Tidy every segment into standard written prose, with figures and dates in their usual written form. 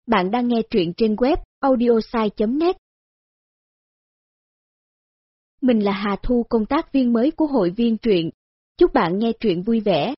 Bạn đang nghe truyện trên web audiosai.net. Mình là Hà Thu, công tác viên mới của hội viên truyện. Chúc bạn nghe truyện vui vẻ.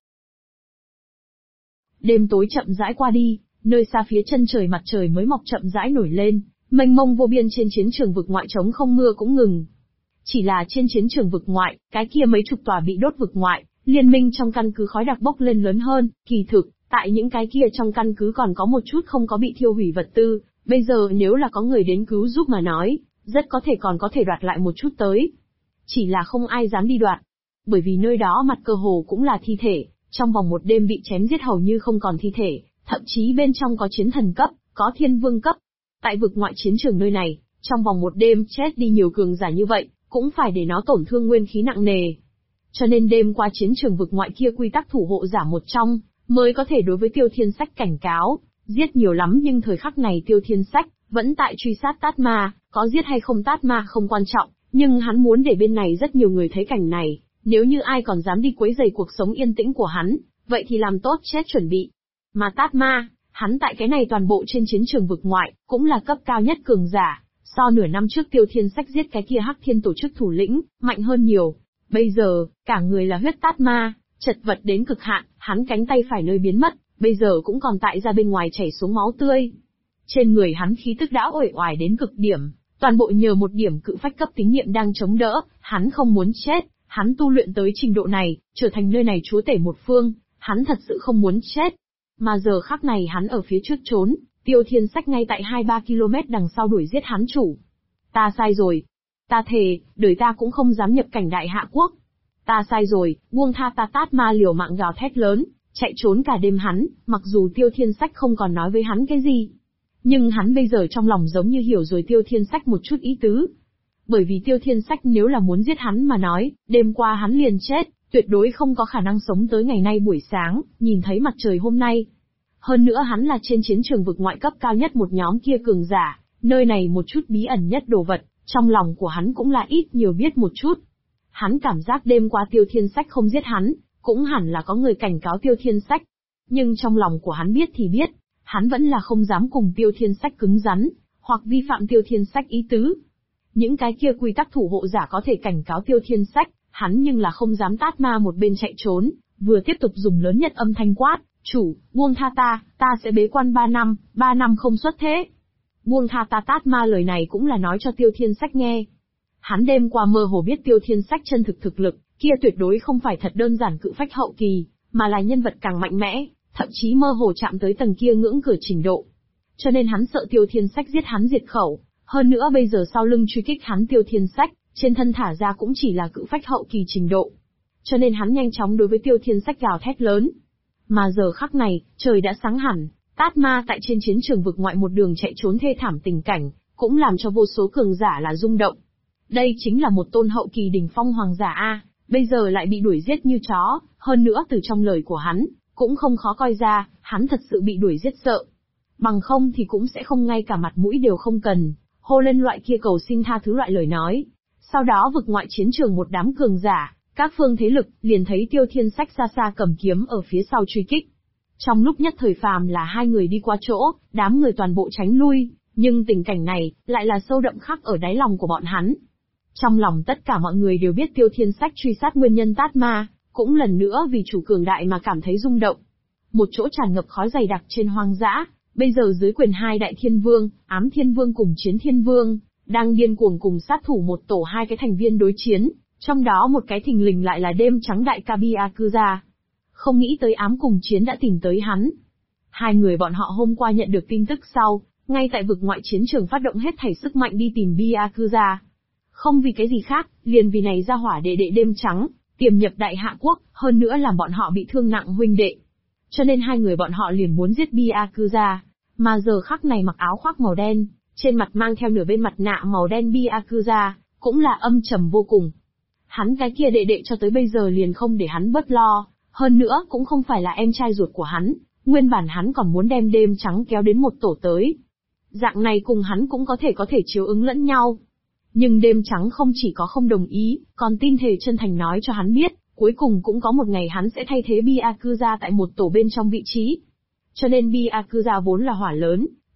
Đêm tối chậm rãi qua đi, nơi xa phía chân trời mặt trời mới mọc chậm rãi nổi lên, mênh mông vô biên trên chiến trường vực ngoại trống không mưa cũng ngừng. Chỉ là trên chiến trường vực ngoại, cái kia mấy chục tòa bị đốt vực ngoại, liên minh trong căn cứ khói đặc bốc lên lớn hơn, kỳ thực, tại những cái kia trong căn cứ còn có một chút không có bị thiêu hủy vật tư, bây giờ nếu là có người đến cứu giúp mà nói, rất có thể còn có thể đoạt lại một chút tới. Chỉ là không ai dám đi đoạt, bởi vì nơi đó mặt cơ hồ cũng là thi thể, trong vòng một đêm bị chém giết hầu như không còn thi thể, thậm chí bên trong có chiến thần cấp, có thiên vương cấp. Tại vực ngoại chiến trường nơi này, trong vòng một đêm chết đi nhiều cường giả như vậy, cũng phải để nó tổn thương nguyên khí nặng nề. Cho nên đêm qua chiến trường vực ngoại kia quy tắc thủ hộ giả một trong, mới có thể đối với Tiêu Thiên Sách cảnh cáo, giết nhiều lắm nhưng thời khắc này Tiêu Thiên Sách vẫn tại truy sát Tát Ma, có giết hay không Tát Ma không quan trọng, nhưng hắn muốn để bên này rất nhiều người thấy cảnh này, nếu như ai còn dám đi quấy rầy cuộc sống yên tĩnh của hắn, vậy thì làm tốt chết chuẩn bị. Mà Tát Ma, hắn tại cái này toàn bộ trên chiến trường vực ngoại, cũng là cấp cao nhất cường giả, so nửa năm trước Tiêu Thiên Sách giết cái kia Hắc Thiên tổ chức thủ lĩnh, mạnh hơn nhiều. Bây giờ, cả người là huyết Tát Ma, chật vật đến cực hạn, hắn cánh tay phải nơi biến mất, bây giờ cũng còn tại ra bên ngoài chảy xuống máu tươi. Trên người hắn khí tức đã uể oải đến cực điểm, toàn bộ nhờ một điểm cự phách cấp tín niệm đang chống đỡ, hắn không muốn chết, hắn tu luyện tới trình độ này, trở thành nơi này chúa tể một phương, hắn thật sự không muốn chết. Mà giờ khắc này hắn ở phía trước trốn, Tiêu Thiên Sách ngay tại 2-3 km đằng sau đuổi giết hắn chủ. Ta sai rồi. Ta thề, đời ta cũng không dám nhập cảnh Đại Hạ Quốc. Ta sai rồi, buông tha ta. Tát Ma liều mạng gào thét lớn, chạy trốn cả đêm hắn, mặc dù Tiêu Thiên Sách không còn nói với hắn cái gì. Nhưng hắn bây giờ trong lòng giống như hiểu rồi Tiêu Thiên Sách một chút ý tứ. Bởi vì Tiêu Thiên Sách nếu là muốn giết hắn mà nói, đêm qua hắn liền chết, tuyệt đối không có khả năng sống tới ngày nay buổi sáng, nhìn thấy mặt trời hôm nay. Hơn nữa hắn là trên chiến trường vực ngoại cấp cao nhất một nhóm kia cường giả, nơi này một chút bí ẩn nhất đồ vật, trong lòng của hắn cũng là ít nhiều biết một chút. Hắn cảm giác đêm qua Tiêu Thiên Sách không giết hắn, cũng hẳn là có người cảnh cáo Tiêu Thiên Sách. Nhưng trong lòng của hắn biết thì biết, hắn vẫn là không dám cùng Tiêu Thiên Sách cứng rắn, hoặc vi phạm Tiêu Thiên Sách ý tứ. Những cái kia quy tắc thủ hộ giả có thể cảnh cáo Tiêu Thiên Sách, hắn nhưng là không dám. Tát Ma một bên chạy trốn, vừa tiếp tục dùng lớn nhất âm thanh quát, chủ, buông tha ta sẽ bế quan 3 năm không xuất thế. Buông tha ta. Tát Ma lời này cũng là nói cho Tiêu Thiên Sách nghe. Hắn đêm qua mơ hồ biết Tiêu Thiên Sách chân thực thực lực, kia tuyệt đối không phải thật đơn giản cự phách hậu kỳ, mà là nhân vật càng mạnh mẽ, thậm chí mơ hồ chạm tới tầng kia ngưỡng cửa trình độ. Cho nên hắn sợ Tiêu Thiên Sách giết hắn diệt khẩu, hơn nữa bây giờ sau lưng truy kích hắn Tiêu Thiên Sách, trên thân thả ra cũng chỉ là cự phách hậu kỳ trình độ. Cho nên hắn nhanh chóng đối với Tiêu Thiên Sách gào thét lớn. Mà giờ khắc này, trời đã sáng hẳn, Tát Ma tại trên chiến trường vực ngoại một đường chạy trốn thê thảm tình cảnh, cũng làm cho vô số cường giả là rung động. Đây chính là một tôn hậu kỳ đỉnh phong hoàng giả A, bây giờ lại bị đuổi giết như chó, hơn nữa từ trong lời của hắn, cũng không khó coi ra, hắn thật sự bị đuổi giết sợ. Bằng không thì cũng sẽ không ngay cả mặt mũi đều không cần, hô lên loại kia cầu xin tha thứ loại lời nói. Sau đó vực ngoại chiến trường một đám cường giả, các phương thế lực, liền thấy Tiêu Thiên Sách xa xa cầm kiếm ở phía sau truy kích. Trong lúc nhất thời phàm là hai người đi qua chỗ, đám người toàn bộ tránh lui, nhưng tình cảnh này, lại là sâu đậm khắc ở đáy lòng của bọn hắn. Trong lòng tất cả mọi người đều biết Tiêu Thiên Sách truy sát nguyên nhân Tát Ma, cũng lần nữa vì chủ cường đại mà cảm thấy rung động. Một chỗ tràn ngập khói dày đặc trên hoang dã, bây giờ dưới quyền hai đại thiên vương, Ám Thiên Vương cùng Chiến Thiên Vương, đang điên cuồng cùng sát thủ một tổ hai cái thành viên đối chiến, trong đó một cái thình lình lại là đêm trắng đại ca Byakuza. Không nghĩ tới Ám cùng Chiến đã tìm tới hắn. Hai người bọn họ hôm qua nhận được tin tức sau, ngay tại vực ngoại chiến trường phát động hết thảy sức mạnh đi tìm Byakuza. Không vì cái gì khác, liền vì này ra hỏa đệ đệ đêm trắng, tiềm nhập Đại Hạ Quốc, hơn nữa làm bọn họ bị thương nặng huynh đệ. Cho nên hai người bọn họ liền muốn giết Byakuza, mà giờ khắc này mặc áo khoác màu đen, trên mặt mang theo nửa bên mặt nạ màu đen Byakuza, cũng là âm trầm vô cùng. Hắn cái kia đệ đệ cho tới bây giờ liền không để hắn bớt lo, hơn nữa cũng không phải là em trai ruột của hắn, nguyên bản hắn còn muốn đem đêm trắng kéo đến một tổ tới. Dạng này cùng hắn cũng có thể chiếu ứng lẫn nhau. Nhưng đêm trắng không chỉ có không đồng ý, còn tin thề chân thành nói cho hắn biết, cuối cùng cũng có một ngày hắn sẽ thay thế Byakuza tại một tổ bên trong vị trí. Cho nên Byakuza vốn là hỏa lớn,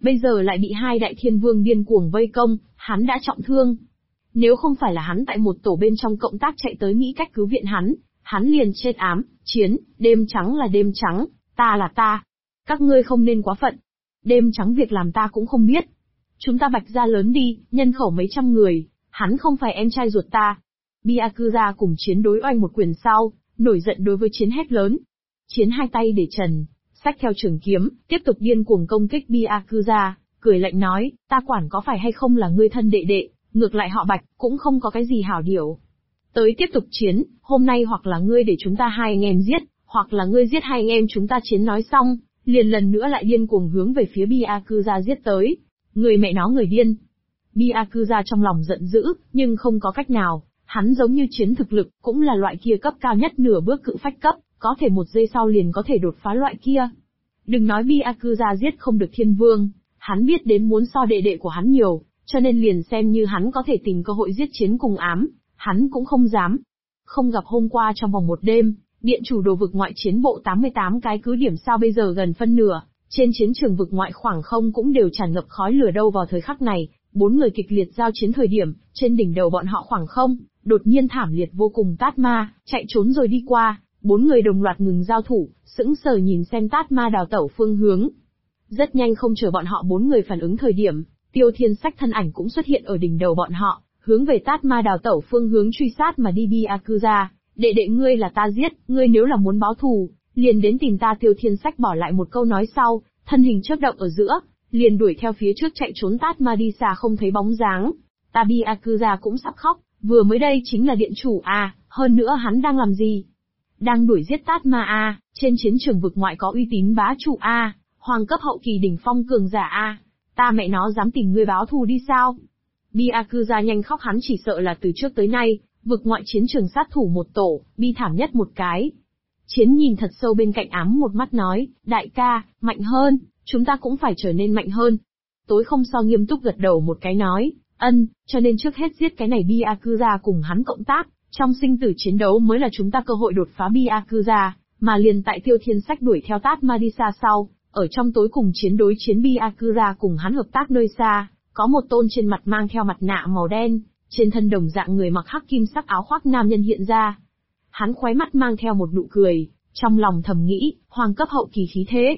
Bây giờ lại bị hai đại thiên vương điên cuồng vây công, hắn đã trọng thương. Nếu không phải là hắn tại một tổ bên trong cộng tác chạy tới nghĩ cách cứu viện hắn liền chết ám, chiến, đêm trắng là đêm trắng, ta là ta. Các ngươi không nên quá phận. Đêm trắng việc làm ta cũng không biết. Chúng ta bạch ra lớn đi, nhân khẩu mấy trăm người, hắn không phải em trai ruột ta. Byakuya cùng chiến đối oanh một quyền sau, nổi giận đối với chiến hét lớn. Chiến hai tay để trần, xách theo trường kiếm, tiếp tục điên cuồng công kích Byakuya, cười lạnh nói, ta quản có phải hay không là ngươi thân đệ đệ, ngược lại họ bạch, cũng không có cái gì hảo điểu. Tới tiếp tục chiến, hôm nay hoặc là ngươi để chúng ta hai anh em giết, hoặc là ngươi giết hai anh em chúng ta chiến nói xong, liền lần nữa lại điên cuồng hướng về phía Byakuya giết tới. Người mẹ nó người điên. Byakuya trong lòng giận dữ, nhưng không có cách nào, hắn giống như chiến thực lực, cũng là loại kia cấp cao nhất nửa bước cự phách cấp, có thể một giây sau liền có thể đột phá loại kia. Đừng nói Byakuya giết không được thiên vương, hắn biết đến muốn so đệ đệ của hắn nhiều, cho nên liền xem như hắn có thể tìm cơ hội giết chiến cùng ám, hắn cũng không dám. Không gặp hôm qua trong vòng một đêm, điện chủ đồ vực ngoại chiến bộ 88 cái cứ điểm sao bây giờ gần phân nửa, trên chiến trường vực ngoại khoảng không cũng đều tràn ngập khói lửa đâu vào thời khắc này, bốn người kịch liệt giao chiến thời điểm, trên đỉnh đầu bọn họ khoảng không, đột nhiên thảm liệt vô cùng Tát Ma, chạy trốn rồi đi qua, bốn người đồng loạt ngừng giao thủ, sững sờ nhìn xem Tát Ma đào tẩu phương hướng. Rất nhanh không chờ bọn họ bốn người phản ứng thời điểm, Tiêu Thiên Sách thân ảnh cũng xuất hiện ở đỉnh đầu bọn họ, hướng về Tát Ma đào tẩu phương hướng truy sát mà đi. Byakuya, đệ đệ ngươi là ta giết, ngươi nếu là muốn báo thù, liền đến tìm ta. Tiêu Thiên Sách bỏ lại một câu nói sau, thân hình chớp động ở giữa, liền đuổi theo phía trước chạy trốn. Tát Ma đi xa không thấy bóng dáng. Ta Byakuya cũng sắp khóc, vừa mới đây chính là điện chủ à, hơn nữa hắn đang làm gì? Đang đuổi giết Tát Ma à, trên chiến trường vực ngoại có uy tín bá chủ à, hoàng cấp hậu kỳ đỉnh phong cường giả à, ta mẹ nó dám tìm ngươi báo thù đi sao? Byakuya nhanh khóc, hắn chỉ sợ là từ trước tới nay, vực ngoại chiến trường sát thủ một tổ, bi thảm nhất một cái. Chiến nhìn thật sâu bên cạnh ám một mắt nói, đại ca, mạnh hơn, chúng ta cũng phải trở nên mạnh hơn. Tối không so nghiêm túc gật đầu một cái nói, cho nên trước hết giết cái này. Byakuya cùng hắn cộng tác, trong sinh tử chiến đấu mới là chúng ta cơ hội đột phá. Byakuya, mà liền tại Tiêu Thiên Sách đuổi theo Tát Ma đi xa sau, ở trong tối cùng chiến đối chiến Byakuya cùng hắn hợp tác nơi xa, có một tôn trên mặt mang theo mặt nạ màu đen, trên thân đồng dạng người mặc hắc kim sắc áo khoác nam nhân hiện ra. Hắn khóe mắt mang theo một nụ cười, trong lòng thầm nghĩ, hoàng cấp hậu kỳ khí thế.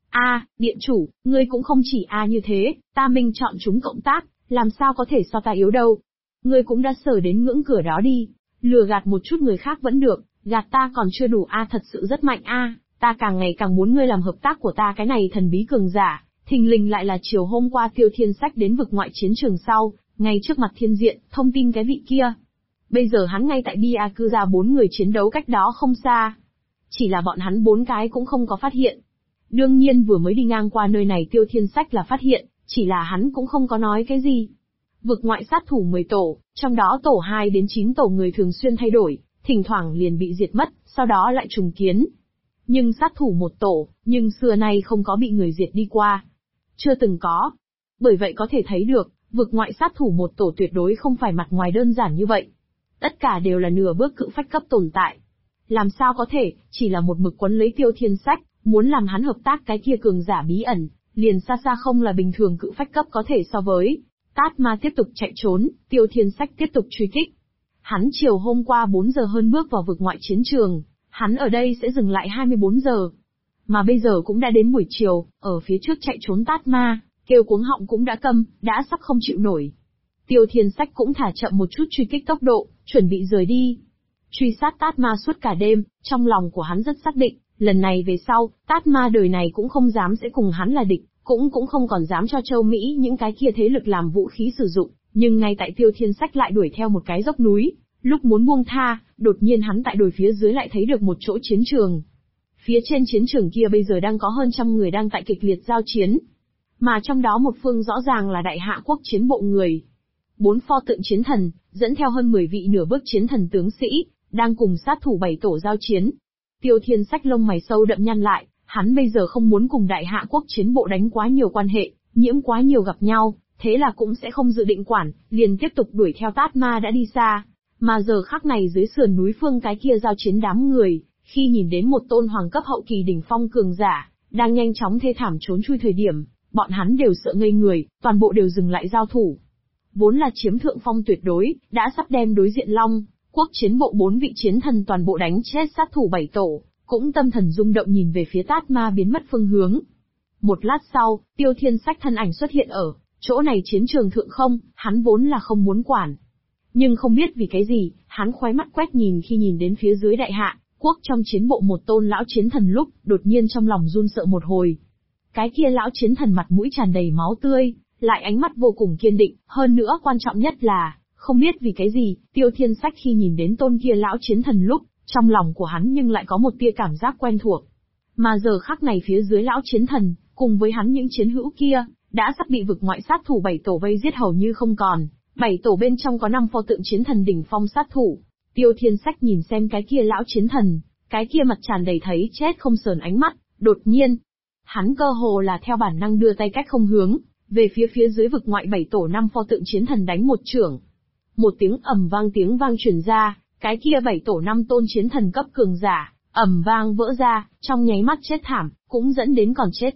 Điện chủ, ngươi cũng không chỉ như thế, ta minh chọn chúng cộng tác, làm sao có thể so ta yếu đâu. Ngươi cũng đã sở đến ngưỡng cửa đó đi, lừa gạt một chút người khác vẫn được, gạt ta còn chưa đủ thật sự rất mạnh ta càng ngày càng muốn ngươi làm hợp tác của ta. Cái này thần bí cường giả, thình lình lại là chiều hôm qua Tiêu Thiên Sách đến vực ngoại chiến trường sau, ngay trước mặt thiên diện, thông tin cái vị kia. Bây giờ hắn ngay tại Byakuya bốn người chiến đấu cách đó không xa. Chỉ là bọn hắn bốn cái cũng không có phát hiện. Đương nhiên vừa mới đi ngang qua nơi này Tiêu Thiên Sách là phát hiện, chỉ là hắn cũng không có nói cái gì. Vực ngoại sát thủ 10 tổ, trong đó tổ 2 đến 9 tổ người thường xuyên thay đổi, thỉnh thoảng liền bị diệt mất, sau đó lại trùng kiến. Nhưng sát thủ một tổ, nhưng xưa nay không có bị người diệt đi qua. Chưa từng có. Bởi vậy có thể thấy được, vực ngoại sát thủ một tổ tuyệt đối không phải mặt ngoài đơn giản như vậy. Tất cả đều là nửa bước cự phách cấp tồn tại. Làm sao có thể, chỉ là một mực quấn lấy Tiêu Thiên Sách, muốn làm hắn hợp tác cái kia cường giả bí ẩn, liền xa xa không là bình thường cự phách cấp có thể so với. Tát Ma tiếp tục chạy trốn, Tiêu Thiên Sách tiếp tục truy kích. Hắn chiều hôm qua 4 giờ hơn bước vào vực ngoại chiến trường, hắn ở đây sẽ dừng lại 24 giờ. Mà bây giờ cũng đã đến buổi chiều, ở phía trước chạy trốn Tát Ma, kêu cuống họng cũng đã câm, đã sắp không chịu nổi. Tiêu Thiên Sách cũng thả chậm một chút truy kích tốc độ, chuẩn bị rời đi. Truy sát Tát Ma suốt cả đêm, trong lòng của hắn rất xác định, lần này về sau, Tát Ma đời này cũng không dám sẽ cùng hắn là địch, cũng không còn dám cho châu Mỹ những cái kia thế lực làm vũ khí sử dụng, nhưng ngay tại Tiêu Thiên Sách lại đuổi theo một cái dốc núi, lúc muốn buông tha, đột nhiên hắn tại đồi phía dưới lại thấy được một chỗ chiến trường. Phía trên chiến trường kia bây giờ đang có hơn 100 người đang tại kịch liệt giao chiến, mà trong đó một phương rõ ràng là Đại Hạ Quốc chiến bộ người. 4 pho tượng chiến thần, dẫn theo hơn 10 vị nửa bước chiến thần tướng sĩ, đang cùng sát thủ 7 tổ giao chiến. Tiêu Thiên Sách lông mày sâu đậm nhăn lại, hắn bây giờ không muốn cùng Đại Hạ Quốc chiến bộ đánh quá nhiều quan hệ, nhiễm quá nhiều gặp nhau, thế là cũng sẽ không dự định quản, liền tiếp tục đuổi theo Tát Ma đã đi xa. Mà giờ khắc này dưới sườn núi phương cái kia giao chiến đám người, khi nhìn đến một tôn hoàng cấp hậu kỳ đỉnh phong cường giả, đang nhanh chóng thê thảm trốn chui thời điểm, Bọn hắn đều sợ ngây người, toàn bộ đều dừng lại giao thủ. Vốn là chiếm thượng phong tuyệt đối, đã sắp đem đối diện Long Quốc chiến bộ 4 vị chiến thần toàn bộ đánh chết sát thủ 7 tổ, cũng tâm thần rung động nhìn về phía Tát Ma biến mất phương hướng. Một lát sau, Tiêu Thiên Sách thân ảnh xuất hiện ở chỗ này chiến trường thượng không, hắn vốn là không muốn quản. Nhưng không biết vì cái gì, hắn khóe mắt quét nhìn khi nhìn đến phía dưới Đại Hạ Quốc trong chiến bộ một tôn lão chiến thần lúc, đột nhiên trong lòng run sợ một hồi. Cái kia lão chiến thần mặt mũi tràn đầy máu tươi, lại ánh mắt vô cùng kiên định, hơn nữa quan trọng nhất là, không biết vì cái gì, Tiêu Thiên Sách khi nhìn đến tôn kia lão chiến thần lúc, trong lòng của hắn nhưng lại có một tia cảm giác quen thuộc. Mà giờ khắc này phía dưới lão chiến thần, cùng với hắn những chiến hữu kia, đã sắp bị vực ngoại sát thủ 7 tổ vây giết hầu như không còn. 7 tổ bên trong có 5 pho tượng chiến thần đỉnh phong sát thủ. Tiêu Thiên Sách nhìn xem cái kia lão chiến thần, cái kia mặt tràn đầy thấy chết không sờn ánh mắt, đột nhiên, hắn cơ hồ là theo bản năng đưa tay cách không hướng, về phía dưới vực ngoại 7 tổ 5 pho tượng chiến thần đánh một chưởng. Một tiếng tiếng vang truyền ra, cái kia 7 tổ 5 tôn chiến thần cấp cường giả, ầm vang vỡ ra, trong nháy mắt chết thảm, cũng dẫn đến còn chết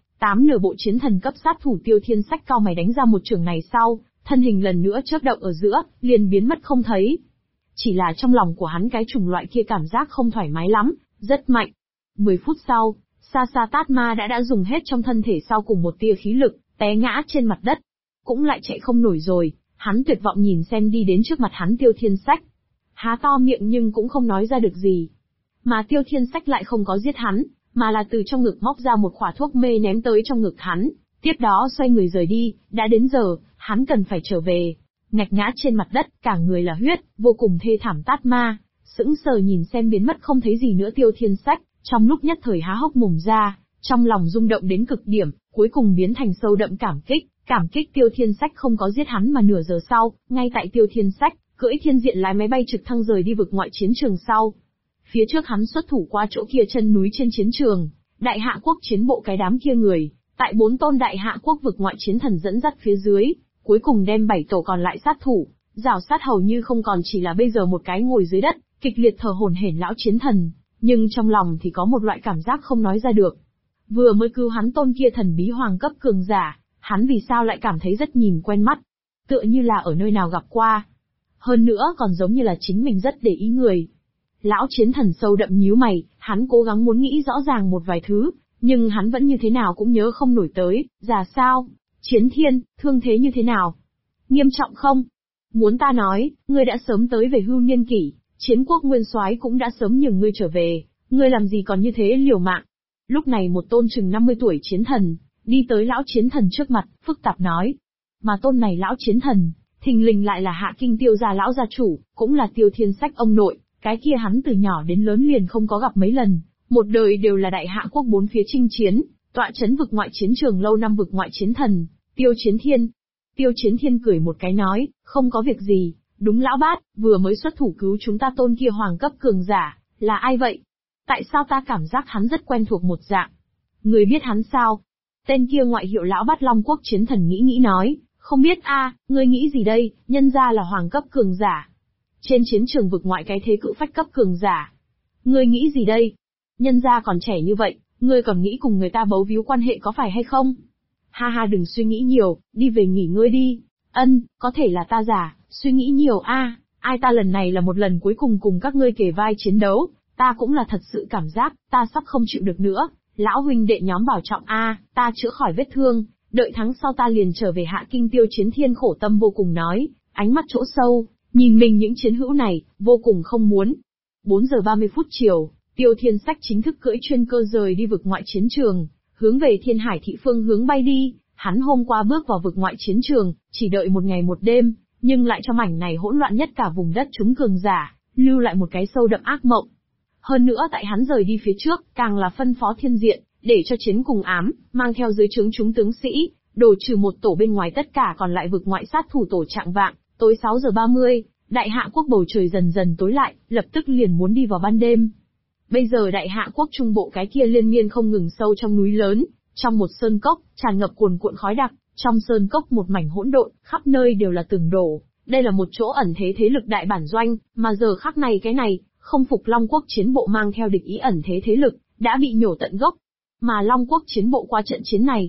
8 nửa bộ chiến thần cấp sát thủ. Tiêu Thiên Sách cao mày đánh ra một chưởng này sau, thân hình lần nữa chớp động ở giữa, liền biến mất không thấy. Chỉ là trong lòng của hắn cái chủng loại kia cảm giác không thoải mái lắm, rất mạnh. 10 phút sau, xa xa Tát Ma đã dùng hết trong thân thể sau cùng một tia khí lực, té ngã trên mặt đất. Cũng lại chạy không nổi rồi, hắn tuyệt vọng nhìn xem đi đến trước mặt hắn Tiêu Thiên Sách. Há to miệng nhưng cũng không nói ra được gì. Mà Tiêu Thiên Sách lại không có giết hắn, mà là từ trong ngực móc ra một khỏa thuốc mê ném tới trong ngực hắn, tiếp đó xoay người rời đi, đã đến giờ, hắn cần phải trở về. Ngạch ngã trên mặt đất, cả người là huyết, vô cùng thê thảm. Tát Ma sững sờ nhìn xem biến mất không thấy gì nữa Tiêu Thiên Sách, trong lúc nhất thời há hốc mồm ra, trong lòng rung động đến cực điểm, cuối cùng biến thành sâu đậm cảm kích Tiêu Thiên Sách không có giết hắn. Mà nửa giờ sau, ngay tại Tiêu Thiên Sách cưỡi thiên diện lái máy bay trực thăng rời đi vực ngoại chiến trường sau, phía trước hắn xuất thủ qua chỗ kia chân núi trên chiến trường, Đại Hạ Quốc chiến bộ cái đám kia người, tại 4 tôn Đại Hạ Quốc vực ngoại chiến thần dẫn dắt phía dưới, cuối cùng đem 7 tổ còn lại sát thủ, rào sát hầu như không còn, chỉ là bây giờ một cái ngồi dưới đất, kịch liệt thở hổn hển lão chiến thần, nhưng trong lòng thì có một loại cảm giác không nói ra được. Vừa mới cứu hắn tôn kia thần bí hoàng cấp cường giả, hắn vì sao lại cảm thấy rất nhìn quen mắt, tựa như là ở nơi nào gặp qua. Hơn nữa còn giống như là chính mình rất để ý người. Lão chiến thần sâu đậm nhíu mày, hắn cố gắng muốn nghĩ rõ ràng một vài thứ, nhưng hắn vẫn như thế nào cũng nhớ không nổi tới. Già sao? Chiến Thiên, thương thế như thế nào? Nghiêm trọng không? Muốn ta nói, ngươi đã sớm tới về hưu niên kỷ, Chiến Quốc nguyên soái cũng đã sớm nhường ngươi trở về, ngươi làm gì còn như thế liều mạng? Lúc này một tôn chừng 50 tuổi chiến thần, đi tới lão chiến thần trước mặt, phức tạp nói. Mà tôn này lão chiến thần, thình lình lại là Hạ Kinh Tiêu gia lão gia chủ, cũng là Tiêu Thiên Sách ông nội, cái kia hắn từ nhỏ đến lớn liền không có gặp mấy lần, một đời đều là Đại Hạ Quốc 4 phía chinh chiến, tọa chấn vực ngoại chiến trường lâu năm vực ngoại chiến thần, Tiêu Chiến Thiên. Tiêu Chiến Thiên cười một cái nói, không có việc gì, đúng lão bát, vừa mới xuất thủ cứu chúng ta tôn kia hoàng cấp cường giả, là ai vậy? Tại sao ta cảm giác hắn rất quen thuộc một dạng? Người biết hắn sao? Tên kia ngoại hiệu lão bát Long Quốc chiến thần nghĩ nói, không biết a, ngươi nghĩ gì đây, nhân ra là hoàng cấp cường giả. Trên chiến trường vực ngoại cái thế cự phách cấp cường giả. Ngươi nghĩ gì đây? Nhân ra còn trẻ như vậy, ngươi còn nghĩ cùng người ta bấu víu quan hệ có phải hay không? Ha ha, đừng suy nghĩ nhiều, đi về nghỉ ngơi đi. Ân, có thể là ta giả, suy nghĩ nhiều a, ai ta lần này là một lần cuối cùng cùng các ngươi kề vai chiến đấu, ta cũng là thật sự cảm giác, ta sắp không chịu được nữa. Lão huynh đệ nhóm bảo trọng a, ta chữa khỏi vết thương, đợi tháng sau ta liền trở về Hạ Kinh. Tiêu Chiến Thiên khổ tâm vô cùng nói, ánh mắt chỗ sâu, nhìn mình những chiến hữu này, vô cùng không muốn. 4 giờ 30 phút chiều, Tiêu Thiên Sách chính thức cưỡi chuyên cơ rời đi vực ngoại chiến trường, hướng về Thiên Hải thị phương hướng bay đi. Hắn hôm qua bước vào vực ngoại chiến trường, chỉ đợi một ngày một đêm, nhưng lại cho mảnh này hỗn loạn nhất cả vùng đất chúng cường giả, lưu lại một cái sâu đậm ác mộng. Hơn nữa tại hắn rời đi phía trước, càng là phân phó thiên diện, để cho chiến cùng ám, mang theo dưới trướng chúng tướng sĩ, đổ trừ một tổ bên ngoài tất cả còn lại vực ngoại sát thủ. Tổ trạng vạng, tối 6 giờ 30, Đại Hạ Quốc bầu trời dần dần tối lại, lập tức liền muốn đi vào ban đêm. Bây giờ Đại Hạ Quốc trung bộ cái kia liên miên không ngừng sâu trong núi lớn, trong một sơn cốc, tràn ngập cuồn cuộn khói đặc, trong sơn cốc một mảnh hỗn độn, khắp nơi đều là tường đổ. Đây là một chỗ ẩn thế thế lực đại bản doanh, mà giờ khắc này cái này, không phục Long Quốc chiến bộ mang theo địch ý ẩn thế thế lực, đã bị nhổ tận gốc. Mà Long Quốc chiến bộ qua trận chiến này,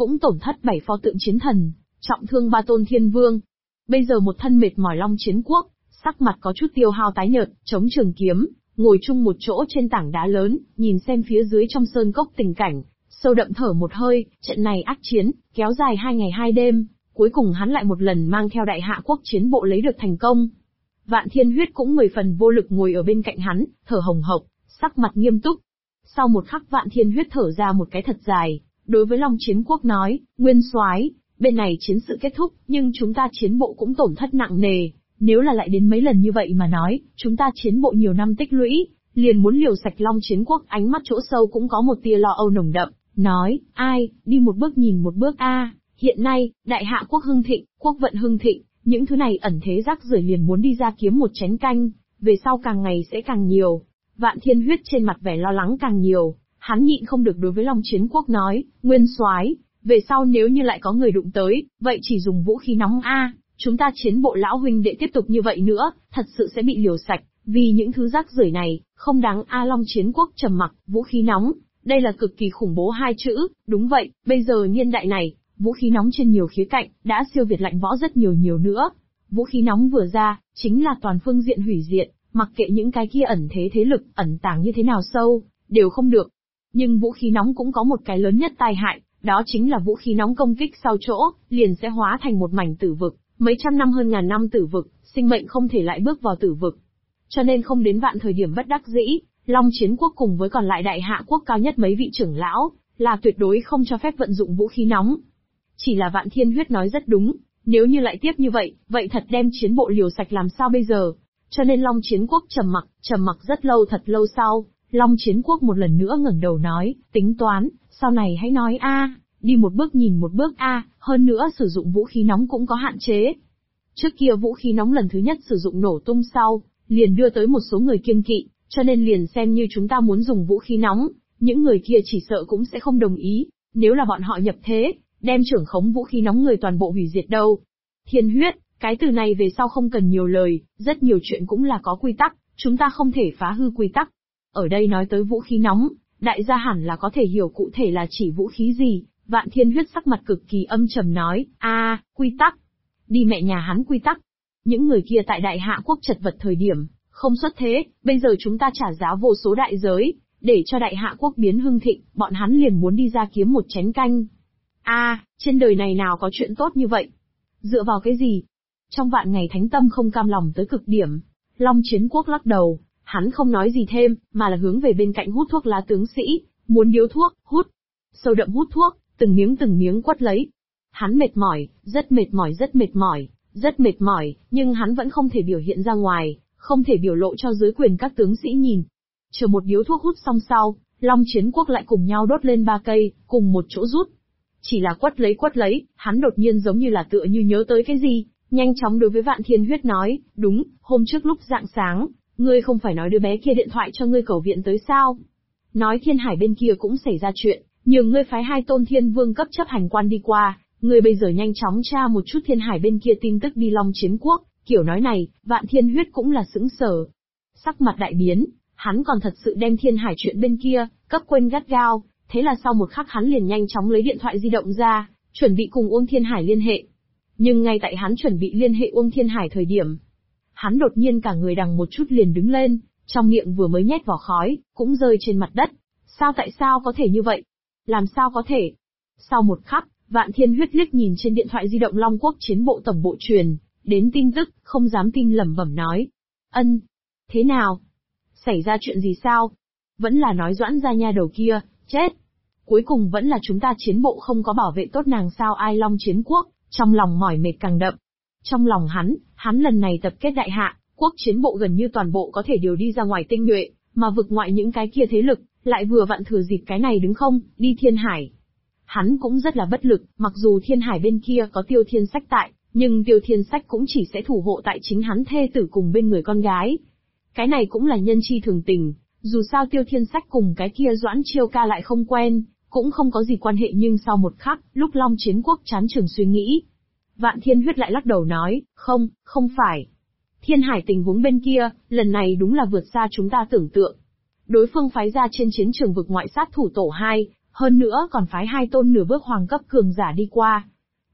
cũng tổn thất 7 pho tượng chiến thần, trọng thương 3 tôn thiên vương. Bây giờ một thân mệt mỏi Long Chiến Quốc, sắc mặt có chút tiêu hao tái nhợt, chống trường kiếm, ngồi chung một chỗ trên tảng đá lớn, nhìn xem phía dưới trong sơn cốc tình cảnh, sâu đậm thở một hơi, trận này ác chiến, kéo dài 2 ngày 2 đêm, cuối cùng hắn lại một lần mang theo đại hạ quốc chiến bộ lấy được thành công. Vạn Thiên Huyết cũng 10 phần vô lực ngồi ở bên cạnh hắn, thở hồng hộc, sắc mặt nghiêm túc. Sau một khắc Vạn Thiên Huyết thở ra một cái thật dài, đối với Long Chiến Quốc nói, Nguyên Soái, bên này chiến sự kết thúc, nhưng chúng ta chiến bộ cũng tổn thất nặng nề, nếu là lại đến mấy lần như vậy mà nói, chúng ta chiến bộ nhiều năm tích lũy, liền muốn liều sạch Long Chiến Quốc. Ánh mắt chỗ sâu cũng có một tia lo âu nồng đậm, nói, ai, đi một bước nhìn một bước a. Hiện nay, đại hạ quốc hưng thịnh, quốc vận hưng thịnh, những thứ này ẩn thế rác rưởi liền muốn đi ra kiếm một chén canh, về sau càng ngày sẽ càng nhiều. Vạn Thiên Huyết trên mặt vẻ lo lắng càng nhiều, hắn nhịn không được đối với Long Chiến Quốc nói, Nguyên Soái, về sau nếu như lại có người đụng tới, vậy chỉ dùng vũ khí nóng a, chúng ta chiến bộ lão huynh đệ tiếp tục như vậy nữa, thật sự sẽ bị liều sạch, vì những thứ rác rưởi này, không đáng a. Long Chiến Quốc trầm mặc, vũ khí nóng, đây là cực kỳ khủng bố hai chữ, đúng vậy, bây giờ niên đại này, vũ khí nóng trên nhiều khía cạnh, đã siêu việt lạnh võ rất nhiều nữa. Vũ khí nóng vừa ra, chính là toàn phương diện hủy diệt, mặc kệ những cái kia ẩn thế lực, ẩn tàng như thế nào sâu, đều không được. Nhưng vũ khí nóng cũng có một cái lớn nhất tai hại, đó chính là vũ khí nóng công kích sau chỗ, liền sẽ hóa thành một mảnh tử vực, mấy trăm năm hơn ngàn năm tử vực, sinh mệnh không thể lại bước vào tử vực. Cho nên không đến vạn thời điểm bất đắc dĩ, Long Chiến Quốc cùng với còn lại đại hạ quốc cao nhất mấy vị trưởng lão, là tuyệt đối không cho phép vận dụng vũ khí nóng. Chỉ là Vạn Thiên Huyết nói rất đúng, nếu như lại tiếp như vậy, vậy thật đem chiến bộ liều sạch làm sao bây giờ? Cho nên Long Chiến Quốc trầm mặc rất lâu, thật lâu sau, Long Chiến Quốc một lần nữa ngẩng đầu nói, tính toán, sau này hãy nói a, đi một bước nhìn một bước a, hơn nữa sử dụng vũ khí nóng cũng có hạn chế. Trước kia vũ khí nóng lần thứ nhất sử dụng nổ tung sau, liền đưa tới một số người kiêng kỵ, cho nên liền xem như chúng ta muốn dùng vũ khí nóng, những người kia chỉ sợ cũng sẽ không đồng ý, nếu là bọn họ nhập thế, đem trưởng khống vũ khí nóng người toàn bộ hủy diệt đâu. Thiên Huyết, cái từ này về sau không cần nhiều lời, rất nhiều chuyện cũng là có quy tắc, chúng ta không thể phá hư quy tắc. Ở đây nói tới vũ khí nóng, đại gia hẳn là có thể hiểu cụ thể là chỉ vũ khí gì. Vạn Thiên Huyết sắc mặt cực kỳ âm trầm nói, quy tắc. Đi mẹ nhà hắn quy tắc. Những người kia tại đại hạ quốc chật vật thời điểm, không xuất thế, bây giờ chúng ta trả giá vô số đại giới, để cho đại hạ quốc biến hưng thịnh, bọn hắn liền muốn đi ra kiếm một chén canh. Trên đời này nào có chuyện tốt như vậy? Dựa vào cái gì? Trong vạn ngày thánh tâm không cam lòng tới cực điểm, Long Chiến Quốc lắc đầu, hắn không nói gì thêm, mà là hướng về bên cạnh hút thuốc lá tướng sĩ, muốn điếu thuốc, hút. Sâu đậm hút thuốc, từng miếng quất lấy. Hắn mệt mỏi, rất mệt mỏi, nhưng hắn vẫn không thể biểu hiện ra ngoài, không thể biểu lộ cho dưới quyền các tướng sĩ nhìn. Chờ một điếu thuốc hút xong sau, Long Chiến Quốc lại cùng nhau đốt lên 3 cây, cùng một chỗ rút. Chỉ là quất lấy, hắn đột nhiên giống như là tựa như nhớ tới cái gì, nhanh chóng đối với Vạn Thiên Huyết nói, đúng, hôm trước lúc rạng sáng, ngươi không phải nói đứa bé kia điện thoại cho ngươi cầu viện tới sao? Nói Thiên Hải bên kia cũng xảy ra chuyện, nhường ngươi phái 2 tôn thiên vương cấp chấp hành quan đi qua, ngươi bây giờ nhanh chóng tra một chút Thiên Hải bên kia tin tức đi Long Chiến Quốc. Kiểu nói này, Vạn Thiên Huyết cũng là sững sờ. Sắc mặt đại biến, hắn còn thật sự đem Thiên Hải chuyện bên kia, cấp quên gắt gao, thế là sau một khắc hắn liền nhanh chóng lấy điện thoại di động ra, chuẩn bị cùng Uông Thiên Hải liên hệ. Nhưng ngay tại hắn chuẩn bị liên hệ Uông Thiên Hải thời điểm, hắn đột nhiên cả người đằng một chút liền đứng lên, trong miệng vừa mới nhét vào khói, cũng rơi trên mặt đất. Tại sao có thể như vậy? Làm sao có thể? Sau một khắc, Vạn Thiên Huyết liếc nhìn trên điện thoại di động Long Quốc chiến bộ tổng bộ truyền đến tin tức, không dám tin lẩm bẩm nói. Thế nào? Xảy ra chuyện gì sao? Vẫn là nói Doãn gia nha đầu kia, chết. Cuối cùng vẫn là chúng ta chiến bộ không có bảo vệ tốt nàng sao? Ai Long Chiến Quốc, trong lòng mỏi mệt càng đậm. Trong lòng hắn lần này tập kết đại hạ, quốc chiến bộ gần như toàn bộ có thể điều đi ra ngoài tinh nhuệ, mà vực ngoại những cái kia thế lực, lại vừa vặn thừa dịp cái này đứng không, đi Thiên Hải. Hắn cũng rất là bất lực, mặc dù Thiên Hải bên kia có Tiêu Thiên Sách tại, nhưng Tiêu Thiên Sách cũng chỉ sẽ thủ hộ tại chính hắn thê tử cùng bên người con gái. Cái này cũng là nhân chi thường tình, dù sao Tiêu Thiên Sách cùng cái kia Doãn Chiêu ca lại không quen, cũng không có gì quan hệ, nhưng sau một khắc, lúc Long Chiến Quốc chán chường suy nghĩ, Vạn Thiên Huyết lại lắc đầu nói, không phải. Thiên Hải tình huống bên kia, lần này đúng là vượt xa chúng ta tưởng tượng. Đối phương phái ra trên chiến trường vực ngoại sát thủ tổ 2, Hơn nữa còn phái 2 tôn nửa bước hoàng cấp cường giả đi qua.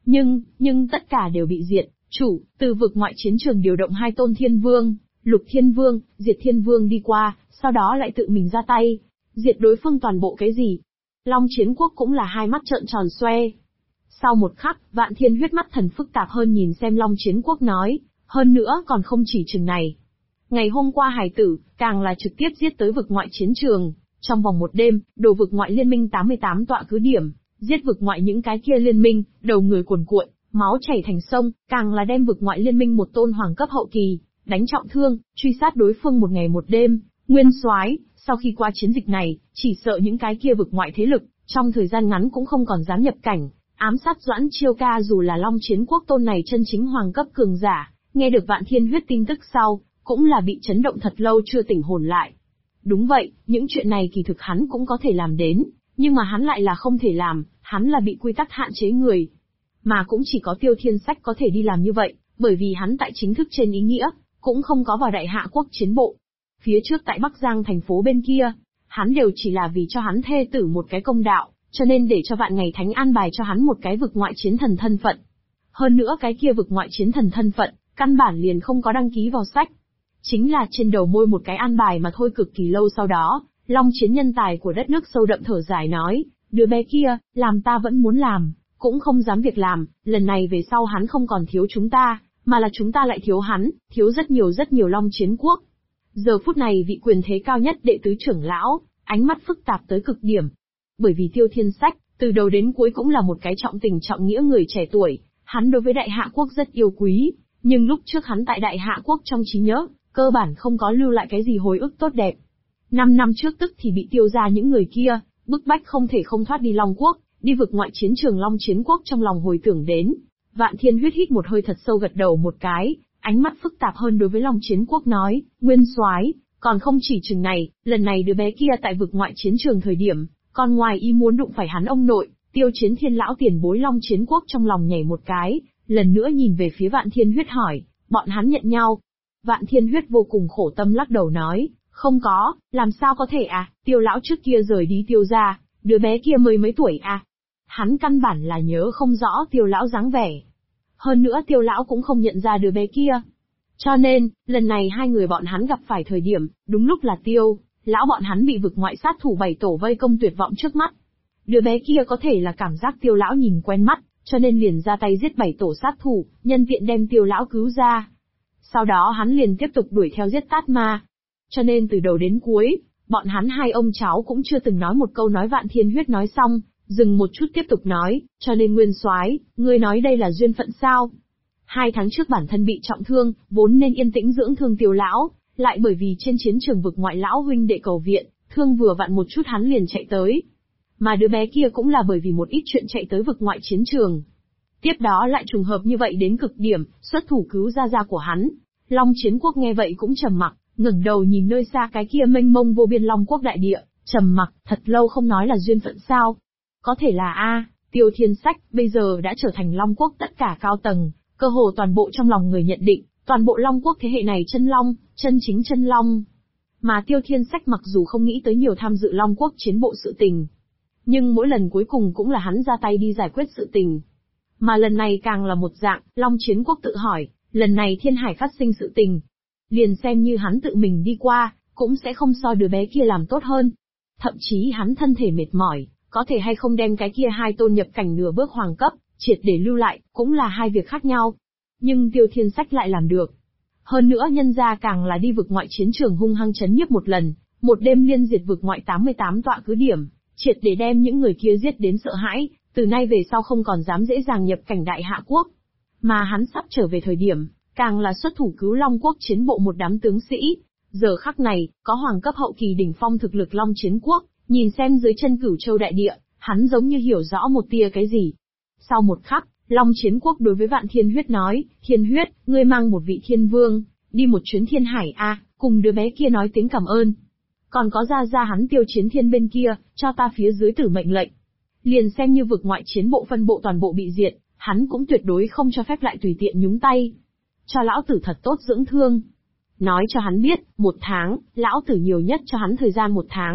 Nhưng tất cả đều bị diệt. Chủ, từ vực ngoại chiến trường điều động 2 tôn thiên vương, Lục Thiên Vương, Diệt Thiên Vương đi qua, sau đó lại tự mình ra tay, diệt đối phương toàn bộ cái gì. Long Chiến Quốc cũng là hai mắt trợn tròn xoe. Sau một khắc, Vạn Thiên Huyết mắt thần phức tạp hơn nhìn xem Long Chiến Quốc nói, hơn nữa còn không chỉ chừng này. Ngày hôm qua hải tử, càng là trực tiếp giết tới vực ngoại chiến trường, trong vòng một đêm, đổ vực ngoại liên minh 88 tọa cứ điểm, giết vực ngoại những cái kia liên minh, đầu người cuồn cuộn, máu chảy thành sông, càng là đem vực ngoại liên minh một tôn hoàng cấp hậu kỳ, đánh trọng thương, truy sát đối phương một ngày một đêm. Nguyên Soái, sau khi qua chiến dịch này, chỉ sợ những cái kia vực ngoại thế lực, trong thời gian ngắn cũng không còn dám nhập cảnh, ám sát Doãn Chiêu Ca. Dù là Long Chiến Quốc tôn này chân chính hoàng cấp cường giả, nghe được Vạn Thiên Huyết tin tức sau, cũng là bị chấn động thật lâu chưa tỉnh hồn lại. Đúng vậy, những chuyện này kỳ thực hắn cũng có thể làm đến, nhưng mà hắn lại là không thể làm, hắn là bị quy tắc hạn chế người. Mà cũng chỉ có Tiêu Thiên Sách có thể đi làm như vậy, bởi vì hắn tại chính thức trên ý nghĩa, cũng không có vào Đại Hạ Quốc chiến bộ. Phía trước tại Bắc Giang thành phố bên kia, hắn đều chỉ là vì cho hắn thê tử một cái công đạo, cho nên để cho Vạn Ngày Thánh an bài cho hắn một cái vực ngoại chiến thần thân phận. Hơn nữa cái kia vực ngoại chiến thần thân phận, căn bản liền không có đăng ký vào sách. Chính là trên đầu môi một cái an bài mà thôi. Cực kỳ lâu sau đó, Long Chiến nhân tài của đất nước sâu đậm thở dài nói, đứa bé kia, làm ta vẫn muốn làm, cũng không dám việc làm, lần này về sau hắn không còn thiếu chúng ta, mà là chúng ta lại thiếu hắn, thiếu rất nhiều Long Chiến Quốc. Giờ phút này vị quyền thế cao nhất đệ tứ trưởng lão, ánh mắt phức tạp tới cực điểm. Bởi vì Tiêu Thiên Sách, từ đầu đến cuối cũng là một cái trọng tình trọng nghĩa người trẻ tuổi, hắn đối với Đại Hạ Quốc rất yêu quý, nhưng lúc trước hắn tại Đại Hạ Quốc trong trí nhớ, cơ bản không có lưu lại cái gì hồi ức tốt đẹp. 5 năm trước tức thì bị Tiêu ra những người kia, bức bách không thể không thoát đi Long Quốc, đi vực ngoại chiến trường Long Chiến Quốc. Trong lòng hồi tưởng đến, Vạn Thiên Huyết hít một hơi thật sâu gật đầu một cái, ánh mắt phức tạp hơn đối với Long Chiến Quốc nói, Nguyên Soái, còn không chỉ chừng này, lần này đứa bé kia tại vực ngoại chiến trường thời điểm, còn ngoài ý muốn đụng phải hắn ông nội, Tiêu Chiến Thiên lão tiền bối. Long Chiến Quốc trong lòng nhảy một cái, lần nữa nhìn về phía Vạn Thiên Huyết hỏi, bọn hắn nhận nhau? Vạn Thiên Huyết vô cùng khổ tâm lắc đầu nói, không có, làm sao có thể à, Tiêu lão trước kia rời đi Tiêu ra, đứa bé kia mới mấy tuổi à? Hắn căn bản là nhớ không rõ Tiêu lão dáng vẻ. Hơn nữa Tiêu lão cũng không nhận ra đứa bé kia. Cho nên, lần này hai người bọn hắn gặp phải thời điểm, đúng lúc là Tiêu lão bọn hắn bị vực ngoại sát thủ 7 tổ vây công tuyệt vọng trước mắt. Đứa bé kia có thể là cảm giác Tiêu lão nhìn quen mắt, cho nên liền ra tay giết 7 tổ sát thủ, nhân tiện đem Tiêu lão cứu ra. Sau đó hắn liền tiếp tục đuổi theo giết Tát Ma. Cho nên từ đầu đến cuối, bọn hắn hai ông cháu cũng chưa từng nói một câu. Nói Vạn Thiên Huyết nói xong, dừng một chút tiếp tục nói, cho nên Nguyên Soái, ngươi nói đây là duyên phận sao? 2 tháng trước bản thân bị trọng thương, vốn nên yên tĩnh dưỡng thương Tiêu lão, lại bởi vì trên chiến trường vực ngoại lão huynh đệ cầu viện, thương vừa vặn một chút hắn liền chạy tới. Mà đứa bé kia cũng là bởi vì một ít chuyện chạy tới vực ngoại chiến trường. Tiếp đó lại trùng hợp như vậy đến cực điểm, xuất thủ cứu gia của hắn. Long Chiến Quốc nghe vậy cũng trầm mặc, ngẩng đầu nhìn nơi xa cái kia mênh mông vô biên Long Quốc đại địa, trầm mặc, thật lâu không nói là duyên phận sao. Có thể là Tiêu Thiên Sách bây giờ đã trở thành Long Quốc tất cả cao tầng, cơ hồ toàn bộ trong lòng người nhận định, toàn bộ Long Quốc thế hệ này chân Long, chân chính chân Long. Mà Tiêu Thiên Sách mặc dù không nghĩ tới nhiều tham dự Long Quốc chiến bộ sự tình, nhưng mỗi lần cuối cùng cũng là hắn ra tay đi giải quyết sự tình. Mà lần này càng là một dạng, Long Chiến Quốc tự hỏi, lần này Thiên Hải phát sinh sự tình, liền xem như hắn tự mình đi qua, cũng sẽ không so đứa bé kia làm tốt hơn. Thậm chí hắn thân thể mệt mỏi, có thể hay không đem cái kia 2 tôn nhập cảnh nửa bước hoàng cấp, triệt để lưu lại, cũng là 2 việc khác nhau. Nhưng Tiêu Thiên Sách lại làm được. Hơn nữa nhân ra càng là đi vực ngoại chiến trường hung hăng chấn nhiếp một lần, một đêm liên diệt vực ngoại 88 tọa cứ điểm, triệt để đem những người kia giết đến sợ hãi, từ nay về sau không còn dám dễ dàng nhập cảnh Đại Hạ Quốc. Mà hắn sắp trở về thời điểm, càng là xuất thủ cứu Long Quốc chiến bộ một đám tướng sĩ. Giờ khắc này, có hoàng cấp hậu kỳ đỉnh phong thực lực Long Chiến Quốc, nhìn xem dưới chân Cửu Châu đại địa, hắn giống như hiểu rõ một tia cái gì. Sau một khắc, Long Chiến Quốc đối với Vạn Thiên Huyết nói, Thiên Huyết, ngươi mang một vị thiên vương, đi một chuyến Thiên Hải cùng đứa bé kia nói tiếng cảm ơn. Còn có ra hắn Tiêu Chiến Thiên bên kia, cho ta phía dưới tử mệnh lệnh. Liền xem như vực ngoại chiến bộ phân bộ toàn bộ bị diệt, hắn cũng tuyệt đối không cho phép lại tùy tiện nhúng tay. Cho lão tử thật tốt dưỡng thương. Nói cho hắn biết, 1 tháng, lão tử nhiều nhất cho hắn thời gian 1 tháng,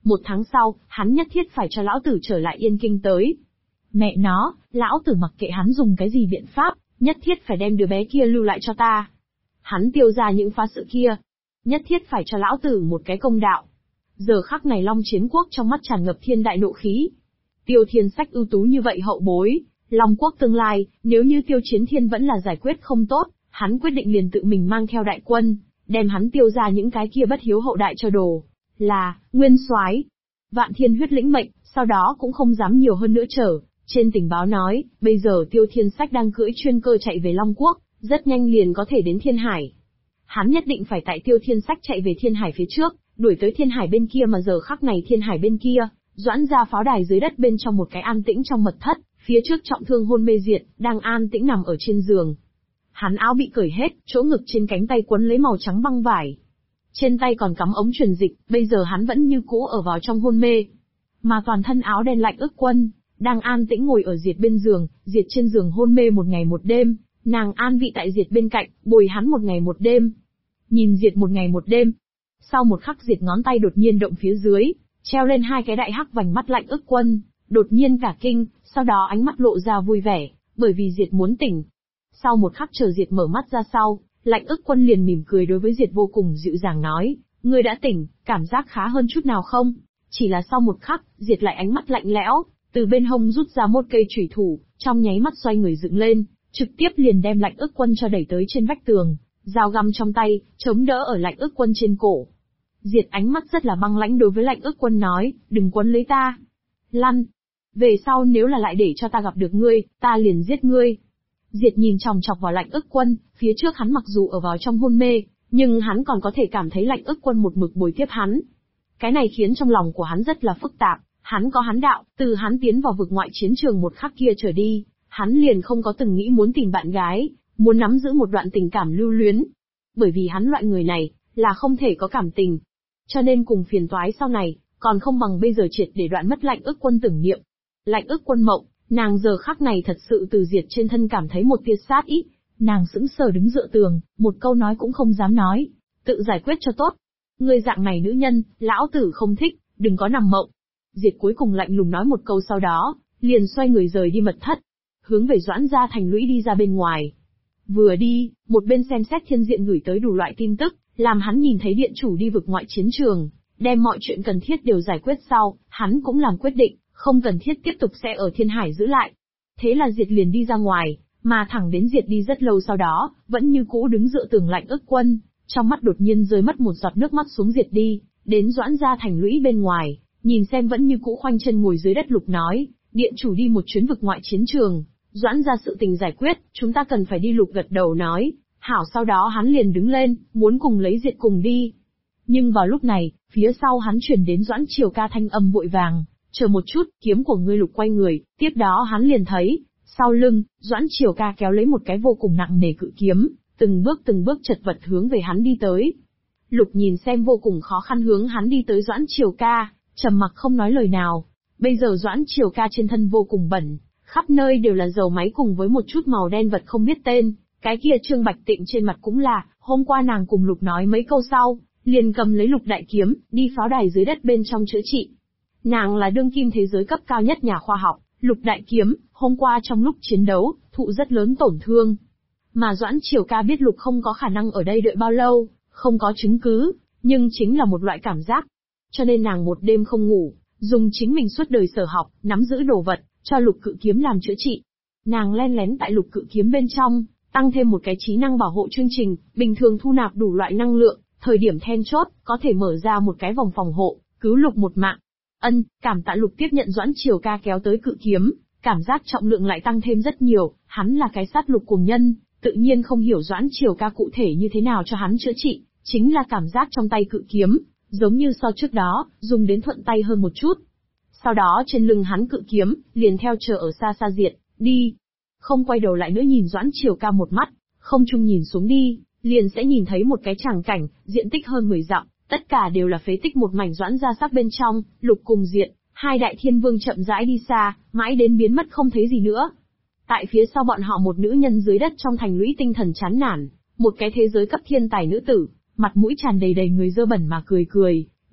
1 tháng sau, hắn nhất thiết phải cho lão tử trở lại Yên Kinh tới. Mẹ nó, lão tử mặc kệ hắn dùng cái gì biện pháp, nhất thiết phải đem đứa bé kia lưu lại cho ta. Hắn tiêu ra những phá sự kia, nhất thiết phải cho lão tử một cái công đạo. Giờ khắc này Long Chiến Quốc trong mắt tràn ngập thiên đại nộ khí. Tiêu Thiên Sách ưu tú như vậy hậu bối, Long Quốc tương lai, nếu như Tiêu Chiến Thiên vẫn là giải quyết không tốt, hắn quyết định liền tự mình mang theo đại quân, đem hắn tiêu ra những cái kia bất hiếu hậu đại cho đồ. Là, nguyên soái. Vạn Thiên Huyết lĩnh mệnh, sau đó cũng không dám nhiều hơn nữa trở. Trên tình báo nói, bây giờ Tiêu Thiên Sách đang cưỡi chuyên cơ chạy về Long Quốc, rất nhanh liền có thể đến Thiên Hải. Hắn nhất định phải tại Tiêu Thiên Sách chạy về Thiên Hải phía trước, đuổi tới Thiên Hải bên kia mà giờ khắc này Thiên Hải bên kia, Doãn gia pháo đài dưới đất bên trong một cái an tĩnh trong mật thất, phía trước trọng thương hôn mê Diệt, đang an tĩnh nằm ở trên giường. Hắn áo bị cởi hết, chỗ ngực trên cánh tay quấn lấy màu trắng băng vải. Trên tay còn cắm ống truyền dịch, bây giờ hắn vẫn như cũ ở vào trong hôn mê. Mà toàn thân áo đen Lạnh Ức Quân, đang an tĩnh ngồi ở Diệt bên giường, Diệt trên giường hôn mê 1 ngày 1 đêm, nàng an vị tại Diệt bên cạnh, bồi hắn 1 ngày 1 đêm. Nhìn Diệt 1 ngày 1 đêm. Sau một khắc Diệt ngón tay đột nhiên động phía dưới, treo lên 2 cái đại hắc vành mắt Lạnh Ức Quân, đột nhiên cả kinh, sau đó ánh mắt lộ ra vui vẻ, bởi vì Diệt muốn tỉnh. Sau một khắc chờ Diệt mở mắt ra sau, Lạnh Ức Quân liền mỉm cười đối với Diệt vô cùng dịu dàng nói, ngươi đã tỉnh, cảm giác khá hơn chút nào không? Chỉ là sau một khắc, Diệt lại ánh mắt lạnh lẽo, từ bên hông rút ra một cây chủy thủ, trong nháy mắt xoay người dựng lên, trực tiếp liền đem Lạnh Ức Quân cho đẩy tới trên vách tường, dao găm trong tay, chống đỡ ở Lạnh Ức Quân trên cổ. Diệt ánh mắt rất là băng lãnh đối với Lạnh Ức Quân nói, đừng quấn lấy ta. Lăn. Về sau nếu là lại để cho ta gặp được ngươi, ta liền giết ngươi. Diệt nhìn chòng chọc vào Lạnh Ức Quân, phía trước hắn mặc dù ở vào trong hôn mê, nhưng hắn còn có thể cảm thấy Lạnh Ức Quân một mực bồi tiếp hắn. Cái này khiến trong lòng của hắn rất là phức tạp, hắn có hắn đạo, từ hắn tiến vào vực ngoại chiến trường một khắc kia trở đi, hắn liền không có từng nghĩ muốn tìm bạn gái, muốn nắm giữ một đoạn tình cảm lưu luyến. Bởi vì hắn loại người này, là không thể có cảm tình. Cho nên cùng phiền toái sau này, còn không bằng bây giờ triệt để đoạn mất Lạnh Ức Quân tưởng niệm. Lạnh Ức Quân mộng, nàng giờ khắc này thật sự từ Diệt trên thân cảm thấy một tia sát ý. Nàng sững sờ đứng dựa tường, một câu nói cũng không dám nói, tự giải quyết cho tốt. Ngươi dạng này nữ nhân, lão tử không thích, đừng có nằm mộng. Diệt cuối cùng lạnh lùng nói một câu sau đó, liền xoay người rời đi mật thất, hướng về Doãn gia thành lũy đi ra bên ngoài. Vừa đi, một bên xem xét thiên diện gửi tới đủ loại tin tức, làm hắn nhìn thấy điện chủ đi vực ngoại chiến trường, đem mọi chuyện cần thiết đều giải quyết sau, hắn cũng làm quyết định, không cần thiết tiếp tục sẽ ở Thiên Hải giữ lại. Thế là Diệt liền đi ra ngoài, mà thẳng đến Diệt đi rất lâu sau đó, vẫn như cũ đứng dựa tường Lạnh Ức Quân, trong mắt đột nhiên rơi mất một giọt nước mắt xuống Diệt đi, đến Doãn gia thành lũy bên ngoài, nhìn xem vẫn như cũ khoanh chân ngồi dưới đất Lục nói, điện chủ đi một chuyến vực ngoại chiến trường, Doãn gia sự tình giải quyết, chúng ta cần phải đi. Lục gật đầu nói, hảo. Sau đó hắn liền đứng lên, muốn cùng lấy Diệt cùng đi. Nhưng vào lúc này, phía sau hắn truyền đến Doãn Triều Ca thanh âm vội vàng, chờ một chút, kiếm của ngươi. Lục quay người, tiếp đó hắn liền thấy, sau lưng, Doãn Triều Ca kéo lấy một cái vô cùng nặng nề cự kiếm, từng bước chật vật hướng về hắn đi tới. Lục nhìn xem vô cùng khó khăn hướng hắn đi tới Doãn Triều Ca, trầm mặc không nói lời nào. Bây giờ Doãn Triều Ca trên thân vô cùng bẩn, khắp nơi đều là dầu máy cùng với một chút màu đen vật không biết tên. Cái kia Trương Bạch Tịnh trên mặt cũng là, hôm qua nàng cùng Lục nói mấy câu sau, liền cầm lấy Lục đại kiếm, đi pháo đài dưới đất bên trong chữa trị. Nàng là đương kim thế giới cấp cao nhất nhà khoa học, Lục đại kiếm, hôm qua trong lúc chiến đấu, thụ rất lớn tổn thương. Mà Doãn Triều Ca biết Lục không có khả năng ở đây đợi bao lâu, không có chứng cứ, nhưng chính là một loại cảm giác. Cho nên nàng một đêm không ngủ, dùng chính mình suốt đời sở học, nắm giữ đồ vật, cho Lục cự kiếm làm chữa trị. Nàng len lén tại Lục cự kiếm bên trong, tăng thêm một cái trí năng bảo hộ chương trình, bình thường thu nạp đủ loại năng lượng, thời điểm then chốt, có thể mở ra một cái vòng phòng hộ, cứu Lục một mạng. Cảm tạ. Lục tiếp nhận Doãn Triều Ca kéo tới cự kiếm, cảm giác trọng lượng lại tăng thêm rất nhiều, hắn là cái sát lục cuồng nhân, tự nhiên không hiểu Doãn Triều Ca cụ thể như thế nào cho hắn chữa trị, chính là cảm giác trong tay cự kiếm, giống như so trước đó, dùng đến thuận tay hơn một chút. Sau đó trên lưng hắn cự kiếm, liền theo chờ ở xa xa Diệt, đi. Không quay đầu lại nữa nhìn Doãn Triều Ca một mắt, không chung nhìn xuống đi, liền sẽ nhìn thấy một cái tràng cảnh, diện tích hơn 10 dặm, tất cả đều là phế tích một mảnh Doãn gia xác bên trong, Lục cùng Diệt, hai đại thiên vương chậm rãi đi xa, mãi đến biến mất không thấy gì nữa. Tại phía sau bọn họ một nữ nhân dưới đất trong thành lũy tinh thần chán nản, một cái thế giới cấp thiên tài nữ tử, mặt mũi tràn đầy người dơ bẩn mà cười cười,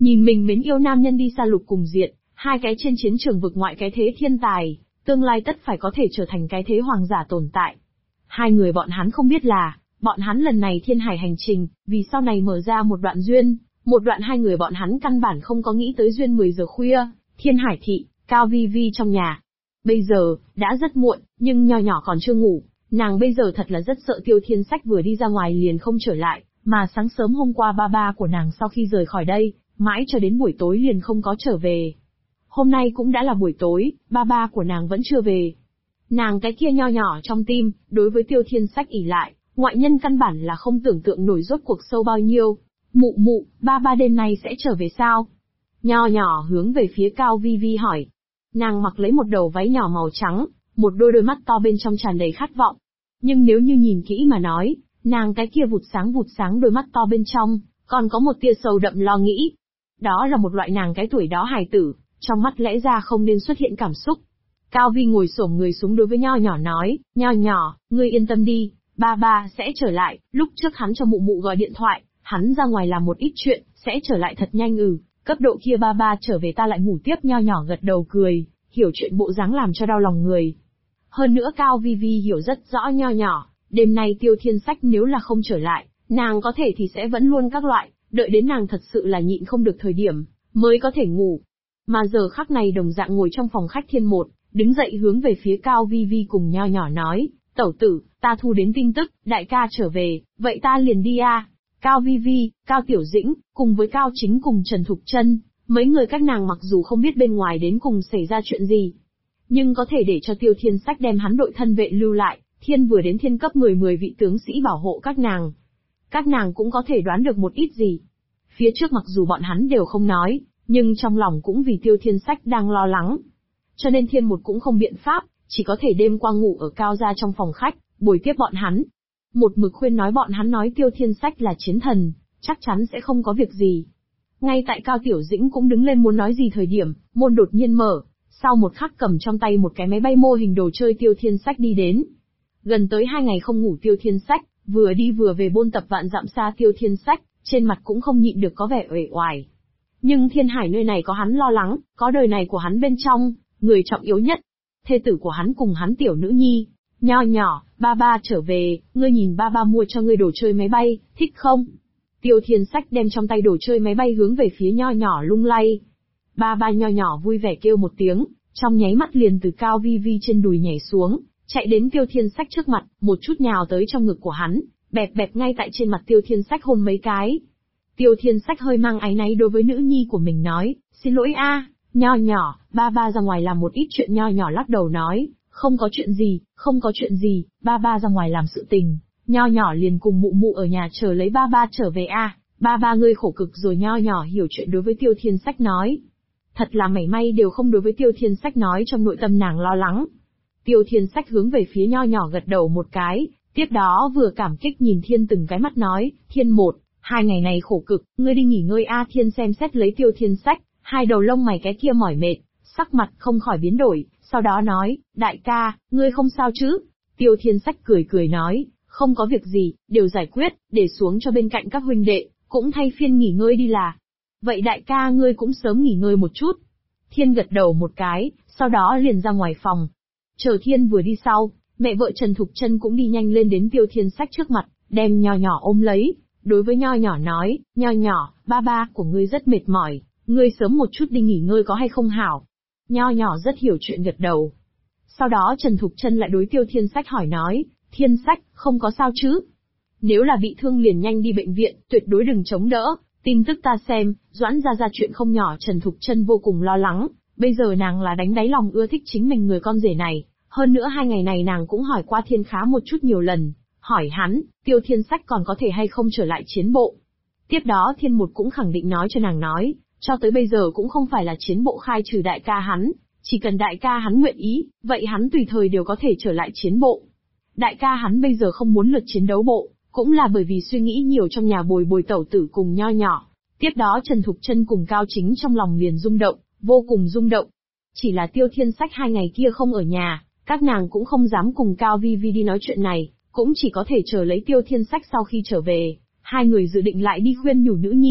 Nhìn mình mến yêu nam nhân đi xa lục cùng diện, hai cái trên chiến trường vực ngoại cái thế thiên tài, tương lai tất phải có thể trở thành cái thế hoàng giả tồn tại. Hai người bọn hắn không biết là, bọn hắn lần này thiên hải hành trình, vì sau này mở ra một đoạn duyên, một đoạn hai người bọn hắn căn bản không có nghĩ tới duyên 10 giờ khuya, thiên hải thị, Cao Vi Vi trong nhà. Bây giờ, đã rất muộn, nhưng nho nhỏ còn chưa ngủ, nàng bây giờ thật là rất sợ Tiêu Thiên Sách vừa đi ra ngoài liền không trở lại, mà sáng sớm hôm qua ba của nàng sau khi rời khỏi đây, mãi cho đến buổi tối liền không có trở về. Hôm nay cũng đã là buổi tối, ba của nàng vẫn chưa về. Nàng cái kia nho nhỏ trong tim, đối với Tiêu Thiên Sách ỷ lại, ngoại nhân căn bản là không tưởng tượng nổi rốt cuộc sâu bao nhiêu. Mụ mụ, ba đêm nay sẽ trở về sao? Nho nhỏ hướng về phía Cao Vi Vi hỏi. Nàng mặc lấy một đầu váy nhỏ màu trắng, một đôi mắt to bên trong tràn đầy khát vọng. Nhưng nếu như nhìn kỹ mà nói, nàng cái kia vụt sáng đôi mắt to bên trong, còn có một tia sầu đậm lo nghĩ. Đó là một loại nàng cái tuổi đó hài tử, trong mắt lẽ ra không nên xuất hiện cảm xúc. Cao Vi ngồi xổm người xuống đối với nho nhỏ nói, nho nhỏ, ngươi yên tâm đi, ba sẽ trở lại, lúc trước hắn cho mụ mụ gọi điện thoại, hắn ra ngoài làm một ít chuyện, sẽ trở lại thật nhanh cấp độ kia ba trở về ta lại ngủ tiếp nho nhỏ gật đầu cười, hiểu chuyện bộ dáng làm cho đau lòng người. Hơn nữa Cao Vi Vi hiểu rất rõ nho nhỏ, đêm nay Tiêu Thiên Sách nếu là không trở lại, nàng có thể thì sẽ vẫn luôn các loại, đợi đến nàng thật sự là nhịn không được thời điểm, mới có thể ngủ. Mà giờ khắc này đồng dạng ngồi trong phòng khách thiên một, đứng dậy hướng về phía Cao Vi Vi cùng nho nhỏ nói, tẩu tử, ta thu đến tin tức, đại ca trở về, vậy ta liền đi a. Cao Vi Vi, Cao Tiểu Dĩnh, cùng với Cao Chính cùng Trần Thục Trân, mấy người các nàng mặc dù không biết bên ngoài đến cùng xảy ra chuyện gì, nhưng có thể để cho Tiêu Thiên Sách đem hắn đội thân vệ lưu lại, thiên vừa đến thiên cấp 10 vị tướng sĩ bảo hộ các nàng. Các nàng cũng có thể đoán được một ít gì. Phía trước mặc dù bọn hắn đều không nói, nhưng trong lòng cũng vì Tiêu Thiên Sách đang lo lắng. Cho nên thiên một cũng không biện pháp, chỉ có thể đêm qua ngủ ở Cao gia trong phòng khách, bồi tiếp bọn hắn. Một mực khuyên nói bọn hắn nói Tiêu Thiên Sách là chiến thần, chắc chắn sẽ không có việc gì. Ngay tại Cao Tiểu Dĩnh cũng đứng lên muốn nói gì thời điểm, môn đột nhiên mở, sau một khắc cầm trong tay một cái máy bay mô hình đồ chơi Tiêu Thiên Sách đi đến. Gần tới 2 ngày không ngủ Tiêu Thiên Sách, vừa đi vừa về bôn tập vạn dặm xa Tiêu Thiên Sách, trên mặt cũng không nhịn được có vẻ uể oải. Nhưng thiên hải nơi này có hắn lo lắng, có đời này của hắn bên trong, người trọng yếu nhất. Thê tử của hắn cùng hắn tiểu nữ nhi, nho nhỏ, ba trở về, ngươi nhìn ba mua cho ngươi đồ chơi máy bay, thích không? Tiêu Thiên Sách đem trong tay đồ chơi máy bay hướng về phía nho nhỏ lung lay. Ba nho nhỏ vui vẻ kêu một tiếng, trong nháy mắt liền từ Cao Vi Vi trên đùi nhảy xuống, chạy đến Tiêu Thiên Sách trước mặt, một chút nhào tới trong ngực của hắn, bẹp ngay tại trên mặt Tiêu Thiên Sách hôn mấy cái. Tiêu Thiên Sách hơi mang áy náy đối với nữ nhi của mình nói, xin lỗi a, nho nhỏ, ba ra ngoài làm một ít chuyện. Nho nhỏ lắc đầu nói, không có chuyện gì, ba ra ngoài làm sự tình, nho nhỏ liền cùng mụ mụ ở nhà chờ lấy ba trở về a. Ba ngươi khổ cực rồi. Nho nhỏ hiểu chuyện đối với Tiêu Thiên Sách nói. Thật là mảy may đều không đối với Tiêu Thiên Sách nói trong nội tâm nàng lo lắng. Tiêu Thiên Sách hướng về phía nho nhỏ gật đầu một cái, tiếp đó vừa cảm kích nhìn Thiên từng cái mắt nói, Thiên một, 2 ngày này khổ cực, ngươi đi nghỉ ngơi a. Thiên xem xét lấy Tiêu Thiên Sách, hai đầu lông mày cái kia mỏi mệt, sắc mặt không khỏi biến đổi, sau đó nói, đại ca, ngươi không sao chứ? Tiêu Thiên Sách cười nói, không có việc gì, đều giải quyết, để xuống cho bên cạnh các huynh đệ, cũng thay phiên nghỉ ngơi đi là. Vậy đại ca ngươi cũng sớm nghỉ ngơi một chút. Thiên gật đầu một cái, sau đó liền ra ngoài phòng. Chờ Thiên vừa đi sau, mẹ vợ Trần Thục Trân cũng đi nhanh lên đến Tiêu Thiên Sách trước mặt, đem nho nhỏ ôm lấy, đối với nho nhỏ nói, nho nhỏ, ba của ngươi rất mệt mỏi, ngươi sớm một chút đi nghỉ ngơi có hay không hảo? Nho nhỏ rất hiểu chuyện gật đầu. Sau đó Trần Thục Trân lại đối Tiêu Thiên Sách hỏi nói, Thiên Sách, không có sao chứ? Nếu là bị thương liền nhanh đi bệnh viện, tuyệt đối đừng chống đỡ, tin tức ta xem, Doãn ra chuyện không nhỏ. Trần Thục Trân vô cùng lo lắng, bây giờ nàng là đánh đáy lòng ưa thích chính mình người con rể này, hơn nữa 2 ngày này nàng cũng hỏi qua Thiên Khá một chút nhiều lần, hỏi hắn, Tiêu Thiên Sách còn có thể hay không trở lại chiến bộ. Tiếp đó Thiên một cũng khẳng định nói cho nàng nói, cho tới bây giờ cũng không phải là chiến bộ khai trừ đại ca hắn, chỉ cần đại ca hắn nguyện ý, vậy hắn tùy thời đều có thể trở lại chiến bộ. Đại ca hắn bây giờ không muốn lượt chiến đấu bộ, cũng là bởi vì suy nghĩ nhiều trong nhà bồi tẩu tử cùng nho nhỏ. Tiếp đó Trần Thục Trân cùng Cao Chính trong lòng liền rung động, vô cùng rung động. Chỉ là Tiêu Thiên Sách 2 ngày kia không ở nhà, các nàng cũng không dám cùng Cao Vi Vi đi nói chuyện này, cũng chỉ có thể chờ lấy Tiêu Thiên Sách sau khi trở về. Hai người dự định lại đi khuyên nhủ nữ nhi,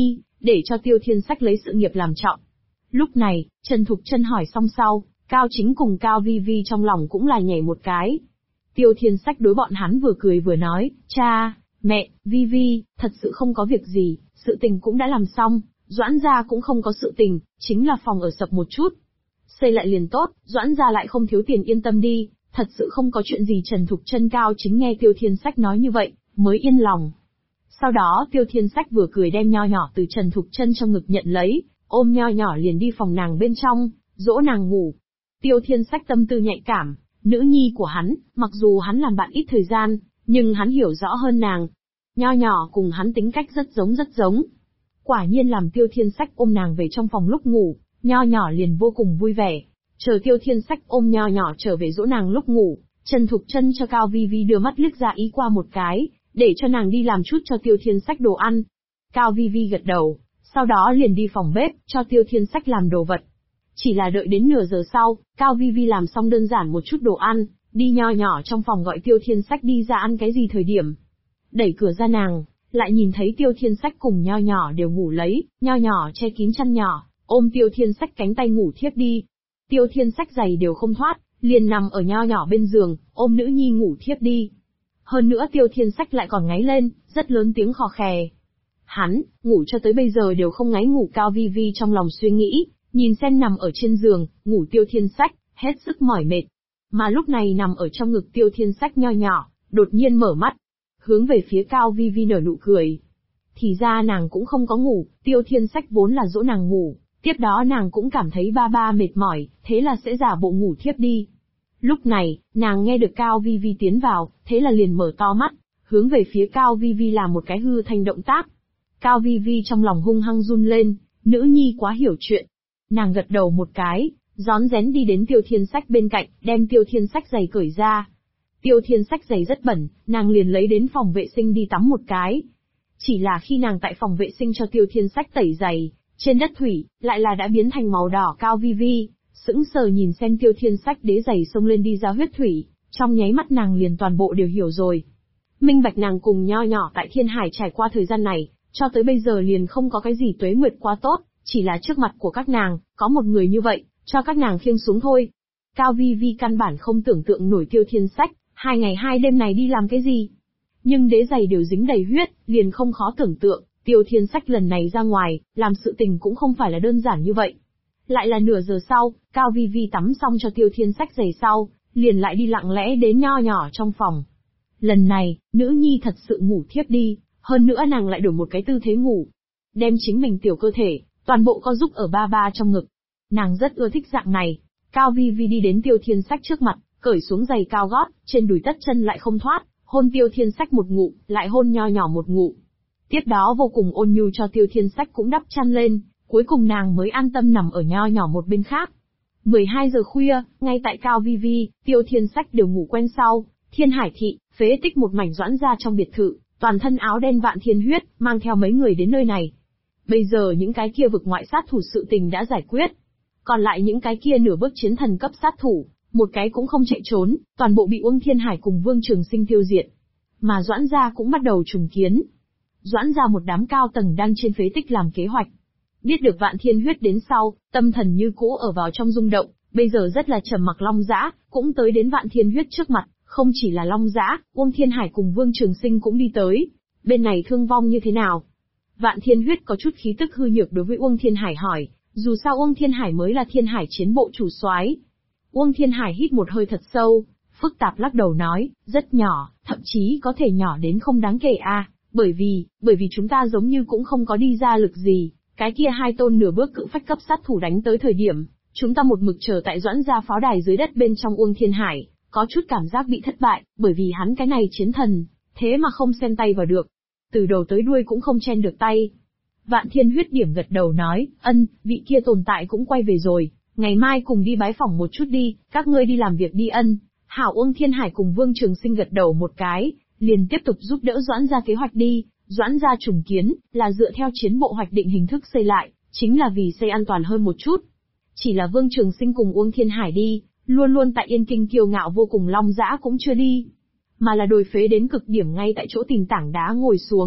để cho Tiêu Thiên Sách lấy sự nghiệp làm trọng. Lúc này, Trần Thục Chân hỏi xong sau, Cao Chính cùng Cao Vi Vi trong lòng cũng là nhảy một cái. Tiêu Thiên Sách đối bọn hắn vừa cười vừa nói, cha, mẹ, Vi Vi, thật sự không có việc gì, sự tình cũng đã làm xong, Doãn gia cũng không có sự tình, chính là phòng ở sập một chút. Xây lại liền tốt, Doãn gia lại không thiếu tiền, yên tâm đi, thật sự không có chuyện gì. Trần Thục Chân Cao Chính nghe Tiêu Thiên Sách nói như vậy, mới yên lòng. Sau đó Tiêu Thiên Sách vừa cười đem nho nhỏ từ Trần Thục Chân trong ngực nhận lấy, ôm nho nhỏ liền đi phòng nàng bên trong, dỗ nàng ngủ. Tiêu Thiên Sách tâm tư nhạy cảm, nữ nhi của hắn, mặc dù hắn làm bạn ít thời gian, nhưng hắn hiểu rõ hơn nàng. Nho nhỏ cùng hắn tính cách rất giống. Quả nhiên làm Tiêu Thiên Sách ôm nàng về trong phòng lúc ngủ, nho nhỏ liền vô cùng vui vẻ. Chờ Tiêu Thiên Sách ôm nho nhỏ trở về dỗ nàng lúc ngủ, Trần Thục Chân cho Cao Vi Vi đưa mắt liếc ra ý qua một cái, để cho nàng đi làm chút cho Tiêu Thiên Sách đồ ăn. Cao Vi Vi gật đầu, sau đó liền đi phòng bếp, cho Tiêu Thiên Sách làm đồ vật. Chỉ là đợi đến nửa giờ sau, Cao Vi Vi làm xong đơn giản một chút đồ ăn, đi nho nhỏ trong phòng gọi Tiêu Thiên Sách đi ra ăn cái gì thời điểm. Đẩy cửa ra nàng, lại nhìn thấy Tiêu Thiên Sách cùng nho nhỏ đều ngủ lấy, nho nhỏ che kín chăn nhỏ, ôm Tiêu Thiên Sách cánh tay ngủ thiếp đi. Tiêu Thiên Sách giày đều không thoát, liền nằm ở nho nhỏ bên giường, ôm nữ nhi ngủ thiếp đi. Hơn nữa Tiêu Thiên Sách lại còn ngáy lên, rất lớn tiếng khò khè. Hắn, ngủ cho tới bây giờ đều không ngáy ngủ. Cao Vi Vi trong lòng suy nghĩ, nhìn xem nằm ở trên giường, ngủ Tiêu Thiên Sách, hết sức mỏi mệt. Mà lúc này nằm ở trong ngực Tiêu Thiên Sách nho nhỏ, đột nhiên mở mắt, hướng về phía Cao Vi Vi nở nụ cười. Thì ra nàng cũng không có ngủ, Tiêu Thiên Sách vốn là dỗ nàng ngủ, tiếp đó nàng cũng cảm thấy ba ba mệt mỏi, thế là sẽ giả bộ ngủ thiếp đi. Lúc này, nàng nghe được Cao Vi Vi tiến vào, thế là liền mở to mắt, hướng về phía Cao Vi Vi làm một cái hư thanh động tác. Cao Vi Vi trong lòng hung hăng run lên, nữ nhi quá hiểu chuyện. Nàng gật đầu một cái, rón rén đi đến Tiêu Thiên Sách bên cạnh, đem Tiêu Thiên Sách giày cởi ra. Tiêu Thiên Sách giày rất bẩn, nàng liền lấy đến phòng vệ sinh đi tắm một cái. Chỉ là khi nàng tại phòng vệ sinh cho Tiêu Thiên Sách tẩy giày, trên đất thủy, lại là đã biến thành màu đỏ. Cao Vi Vi sững sờ nhìn xem Tiêu Thiên Sách đế giày xông lên đi ra huyết thủy, trong nháy mắt nàng liền toàn bộ đều hiểu rồi. Minh bạch nàng cùng nho nhỏ tại Thiên Hải trải qua thời gian này, cho tới bây giờ liền không có cái gì tuế nguyệt quá tốt, chỉ là trước mặt của các nàng, có một người như vậy, cho các nàng khiêng xuống thôi. Cao Vi Vi căn bản không tưởng tượng nổi Tiêu Thiên Sách, 2 ngày 2 đêm này đi làm cái gì. Nhưng đế giày đều dính đầy huyết, liền không khó tưởng tượng, Tiêu Thiên Sách lần này ra ngoài, làm sự tình cũng không phải là đơn giản như vậy. Lại là nửa giờ sau, Cao Vi Vi tắm xong cho Tiêu Thiên Sách giày sau, liền lại đi lặng lẽ đến nho nhỏ trong phòng. Lần này, nữ nhi thật sự ngủ thiếp đi, hơn nữa nàng lại đổi một cái tư thế ngủ. Đem chính mình tiểu cơ thể, toàn bộ co giúp ở ba ba trong ngực. Nàng rất ưa thích dạng này. Cao Vi Vi đi đến Tiêu Thiên Sách trước mặt, cởi xuống giày cao gót, trên đùi tất chân lại không thoát, hôn Tiêu Thiên Sách một ngụm, lại hôn nho nhỏ một ngụm. Tiếp đó vô cùng ôn nhu cho Tiêu Thiên Sách cũng đắp chăn lên, cuối cùng nàng mới an tâm nằm ở nho nhỏ một bên khác. 12 giờ khuya, ngay tại Cao Vi Vi, Tiêu Thiên Sách đều ngủ quen sau, Thiên Hải thị, phế tích một mảnh Doãn gia trong biệt thự, toàn thân áo đen Vạn Thiên Huyết, mang theo mấy người đến nơi này. Bây giờ những cái kia vực ngoại sát thủ sự tình đã giải quyết. Còn lại những cái kia nửa bước chiến thần cấp sát thủ, một cái cũng không chạy trốn, toàn bộ bị Uông Thiên Hải cùng Vương Trường Sinh tiêu diệt. Mà Doãn gia cũng bắt đầu trùng kiến. Doãn gia một đám cao tầng đang trên phế tích làm kế hoạch. Biết được Vạn Thiên Huyết đến sau, tâm thần như cũ ở vào trong rung động, bây giờ rất là trầm mặc. Long Dã cũng tới đến Vạn Thiên Huyết trước mặt, không chỉ là Long Dã, Uông Thiên Hải cùng Vương Trường Sinh cũng đi tới. Bên này thương vong như thế nào? Vạn Thiên Huyết có chút khí tức hư nhược đối với Uông Thiên Hải hỏi, dù sao Uông Thiên Hải mới là Thiên Hải chiến bộ chủ soái. Uông Thiên Hải hít một hơi thật sâu, phức tạp lắc đầu nói, rất nhỏ, thậm chí có thể nhỏ đến không đáng kể a, bởi vì chúng ta giống như cũng không có đi ra lực gì, cái kia 2 tôn nửa bước cự phách cấp sát thủ đánh tới thời điểm, chúng ta một mực chờ tại Doãn gia pháo đài dưới đất bên trong. Uông Thiên Hải có chút cảm giác bị thất bại, bởi vì hắn cái này chiến thần, thế mà không xen tay vào được, từ đầu tới đuôi cũng không chen được tay. Vạn Thiên Huyết điểm gật đầu nói, vị kia tồn tại cũng quay về rồi, ngày mai cùng đi bái phỏng một chút đi, các ngươi đi làm việc đi. Hảo. Uông Thiên Hải cùng Vương Trường Sinh gật đầu một cái, liền tiếp tục giúp đỡ Doãn gia kế hoạch đi. Doãn gia trùng kiến, là dựa theo chiến bộ hoạch định hình thức xây lại, chính là vì xây an toàn hơn một chút. Chỉ là Vương Trường Sinh cùng Uông Thiên Hải đi, luôn luôn tại Yên Kinh kiêu ngạo vô cùng. Long Dã cũng chưa đi, mà là đồi phế đến cực điểm ngay tại chỗ tìm tảng đá ngồi xuống.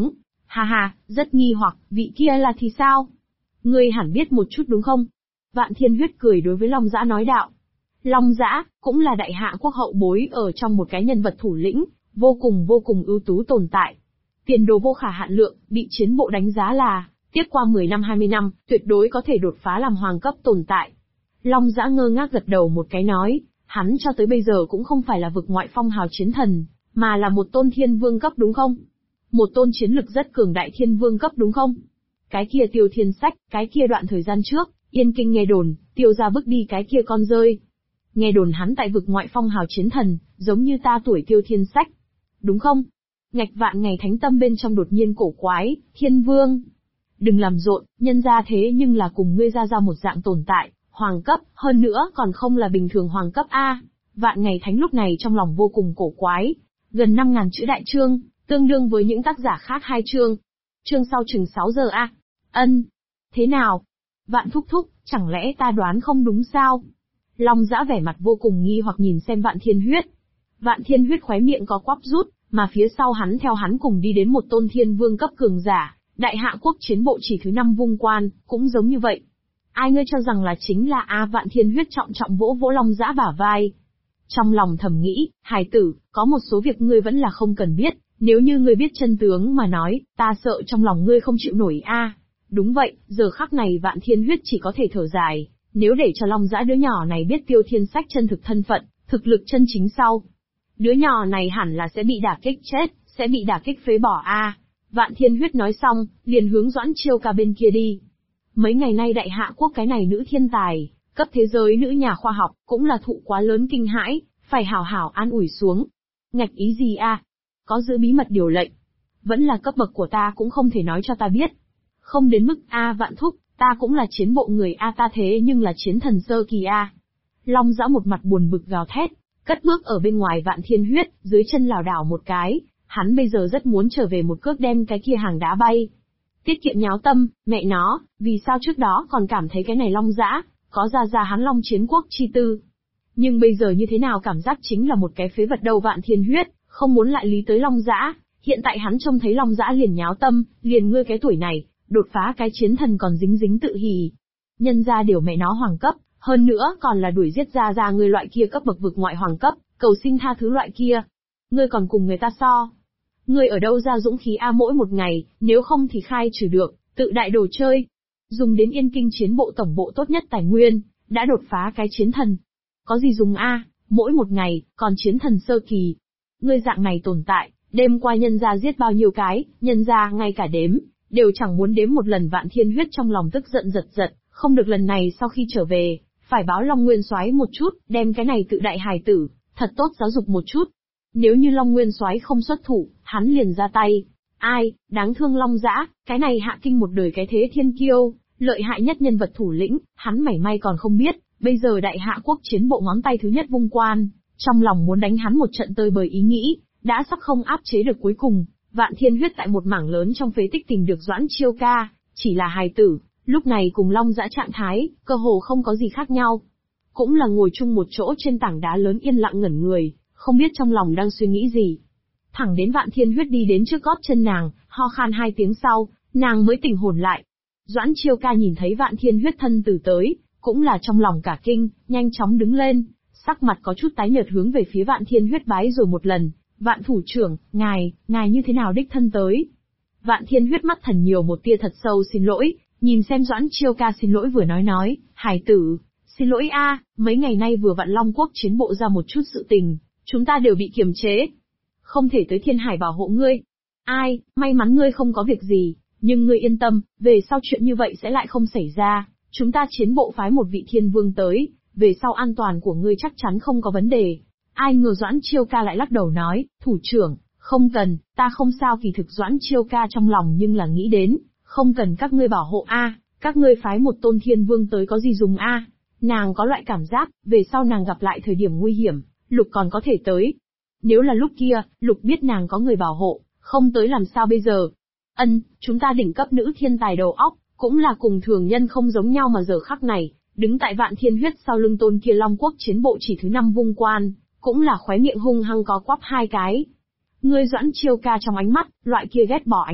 Ha ha, rất nghi hoặc, vị kia là thì sao? Ngươi hẳn biết một chút đúng không? Vạn Thiên Huyết cười đối với Long Dã nói đạo. Long Dã, cũng là đại hạ quốc hậu bối ở trong một cái nhân vật thủ lĩnh, vô cùng ưu tú tồn tại. Tiền đồ vô khả hạn lượng, bị chiến bộ đánh giá là, tiếp qua 10 năm 20 năm, tuyệt đối có thể đột phá làm hoàng cấp tồn tại. Long Dã ngơ ngác gật đầu một cái nói, hắn cho tới bây giờ cũng không phải là vực ngoại phong hào chiến thần, mà là một tôn thiên vương cấp đúng không? Một tôn chiến lực rất cường đại thiên vương cấp đúng không? Cái kia Tiêu Thiên Sách, cái kia đoạn thời gian trước, Yên Kinh nghe đồn, Tiêu gia bước đi cái kia con rơi. Nghe đồn hắn tại vực ngoại phong hào chiến thần, giống như ta tuổi Tiêu Thiên Sách. Đúng không? Ngạch Vạn ngày thánh tâm bên trong đột nhiên cổ quái, thiên vương. Đừng làm rộn, nhân ra thế nhưng là cùng ngươi ra một dạng tồn tại, hoàng cấp, hơn nữa còn không là bình thường hoàng cấp A. Vạn ngày thánh lúc này trong lòng vô cùng cổ quái. Gần 5.000 chữ đại chương, tương đương với những tác giả khác 2 chương. Chương sau chừng 6 giờ A. Ân. Thế nào? Vạn thúc thúc, chẳng lẽ ta đoán không đúng sao? Long Dã vẻ mặt vô cùng nghi hoặc nhìn xem Vạn Thiên Huyết. Vạn Thiên Huyết khóe miệng có quắp rút, mà phía sau hắn theo hắn cùng đi đến một tôn thiên vương cấp cường giả, đại hạ quốc chiến bộ chỉ thứ 5 vung quan, cũng giống như vậy. Ai ngươi cho rằng là chính là A? Vạn Thiên Huyết trọng trọng vỗ vỗ Long Dã bả vai. Trong lòng thầm nghĩ, hài tử, có một số việc ngươi vẫn là không cần biết, nếu như ngươi biết chân tướng mà nói, ta sợ trong lòng ngươi không chịu nổi A. Đúng vậy, giờ khắc này Vạn Thiên Huyết chỉ có thể thở dài, nếu để cho Long Dã đứa nhỏ này biết Tiêu Thiên Sách chân thực thân phận, thực lực chân chính sau. Đứa nhỏ này hẳn là sẽ bị đả kích chết, sẽ bị đả kích phế bỏ A. Vạn Thiên Huyết nói xong, liền hướng Doãn Chiêu Ca bên kia đi. Mấy ngày nay đại hạ quốc cái này nữ thiên tài, cấp thế giới nữ nhà khoa học, cũng là thụ quá lớn kinh hãi, phải hảo hảo an ủi xuống. Ngạch ý gì A? Có giữ bí mật điều lệnh. Vẫn là cấp bậc của ta cũng không thể nói cho ta biết. Không đến mức A Vạn thúc, ta cũng là chiến bộ người A, ta thế nhưng là chiến thần sơ kỳ A. Long Dã một mặt buồn bực gào thét, cất bước ở bên ngoài Vạn Thiên Huyết, dưới chân lảo đảo một cái, hắn bây giờ rất muốn trở về một cước đem cái kia hàng đá bay. Tiết kiệm nháo tâm, mẹ nó, vì sao trước đó còn cảm thấy cái này Long Dã, có ra hắn Long Chiến Quốc chi tư. Nhưng bây giờ như thế nào cảm giác chính là một cái phế vật đầu. Vạn Thiên Huyết, không muốn lại lý tới Long Dã, hiện tại hắn trông thấy Long Dã liền nháo tâm, liền ngươi cái tuổi này, đột phá cái chiến thần còn dính tự hì. Nhân ra điều mẹ nó hoàng cấp, hơn nữa còn là đuổi giết ra người loại kia cấp bậc vực ngoại hoàng cấp, cầu xin tha thứ loại kia. Ngươi còn cùng người ta so. Ngươi ở đâu ra dũng khí A? Mỗi một ngày, nếu không thì khai trừ được, tự đại đồ chơi. Dùng đến Yên Kinh chiến bộ tổng bộ tốt nhất tài nguyên, đã đột phá cái chiến thần. Có gì dùng A, mỗi một ngày, còn chiến thần sơ kỳ. Ngươi dạng này tồn tại, đêm qua nhân ra giết bao nhiêu cái, nhân ra ngay cả đếm, đều chẳng muốn đếm một lần. Vạn Thiên Huyết trong lòng tức giận giật, không được lần này sau khi trở về, phải báo Long Nguyên Soái một chút, đem cái này tự đại hài tử, thật tốt giáo dục một chút. Nếu như Long Nguyên Soái không xuất thủ, hắn liền ra tay. Ai, đáng thương Long Dã, cái này hạ kinh một đời cái thế thiên kiêu, lợi hại nhất nhân vật thủ lĩnh, hắn mảy may còn không biết, bây giờ đại hạ quốc chiến bộ ngón tay thứ nhất vung quan, trong lòng muốn đánh hắn một trận tơi bời ý nghĩ, đã sắp không áp chế được. Cuối cùng, Vạn Thiên Huyết tại một mảng lớn trong phế tích tìm được Doãn Chiêu Ca, chỉ là hài tử, lúc này cùng Long Dã trạng thái, cơ hồ không có gì khác nhau. Cũng là ngồi chung một chỗ trên tảng đá lớn yên lặng ngẩn người, không biết trong lòng đang suy nghĩ gì. Thẳng đến Vạn Thiên Huyết đi đến trước gót chân nàng, ho khan 2 tiếng sau, nàng mới tỉnh hồn lại. Doãn Chiêu Ca nhìn thấy Vạn Thiên Huyết thân tử tới, cũng là trong lòng cả kinh, nhanh chóng đứng lên, sắc mặt có chút tái nhợt hướng về phía Vạn Thiên Huyết bái rồi một lần. Vạn thủ trưởng, ngài như thế nào đích thân tới? Vạn Thiên Huyết mắt thần nhiều một tia thật sâu xin lỗi, nhìn xem Doãn Chiêu Ca xin lỗi vừa nói, hài tử, xin lỗi A, mấy ngày nay vừa vặn Long Quốc chiến bộ ra một chút sự tình, chúng ta đều bị kiềm chế. Không thể tới Thiên Hải bảo hộ ngươi. Ai, may mắn ngươi không có việc gì, nhưng ngươi yên tâm, về sau chuyện như vậy sẽ lại không xảy ra, chúng ta chiến bộ phái một vị thiên vương tới, về sau an toàn của ngươi chắc chắn không có vấn đề. Ai ngờ Doãn Chiêu Ca lại lắc đầu nói, thủ trưởng, không cần, ta không sao. Kỳ thực Doãn Chiêu Ca trong lòng nhưng là nghĩ đến, không cần các ngươi bảo hộ A, các ngươi phái một tôn thiên vương tới có gì dùng A. Nàng có loại cảm giác, về sau nàng gặp lại thời điểm nguy hiểm, Lục còn có thể tới. Nếu là lúc kia, Lục biết nàng có người bảo hộ, không tới làm sao bây giờ? Chúng ta đỉnh cấp nữ thiên tài đầu óc, cũng là cùng thường nhân không giống nhau mà giờ khắc này, đứng tại Vạn Thiên Huyết sau lưng tôn kia Long Quốc chiến bộ chỉ thứ 5 vung quan, cũng là khóe miệng hung hăng có quắp 2 cái. Ngươi Doãn Chiêu Ca trong ánh mắt, loại kia ghét bỏ ánh mắt,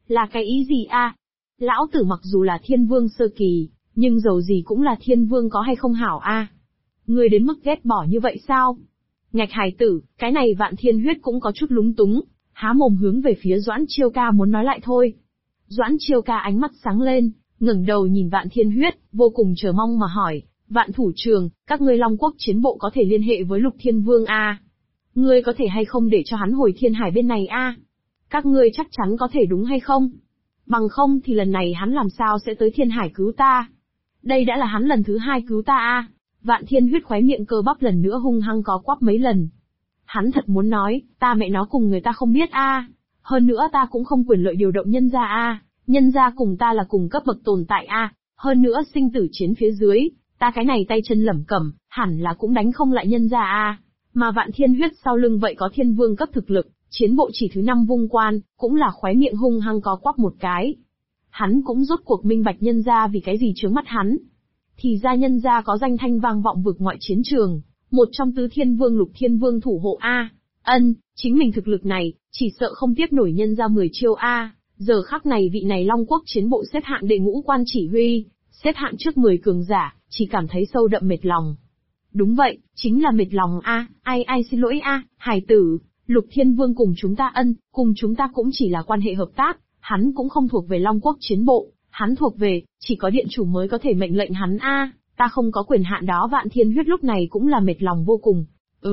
Là cái ý gì a? Lão tử mặc dù là thiên vương sơ kỳ, nhưng dầu gì cũng là thiên vương có hay không hảo a? Ngươi đến mức ghét bỏ như vậy sao? Ngạch hài tử, cái này Vạn Thiên Huyết cũng có chút lúng túng, há mồm hướng về phía Doãn Chiêu Ca muốn nói lại thôi. Doãn Chiêu Ca ánh mắt sáng lên, ngẩng đầu nhìn Vạn Thiên Huyết, vô cùng chờ mong mà hỏi, Vạn thủ trường, các ngươi Long Quốc chiến bộ có thể liên hệ với Lục Thiên Vương a? Ngươi có thể hay không để cho hắn hồi Thiên Hải bên này a? Các ngươi chắc chắn có thể đúng hay không? Bằng không thì lần này hắn làm sao sẽ tới Thiên Hải cứu ta? Đây đã là hắn lần thứ 2 cứu ta a. Vạn Thiên Huyết khóe miệng cơ bắp lần nữa hung hăng có quắp mấy lần. Hắn thật muốn nói, ta mẹ nó cùng người ta không biết a. Hơn nữa ta cũng không quyền lợi điều động nhân gia a. Nhân gia cùng ta là cùng cấp bậc tồn tại a. Hơn nữa sinh tử chiến phía dưới, ta cái này tay chân lẩm cẩm, hẳn là cũng đánh không lại nhân gia a. Mà Vạn Thiên Huyết sau lưng vậy có thiên vương cấp thực lực, chiến bộ chỉ thứ 5 vung quan, cũng là khóe miệng hung hăng có quắp một cái. Hắn cũng rốt cuộc minh bạch nhân gia vì cái gì chướng mắt hắn. Thì ra nhân gia có danh thanh vang vọng vực ngoại chiến trường, một trong tứ thiên vương Lục Thiên Vương thủ hộ a. Chính mình thực lực này, chỉ sợ không tiếp nổi nhân gia 10 chiêu a. Giờ khắc này vị này Long Quốc chiến bộ xếp hạng đệ ngũ quan chỉ huy, xếp hạng trước 10 cường giả, chỉ cảm thấy sâu đậm mệt lòng. Đúng vậy, chính là mệt lòng a, ai xin lỗi a, hài tử, Lục Thiên Vương cùng chúng ta cùng chúng ta cũng chỉ là quan hệ hợp tác, hắn cũng không thuộc về Long Quốc chiến bộ, hắn thuộc về, chỉ có điện chủ mới có thể mệnh lệnh hắn a, ta không có quyền hạn đó. Vạn Thiên Huyết lúc này cũng là mệt lòng vô cùng.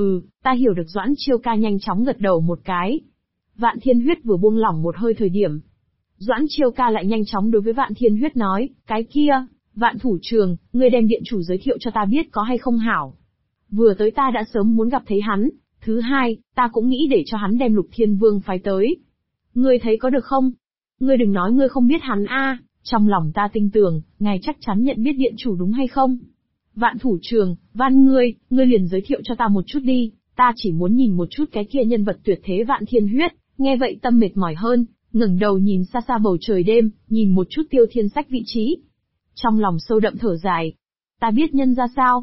Ta hiểu được. Doãn Chiêu Ca nhanh chóng gật đầu một cái. Vạn Thiên Huyết vừa buông lỏng một hơi thời điểm, Doãn Chiêu Ca lại nhanh chóng đối với Vạn Thiên Huyết nói, cái kia, Vạn thủ trường, ngươi đem điện chủ giới thiệu cho ta biết có hay không hảo. Vừa tới ta đã sớm muốn gặp thấy hắn, thứ hai, ta cũng nghĩ để cho hắn đem Lục Thiên Vương phái tới. Ngươi thấy có được không? Ngươi đừng nói ngươi không biết hắn a, trong lòng ta tin tưởng, ngài chắc chắn nhận biết điện chủ đúng hay không? Vạn thủ trường, van ngươi liền giới thiệu cho ta một chút đi, ta chỉ muốn nhìn một chút cái kia nhân vật tuyệt thế. Vạn Thiên Huyết, nghe vậy tâm mệt mỏi hơn, ngẩng đầu nhìn xa xa bầu trời đêm, nhìn một chút Tiêu Thiên Sách vị trí. Trong lòng sâu đậm thở dài. Ta biết nhân ra sao?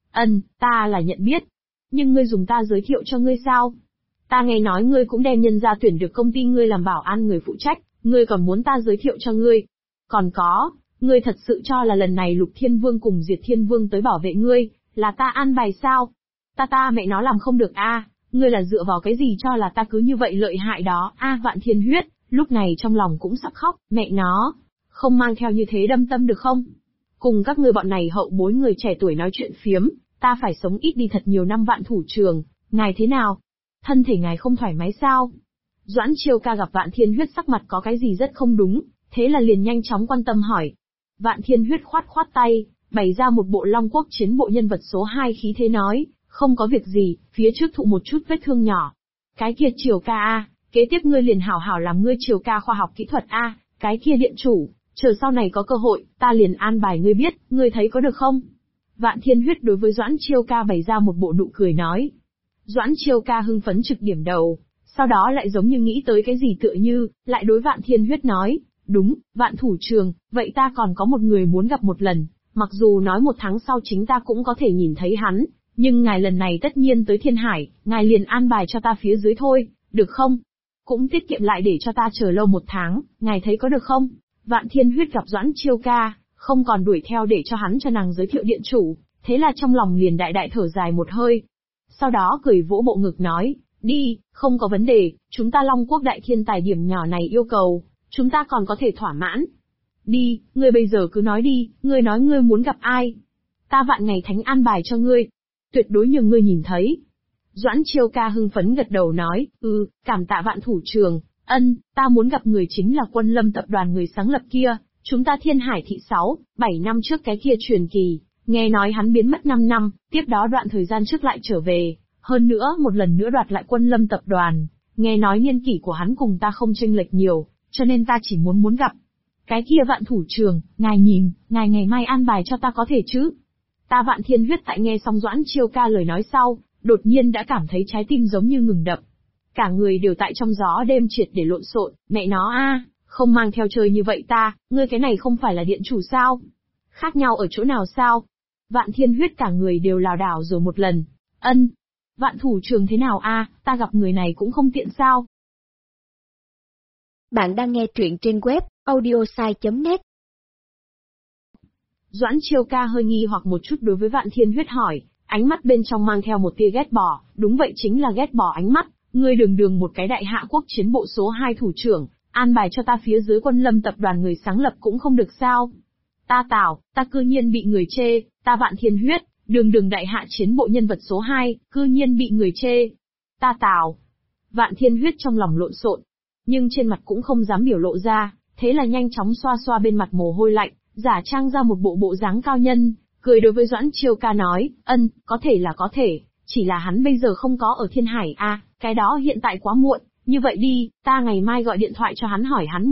Ta là nhận biết. Nhưng ngươi dùng ta giới thiệu cho ngươi sao? Ta nghe nói ngươi cũng đem nhân ra tuyển được công ty ngươi làm bảo an người phụ trách, ngươi còn muốn ta giới thiệu cho ngươi. Còn có, ngươi thật sự cho là lần này Lục Thiên Vương cùng Diệt Thiên Vương tới bảo vệ ngươi, là ta an bài sao? Ta mẹ nó làm không được a, ngươi là dựa vào cái gì cho là ta cứ như vậy lợi hại đó a. Vạn Thiên Huyết, lúc này trong lòng cũng sắp khóc, mẹ nó, không mang theo như thế đâm tâm được không? Cùng các ngươi bọn này hậu bối người trẻ tuổi nói chuyện phiếm, ta phải sống ít đi thật nhiều năm. Vạn thủ trường, ngài thế nào? Thân thể ngài không thoải mái sao? Doãn Chiêu Ca gặp Vạn Thiên Huyết sắc mặt có cái gì rất không đúng, thế là liền nhanh chóng quan tâm hỏi. Vạn Thiên Huyết khoát khoát tay, bày ra một bộ Long Quốc chiến bộ nhân vật số 2 khí thế nói, không có việc gì, phía trước thụ một chút vết thương nhỏ. Cái kia Chiêu Ca a, kế tiếp ngươi liền hảo hảo làm ngươi Chiêu Ca khoa học kỹ thuật a, cái kia điện chủ, chờ sau này có cơ hội, ta liền an bài ngươi biết, ngươi thấy có được không? Vạn Thiên Huyết đối với Doãn Chiêu Ca bày ra một bộ nụ cười nói. Doãn Chiêu Ca hưng phấn trực điểm đầu, sau đó lại giống như nghĩ tới cái gì tựa như, lại đối Vạn Thiên Huyết nói, đúng, Vạn thủ trường, vậy ta còn có một người muốn gặp một lần, mặc dù nói 1 tháng sau chính ta cũng có thể nhìn thấy hắn, nhưng ngài lần này tất nhiên tới Thiên Hải, ngài liền an bài cho ta phía dưới thôi, được không? Cũng tiết kiệm lại để cho ta chờ lâu 1 tháng, ngài thấy có được không? Vạn Thiên Huyết gặp Doãn Chiêu Ca, không còn đuổi theo để cho hắn cho nàng giới thiệu điện chủ, thế là trong lòng liền đại đại thở dài một hơi. Sau đó cười vỗ bộ ngực nói, đi, không có vấn đề, chúng ta Long Quốc đại thiên tài điểm nhỏ này yêu cầu, chúng ta còn có thể thỏa mãn. Đi, ngươi bây giờ cứ nói đi, ngươi nói ngươi muốn gặp ai? Ta Vạn Ngày Thánh an bài cho ngươi, tuyệt đối nhường ngươi nhìn thấy. Doãn Chiêu Ca hưng phấn gật đầu nói, cảm tạ Vạn thủ trường, ta muốn gặp người chính là Quân Lâm tập đoàn người sáng lập kia, chúng ta Thiên Hải thị 7 năm trước cái kia truyền kỳ, nghe nói hắn biến mất 5 năm, tiếp đó đoạn thời gian trước lại trở về, hơn nữa một lần nữa đoạt lại Quân Lâm tập đoàn, nghe nói niên kỷ của hắn cùng ta không chênh lệch nhiều, cho nên ta chỉ muốn gặp. Cái kia Vạn thủ trường, ngài nhìn, ngài ngày mai an bài cho ta có thể chứ? Ta Vạn Thiên Huyết tại nghe xong Doãn Chiêu Ca lời nói sau, đột nhiên đã cảm thấy trái tim giống như ngừng đập. Cả người đều tại trong gió đêm triệt để lộn xộn, mẹ nó a, không mang theo chơi như vậy ta, ngươi cái này không phải là điện chủ sao? Khác nhau ở chỗ nào sao? Vạn Thiên Huyết cả người đều lảo đảo rồi một lần. Vạn thủ trường thế nào a, ta gặp người này cũng không tiện sao? Bạn đang nghe truyện trên web audiosai.net. Doãn Chiêu Ca hơi nghi hoặc một chút đối với Vạn Thiên Huyết hỏi, ánh mắt bên trong mang theo một tia ghét bỏ, đúng vậy chính là ghét bỏ ánh mắt, ngươi đường đường một cái đại hạ quốc chiến bộ số 2 thủ trưởng, an bài cho ta phía dưới Quân Lâm tập đoàn người sáng lập cũng không được sao? Ta Tào, ta cư nhiên bị người chê, ta Vạn Thiên Huyết, đường đường đại hạ chiến bộ nhân vật số 2, cư nhiên bị người chê. Ta Tào. Vạn Thiên Huyết trong lòng lộn xộn, nhưng trên mặt cũng không dám biểu lộ ra, thế là nhanh chóng xoa xoa bên mặt mồ hôi lạnh, giả trang ra một bộ dáng cao nhân, cười đối với Doãn Chiêu Ca nói, có thể là có thể, chỉ là hắn bây giờ không có ở Thiên Hải a, cái đó hiện tại quá muộn, như vậy đi, ta ngày mai gọi điện thoại cho hắn hỏi hắn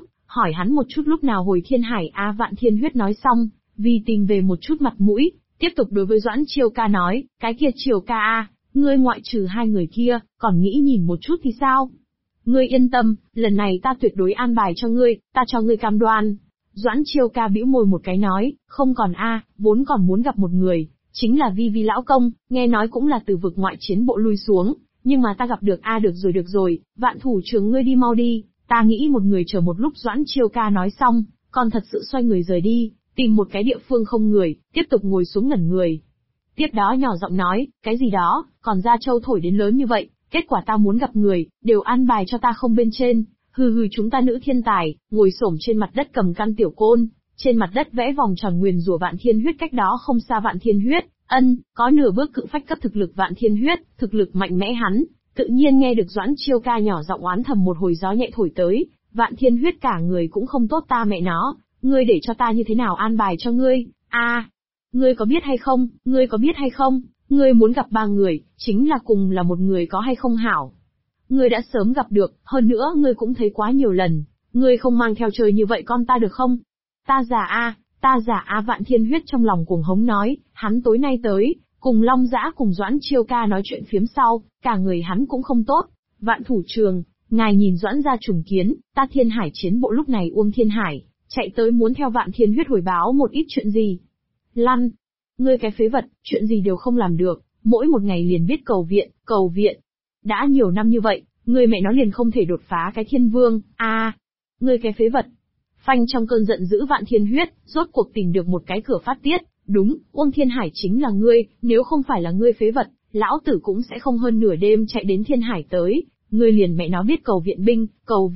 một chút lúc nào hồi Thiên Hải a. Vạn Thiên Huyết nói xong, vì tìm về một chút mặt mũi, tiếp tục đối với Doãn Chiêu Ca nói, cái kia Chiêu Ca a, ngươi ngoại trừ hai người kia, còn nghĩ nhìn một chút thì sao? Ngươi yên tâm, lần này ta tuyệt đối an bài cho ngươi, ta cho ngươi cam đoan. Doãn Chiêu Ca bĩu môi một cái nói, không còn vốn còn muốn gặp một người, chính là Vi Vi lão công, nghe nói cũng là từ vực ngoại chiến bộ lui xuống, nhưng mà ta gặp được được rồi, Vạn thủ trưởng ngươi đi mau đi, ta nghĩ một người chờ một lúc. Doãn Chiêu Ca nói xong, còn thật sự xoay người rời đi, tìm một cái địa phương không người, tiếp tục ngồi xuống ngẩn người. Tiếp đó nhỏ giọng nói, cái gì đó, còn ra châu thổi đến lớn như vậy, kết quả ta muốn gặp người, đều an bài cho ta không bên trên. Chúng ta nữ thiên tài, ngồi xổm trên mặt đất cầm căn tiểu côn, trên mặt đất vẽ vòng tròn nguyền rủa Vạn Thiên Huyết. Cách đó không xa Vạn Thiên Huyết, có nửa bước cự phách cấp thực lực Vạn Thiên Huyết, thực lực mạnh mẽ hắn, tự nhiên nghe được Doãn Chiêu Ca nhỏ giọng oán thầm một hồi gió nhẹ thổi tới, Vạn Thiên Huyết cả người cũng không tốt, ta mẹ nó, ngươi để cho ta như thế nào an bài cho ngươi, ngươi có biết hay không, ngươi muốn gặp ba người, chính là cùng là một người có hay không hảo. Ngươi đã sớm gặp được, hơn nữa ngươi cũng thấy quá nhiều lần, ngươi không mang theo chơi như vậy con ta được không? Ta giả Vạn Thiên Huyết trong lòng cuồng hống nói, hắn tối nay tới, cùng Long Dã cùng Doãn Chiêu Ca nói chuyện phiếm sau, cả người hắn cũng không tốt. Vạn thủ trường, ngài nhìn Doãn gia trùng kiến, ta Thiên Hải chiến bộ lúc này Uông Thiên Hải, chạy tới muốn theo Vạn Thiên Huyết hồi báo một ít chuyện gì. Lăn! Ngươi cái phế vật, chuyện gì đều không làm được, mỗi một ngày liền biết cầu viện. Đã nhiều năm như vậy, ngươi mẹ nó liền không thể đột phá cái thiên vương, ngươi cái phế vật. Phanh trong cơn giận dữ Vạn Thiên Huyết, rốt cuộc tìm được một cái cửa phát tiết, đúng, Uông Thiên Hải chính là ngươi, nếu không phải là ngươi phế vật, lão tử cũng sẽ không hơn nửa đêm chạy đến Thiên Hải tới, ngươi liền mẹ nó biết cầu viện binh,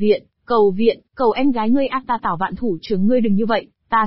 cầu em gái ngươi ta Tào Vạn thủ trưởng ngươi đừng như vậy, ta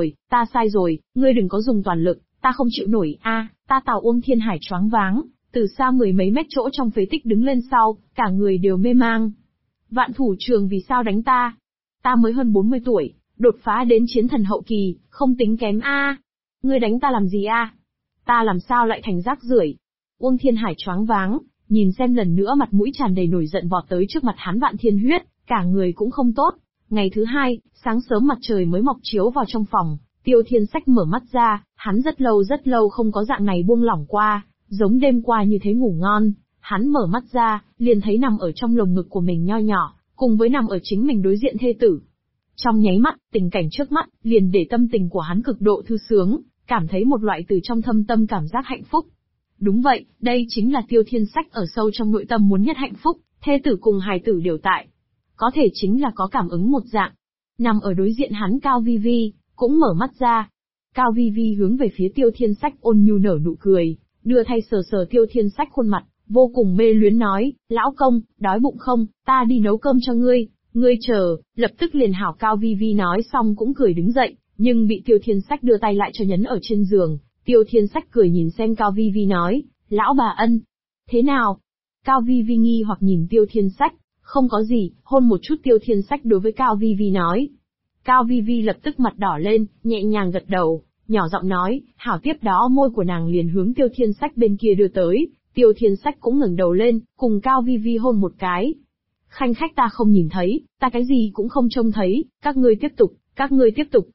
sai rồi, ngươi đừng có dùng toàn lực, ta không chịu nổi ta Tào. Uông Thiên Hải choáng váng, từ xa mười mấy mét chỗ trong phế tích đứng lên sau, cả người đều mê mang. Vạn thủ trưởng vì sao đánh ta? Ta mới hơn 40 tuổi, đột phá đến chiến thần hậu kỳ, không tính kém Ngươi đánh ta làm gì Ta làm sao lại thành rác rưởi? Uông Thiên Hải choáng váng, nhìn xem lần nữa mặt mũi tràn đầy nổi giận vọt tới trước mặt hắn Vạn Thiên Huyết, cả người cũng không tốt. Ngày thứ hai, sáng sớm mặt trời mới mọc chiếu vào trong phòng, Tiêu Thiên Sách mở mắt ra, hắn rất lâu không có dạng này buông lỏng qua, giống đêm qua như thế ngủ ngon. Hắn mở mắt ra, liền thấy nằm ở trong lồng ngực của mình nho nhỏ, cùng với nằm ở chính mình đối diện thê tử. Trong nháy mắt, tình cảnh trước mắt, liền để tâm tình của hắn cực độ thư sướng, cảm thấy một loại từ trong thâm tâm cảm giác hạnh phúc. Đúng vậy, đây chính là Tiêu Thiên Sách ở sâu trong nội tâm muốn nhất hạnh phúc, thê tử cùng hài tử đều tại. Có thể chính là có cảm ứng một dạng. Nằm ở đối diện hắn Cao Vi Vi, cũng mở mắt ra. Cao Vi Vi hướng về phía Tiêu Thiên Sách ôn nhu nở nụ cười, đưa tay sờ Tiêu Thiên Sách khuôn mặt, vô cùng mê luyến nói, lão công, đói bụng không, ta đi nấu cơm cho ngươi chờ, lập tức liền hảo. Cao Vi Vi nói xong cũng cười đứng dậy, nhưng bị Tiêu Thiên Sách đưa tay lại cho nhấn ở trên giường. Tiêu Thiên Sách cười nhìn xem Cao Vi Vi nói, lão bà thế nào? Cao Vi Vi nghi hoặc nhìn Tiêu Thiên Sách, không có gì, hôn một chút. Tiêu Thiên Sách đối với Cao Vi Vi nói. Cao Vi Vi lập tức mặt đỏ lên, nhẹ nhàng gật đầu, nhỏ giọng nói, hảo. Tiếp đó môi của nàng liền hướng Tiêu Thiên Sách bên kia đưa tới, Tiêu Thiên Sách cũng ngẩng đầu lên, cùng Cao Vi Vi hôn một cái. Khanh khách ta không nhìn thấy, ta cái gì cũng không trông thấy, các ngươi tiếp tục,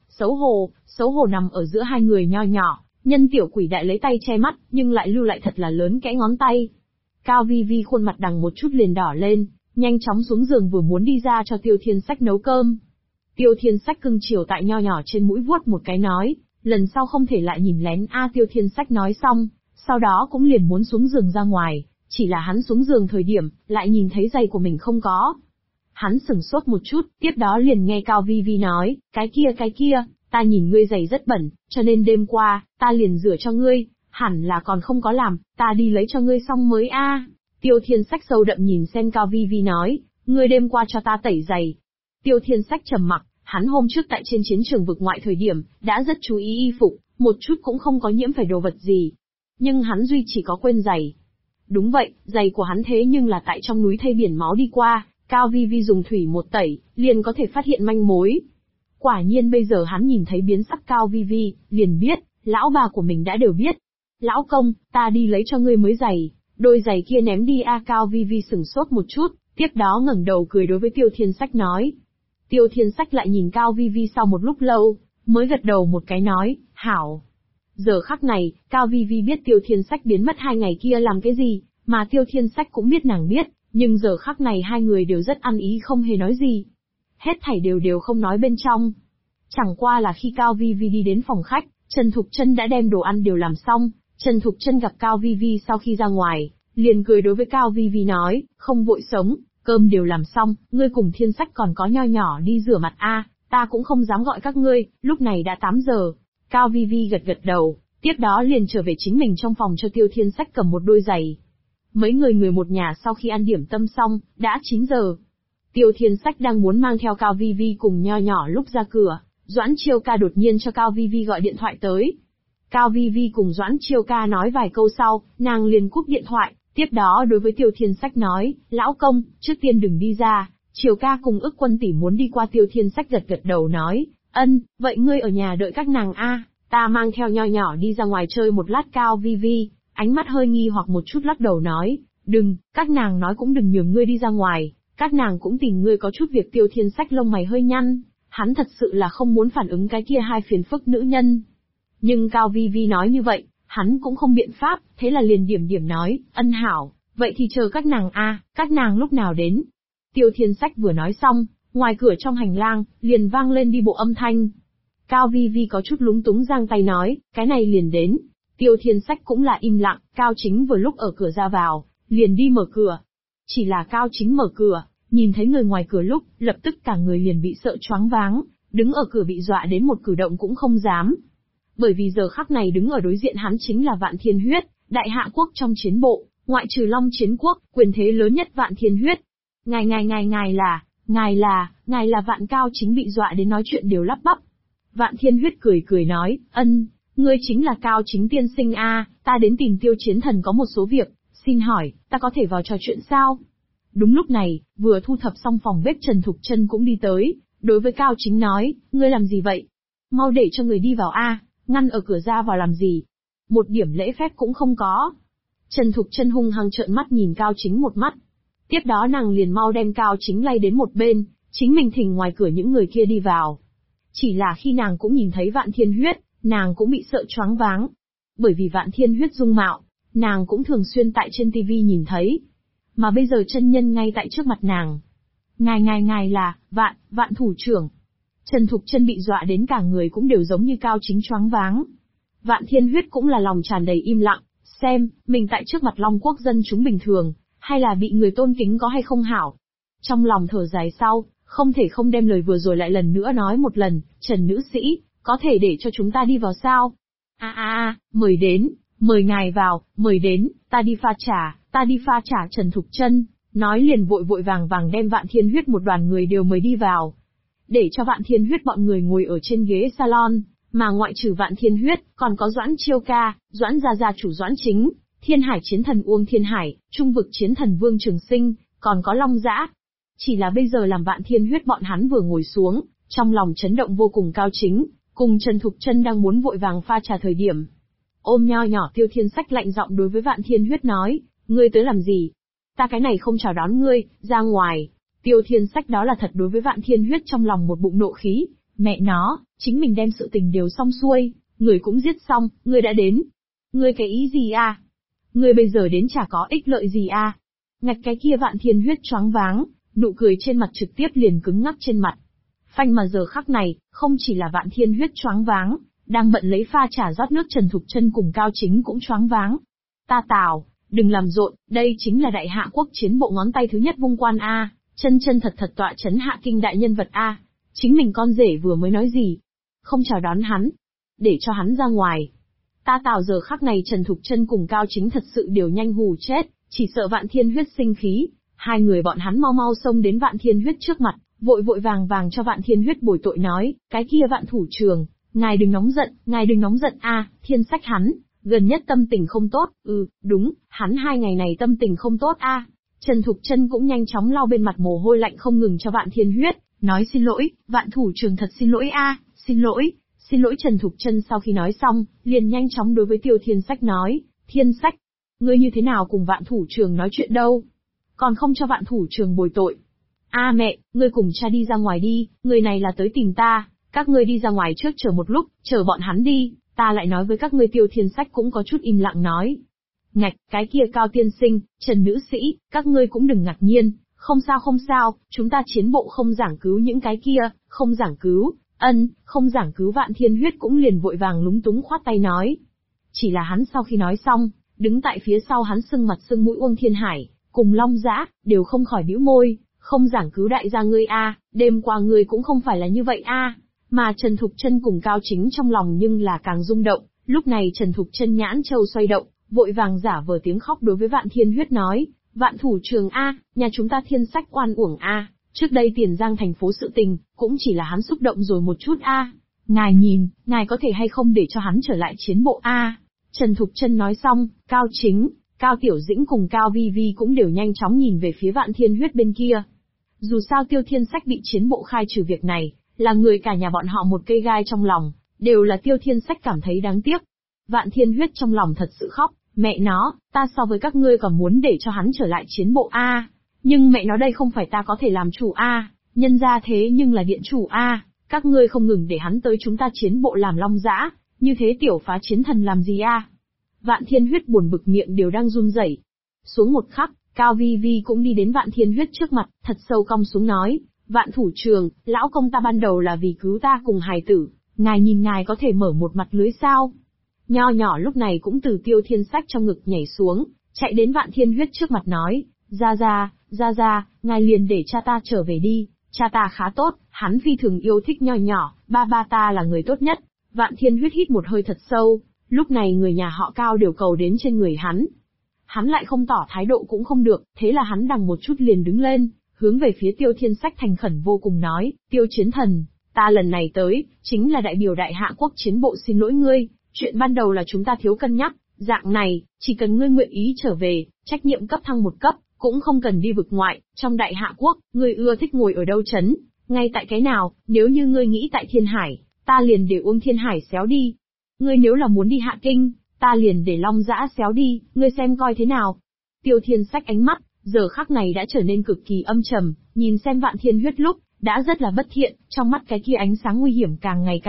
xấu hổ nằm ở giữa hai người nho nhỏ, nhân tiểu quỷ đại lấy tay che mắt, nhưng lại lưu lại thật là lớn kẽ ngón tay. Cao Vi Vi khuôn mặt đằng một chút liền đỏ lên, nhanh chóng xuống giường vừa muốn đi ra cho Tiêu Thiên Sách nấu cơm. Tiêu Thiên Sách cưng chiều tại nho nhỏ trên mũi vuốt một cái nói, lần sau không thể lại nhìn lén Tiêu Thiên Sách nói xong, sau đó cũng liền muốn xuống giường ra ngoài, chỉ là hắn xuống giường thời điểm, lại nhìn thấy giày của mình không có. Hắn sửng sốt một chút, tiếp đó liền nghe Cao Vi Vi nói, cái kia, ta nhìn ngươi giày rất bẩn, cho nên đêm qua, ta liền rửa cho ngươi, hẳn là còn không có làm, ta đi lấy cho ngươi xong mới a. Tiêu Thiên Sách sâu đậm nhìn xem Cao Vi Vi nói, ngươi đêm qua cho ta tẩy giày. Tiêu Thiên Sách trầm mặc, hắn hôm trước tại trên chiến trường vực ngoại thời điểm, đã rất chú ý y phục, một chút cũng không có nhiễm phải đồ vật gì. Nhưng hắn duy chỉ có quên giày. Đúng vậy, giày của hắn thế nhưng là tại trong núi thay biển máu đi qua, Cao Vi Vi dùng thủy một tẩy, liền có thể phát hiện manh mối. Quả nhiên bây giờ hắn nhìn thấy biến sắc Cao Vi Vi, liền biết, lão bà của mình đã đều biết. Lão công, ta đi lấy cho ngươi mới giày, đôi giày kia ném đi a. Cao Vi Vi sửng sốt một chút, tiếp đó ngẩng đầu cười đối với Tiêu Thiên Sách nói. Tiêu Thiên Sách lại nhìn Cao Vi Vi sau một lúc lâu, mới gật đầu một cái nói, hảo. Giờ khắc này, Cao Vi Vi biết Tiêu Thiên Sách biến mất 2 ngày kia làm cái gì, mà Tiêu Thiên Sách cũng biết nàng biết, nhưng giờ khắc này hai người đều rất ăn ý không hề nói gì. Hết thảy đều không nói bên trong. Chẳng qua là khi Cao Vi Vi đi đến phòng khách, Trần Thục Trân đã đem đồ ăn đều làm xong, Trần Thục Trân gặp Cao Vi Vi sau khi ra ngoài, liền cười đối với Cao Vi Vi nói, không vội sống, cơm đều làm xong, ngươi cùng Thiên Sách còn có nho nhỏ đi rửa mặt a, ta cũng không dám gọi các ngươi, lúc này đã 8 giờ. Cao Vi Vi gật gật đầu, tiếp đó liền trở về chính mình trong phòng cho Tiêu Thiên Sách cầm một đôi giày. Mấy người một nhà sau khi ăn điểm tâm xong, đã 9 giờ. Tiêu Thiên Sách đang muốn mang theo Cao Vi Vi cùng nho nhỏ lúc ra cửa, Doãn Chiêu Ca đột nhiên cho Cao Vi Vi gọi điện thoại tới. Cao Vi Vi cùng Doãn Chiêu Ca nói vài câu sau, nàng liền cúp điện thoại, tiếp đó đối với Tiêu Thiên Sách nói, lão công, trước tiên đừng đi ra, Chiêu Ca cùng Ức Quân tỷ muốn đi qua. Tiêu Thiên Sách gật gật đầu nói, ân, vậy ngươi ở nhà đợi các nàng a, ta mang theo nho nhỏ đi ra ngoài chơi một lát. Cao Vi Vi, ánh mắt hơi nghi hoặc một chút lắc đầu nói, đừng, các nàng nói cũng đừng nhường ngươi đi ra ngoài, các nàng cũng tìm ngươi có chút việc. Tiêu Thiên Sách lông mày hơi nhăn, hắn thật sự là không muốn phản ứng cái kia hai phiền phức nữ nhân. Nhưng Cao Vi Vi nói như vậy, hắn cũng không biện pháp, thế là liền điểm nói, ân hảo, vậy thì chờ các nàng a, các nàng lúc nào đến. Tiêu Thiên Sách vừa nói xong, ngoài cửa trong hành lang, liền vang lên đi bộ âm thanh. Cao Vi Vi có chút lúng túng giang tay nói, cái này liền đến. Tiêu Thiên Sách cũng là im lặng, Cao Chính vừa lúc ở cửa ra vào, liền đi mở cửa. Chỉ là Cao Chính mở cửa, nhìn thấy người ngoài cửa lúc, lập tức cả người liền bị sợ choáng váng, đứng ở cửa bị dọa đến một cử động cũng không dám. Bởi vì giờ khắc này đứng ở đối diện hắn chính là Vạn Thiên Huyết, đại hạ quốc trong chiến bộ, ngoại trừ Long Chiến quốc, quyền thế lớn nhất Vạn Thiên Huyết. Ngài là Vạn. Cao Chính bị dọa đến nói chuyện đều lắp bắp. Vạn Thiên Huyết cười nói, ân, ngươi chính là Cao Chính tiên sinh a, ta đến tìm Tiêu Chiến Thần có một số việc, xin hỏi, ta có thể vào trò chuyện sao? Đúng lúc này, vừa thu thập xong phòng bếp Trần Thục Trân cũng đi tới, đối với Cao Chính nói, ngươi làm gì vậy? Mau để cho người đi vào a, ngăn ở cửa ra vào làm gì? Một điểm lễ phép cũng không có. Trần Thục Trân hung hăng trợn mắt nhìn Cao Chính một mắt. Tiếp đó nàng liền mau đem Cao Chính lay đến một bên, chính mình thỉnh ngoài cửa những người kia đi vào. Chỉ là khi nàng cũng nhìn thấy Vạn Thiên Huyết, nàng cũng bị sợ choáng váng. Bởi vì Vạn Thiên Huyết dung mạo, nàng cũng thường xuyên tại trên TV nhìn thấy. Mà bây giờ chân nhân ngay tại trước mặt nàng. Ngài là, Vạn thủ trưởng. Trần Thục Trân bị dọa đến cả người cũng đều giống như Cao Chính choáng váng. Vạn Thiên Huyết cũng là lòng tràn đầy im lặng, xem, mình tại trước mặt Long Quốc dân chúng bình thường, hay là bị người tôn kính có hay không hảo. Trong lòng thở dài sau, không thể không đem lời vừa rồi lại lần nữa nói một lần, Trần nữ sĩ, có thể để cho chúng ta đi vào sao? Mời đến, mời ngài vào, mời đến, ta đi pha trà. Trần Thục Trân, nói liền vội vàng đem Vạn Thiên Huyết một đoàn người đều mời đi vào. Để cho Vạn Thiên Huyết bọn người ngồi ở trên ghế salon, mà ngoại trừ Vạn Thiên Huyết, còn có Doãn Chiêu Ca, Doãn gia chủ Doãn Chính, Thiên Hải chiến thần Uông Thiên Hải, Trung vực chiến thần Vương Trường Sinh, còn có Long Dã. Chỉ là bây giờ làm Vạn Thiên Huyết bọn hắn vừa ngồi xuống, trong lòng chấn động vô cùng. Cao Chính, cùng Trần Thục Trân đang muốn vội vàng pha trà thời điểm. Ôm nho nhỏ Tiêu Thiên Sách lạnh giọng đối với Vạn Thiên Huyết nói, ngươi tới làm gì? Ta cái này không chào đón ngươi, ra ngoài. Tiêu Thiên Sách đó là thật đối với Vạn Thiên Huyết trong lòng một bụng nộ khí, mẹ nó, chính mình đem sự tình đều xong xuôi, người cũng giết xong, ngươi đã đến. Ngươi cái ý gì a? Ngươi bây giờ đến chả có ích lợi gì a? Ngạch cái kia Vạn Thiên Huyết choáng váng, nụ cười trên mặt trực tiếp liền cứng ngắc trên mặt. Phanh mà giờ khắc này, không chỉ là Vạn Thiên Huyết choáng váng, đang bận lấy pha trà rót nước Trần Thục Trân cùng Cao Chính cũng choáng váng. Ta Tào, đừng làm rộn, đây chính là đại hạ quốc chiến bộ ngón tay thứ nhất vung quan a. chân chân thật thật tọa chấn hạ kinh đại nhân vật a. Chính mình con rể vừa mới nói gì? Không chào đón hắn, để cho hắn ra ngoài. Ta Tào giờ khắc này Trần Thục Chân cùng Cao Chính thật sự đều nhanh hù chết, chỉ sợ Vạn Thiên Huyết sinh khí. Hai người bọn hắn mau mau xông đến Vạn Thiên Huyết trước mặt, vội vội vàng vàng cho Vạn Thiên Huyết bồi tội nói, cái kia Vạn thủ trưởng, ngài đừng nóng giận a, Thiên Sách hắn, gần nhất tâm tình không tốt, đúng, hắn 2 ngày này tâm tình không tốt a. Trần Thục Chân cũng nhanh chóng lau bên mặt mồ hôi lạnh không ngừng cho Vạn Thiên Huyết, nói xin lỗi, Vạn thủ trưởng thật xin lỗi a, xin lỗi. Trần Thục Chân sau khi nói xong, liền nhanh chóng đối với Tiêu Thiên Sách nói, Thiên Sách, ngươi như thế nào cùng Vạn thủ trưởng nói chuyện đâu? Còn không cho Vạn thủ trưởng bồi tội. A mẹ, ngươi cùng cha đi ra ngoài đi, người này là tới tìm ta, các ngươi đi ra ngoài trước chờ một lúc, chờ bọn hắn đi, ta lại nói với các ngươi. Tiêu Thiên Sách cũng có chút im lặng nói. Ngạch, cái kia Cao tiên sinh, Trần nữ sĩ, các ngươi cũng đừng ngạc nhiên, không sao, chúng ta chiến bộ không giảng cứu những cái kia, không giảng cứu. Không giảng cứu. Vạn Thiên Huyết cũng liền vội vàng lúng túng khoát tay nói. Chỉ là hắn sau khi nói xong, đứng tại phía sau hắn sưng mặt sưng mũi Uông Thiên Hải, cùng Long Dã, đều không khỏi bĩu môi, không giảng cứu đại gia ngươi a, đêm qua ngươi cũng không phải là như vậy a. Mà Trần Thục Chân cùng Cao Chính trong lòng nhưng là càng rung động, lúc này Trần Thục Chân nhãn châu xoay động, vội vàng giả vờ tiếng khóc đối với Vạn Thiên Huyết nói, Vạn thủ trưởng a, nhà chúng ta Thiên Sách oan uổng a. Trước đây Tiền Giang thành phố sự tình, cũng chỉ là hắn xúc động rồi một chút a. Ngài nhìn, ngài có thể hay không để cho hắn trở lại chiến bộ a? Trần Thục Chân nói xong, Cao Chính, Cao Tiểu Dĩnh cùng Cao Vi Vi cũng đều nhanh chóng nhìn về phía Vạn Thiên Huyết bên kia. Dù sao Tiêu Thiên Sách bị chiến bộ khai trừ việc này, là người cả nhà bọn họ một cây gai trong lòng, đều là Tiêu Thiên Sách cảm thấy đáng tiếc. Vạn Thiên Huyết trong lòng thật sự khóc, mẹ nó, ta so với các ngươi còn muốn để cho hắn trở lại chiến bộ a. Nhưng mẹ nó đây không phải ta có thể làm chủ a, nhân ra thế nhưng là điện chủ a, các ngươi không ngừng để hắn tới chúng ta chiến bộ làm Long Dã, như thế tiểu phá chiến thần làm gì a? Vạn Thiên Huyết buồn bực miệng đều đang run rẩy. Xuống một khắc, Cao Vi Vi cũng đi đến Vạn Thiên Huyết trước mặt, thật sâu cong xuống nói, Vạn thủ trưởng, lão công ta ban đầu là vì cứu ta cùng hài tử, ngài nhìn ngài có thể mở một mặt lưới sao? Nho nhỏ lúc này cũng từ Tiêu Thiên Sách trong ngực nhảy xuống, chạy đến Vạn Thiên Huyết trước mặt nói, ra, ngài liền để cha ta trở về đi, cha ta khá tốt, hắn phi thường yêu thích nho nhỏ, ba ta là người tốt nhất. Vạn Thiên Huyết hít một hơi thật sâu, lúc này người nhà họ Cao đều cầu đến trên người hắn. Hắn lại không tỏ thái độ cũng không được, thế là hắn đằng một chút liền đứng lên, hướng về phía Tiêu Thiên Sách thành khẩn vô cùng nói, Tiêu chiến thần, ta lần này tới, chính là đại biểu đại hạ quốc chiến bộ xin lỗi ngươi, chuyện ban đầu là chúng ta thiếu cân nhắc, dạng này, chỉ cần ngươi nguyện ý trở về, trách nhiệm cấp thăng một cấp, cũng không cần đi vực ngoại, trong đại hạ quốc, ngươi ưa thích ngồi ở đâu chấn, ngay tại cái nào, nếu như ngươi nghĩ tại Thiên Hải, ta liền để Uông Thiên Hải xéo đi. Ngươi nếu là muốn đi Hạ Kinh, ta liền để Long Dã xéo đi, ngươi xem coi thế nào. Tiêu Thiên Sách ánh mắt, giờ khắc này đã trở nên cực kỳ âm trầm, nhìn xem Vạn Thiên Huyết lúc, đã rất là bất thiện, trong mắt cái kia ánh sáng nguy hiểm càng ngày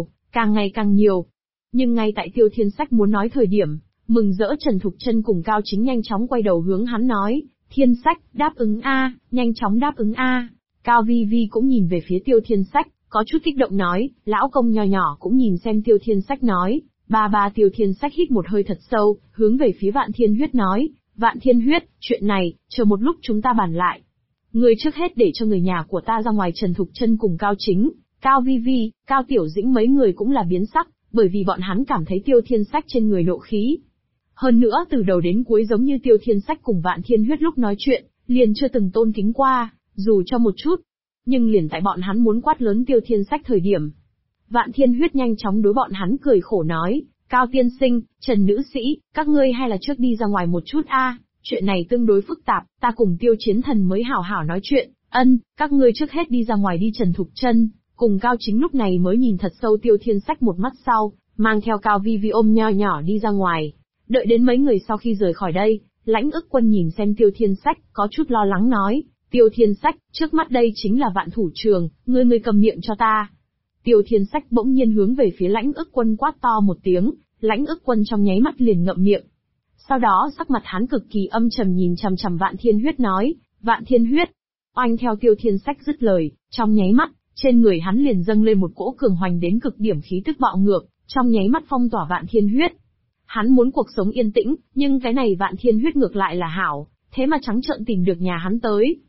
càng nhiều. Nhưng ngay tại Tiêu Thiên Sách muốn nói thời điểm, mừng rỡ Trần Thục Chân cùng Cao Chính nhanh chóng quay đầu hướng hắn nói, Thiên Sách, đáp ứng a, nhanh chóng đáp ứng a. Cao Vi Vi cũng nhìn về phía Tiêu Thiên Sách, có chút kích động nói, lão công nho nhỏ cũng nhìn xem Tiêu Thiên Sách nói, ba. Tiêu Thiên Sách hít một hơi thật sâu, hướng về phía Vạn Thiên Huyết nói, Vạn Thiên Huyết, chuyện này, chờ một lúc chúng ta bàn lại. Người trước hết để cho người nhà của ta ra ngoài. Trần Thục Chân cùng Cao Chính, Cao Vi Vi, Cao Tiểu Dĩnh mấy người cũng là biến sắc, bởi vì bọn hắn cảm thấy Tiêu Thiên Sách trên người nộ khí. Hơn nữa từ đầu đến cuối giống như Tiêu Thiên Sách cùng Vạn Thiên Huyết lúc nói chuyện, liền chưa từng tôn kính qua, dù cho một chút. Nhưng liền tại bọn hắn muốn quát lớn Tiêu Thiên Sách thời điểm, Vạn Thiên Huyết nhanh chóng đối bọn hắn cười khổ nói, Cao tiên sinh, Trần nữ sĩ, các ngươi hay là trước đi ra ngoài một chút a, chuyện này tương đối phức tạp, ta cùng Tiêu chiến thần mới hảo hảo nói chuyện, các ngươi trước hết đi ra ngoài đi. Trần Thục Chân cùng Cao Chính lúc này mới nhìn thật sâu Tiêu Thiên Sách một mắt sau, mang theo Cao Vi Vi ôm nho nhỏ đi ra ngoài. Đợi đến mấy người sau khi rời khỏi đây, Lãnh Ức Quân nhìn xem Tiêu Thiên Sách, có chút lo lắng nói, Tiêu Thiên Sách, trước mắt đây chính là Vạn thủ trưởng, ngươi cầm miệng cho ta. Tiêu Thiên Sách bỗng nhiên hướng về phía Lãnh Ức Quân quát to một tiếng, Lãnh Ức Quân trong nháy mắt liền ngậm miệng. Sau đó sắc mặt hắn cực kỳ âm trầm nhìn chằm chằm Vạn Thiên Huyết nói, Vạn Thiên Huyết. Oanh theo Tiêu Thiên Sách dứt lời, trong nháy mắt, trên người hắn liền dâng lên một cỗ cường hoành đến cực điểm khí tức bạo ngược, trong nháy mắt phong tỏa Vạn Thiên Huyết. Hắn muốn cuộc sống yên tĩnh, nhưng cái này Vạn Thiên Huyết ngược lại là hảo, thế mà trắng trợn tìm được nhà hắn tới.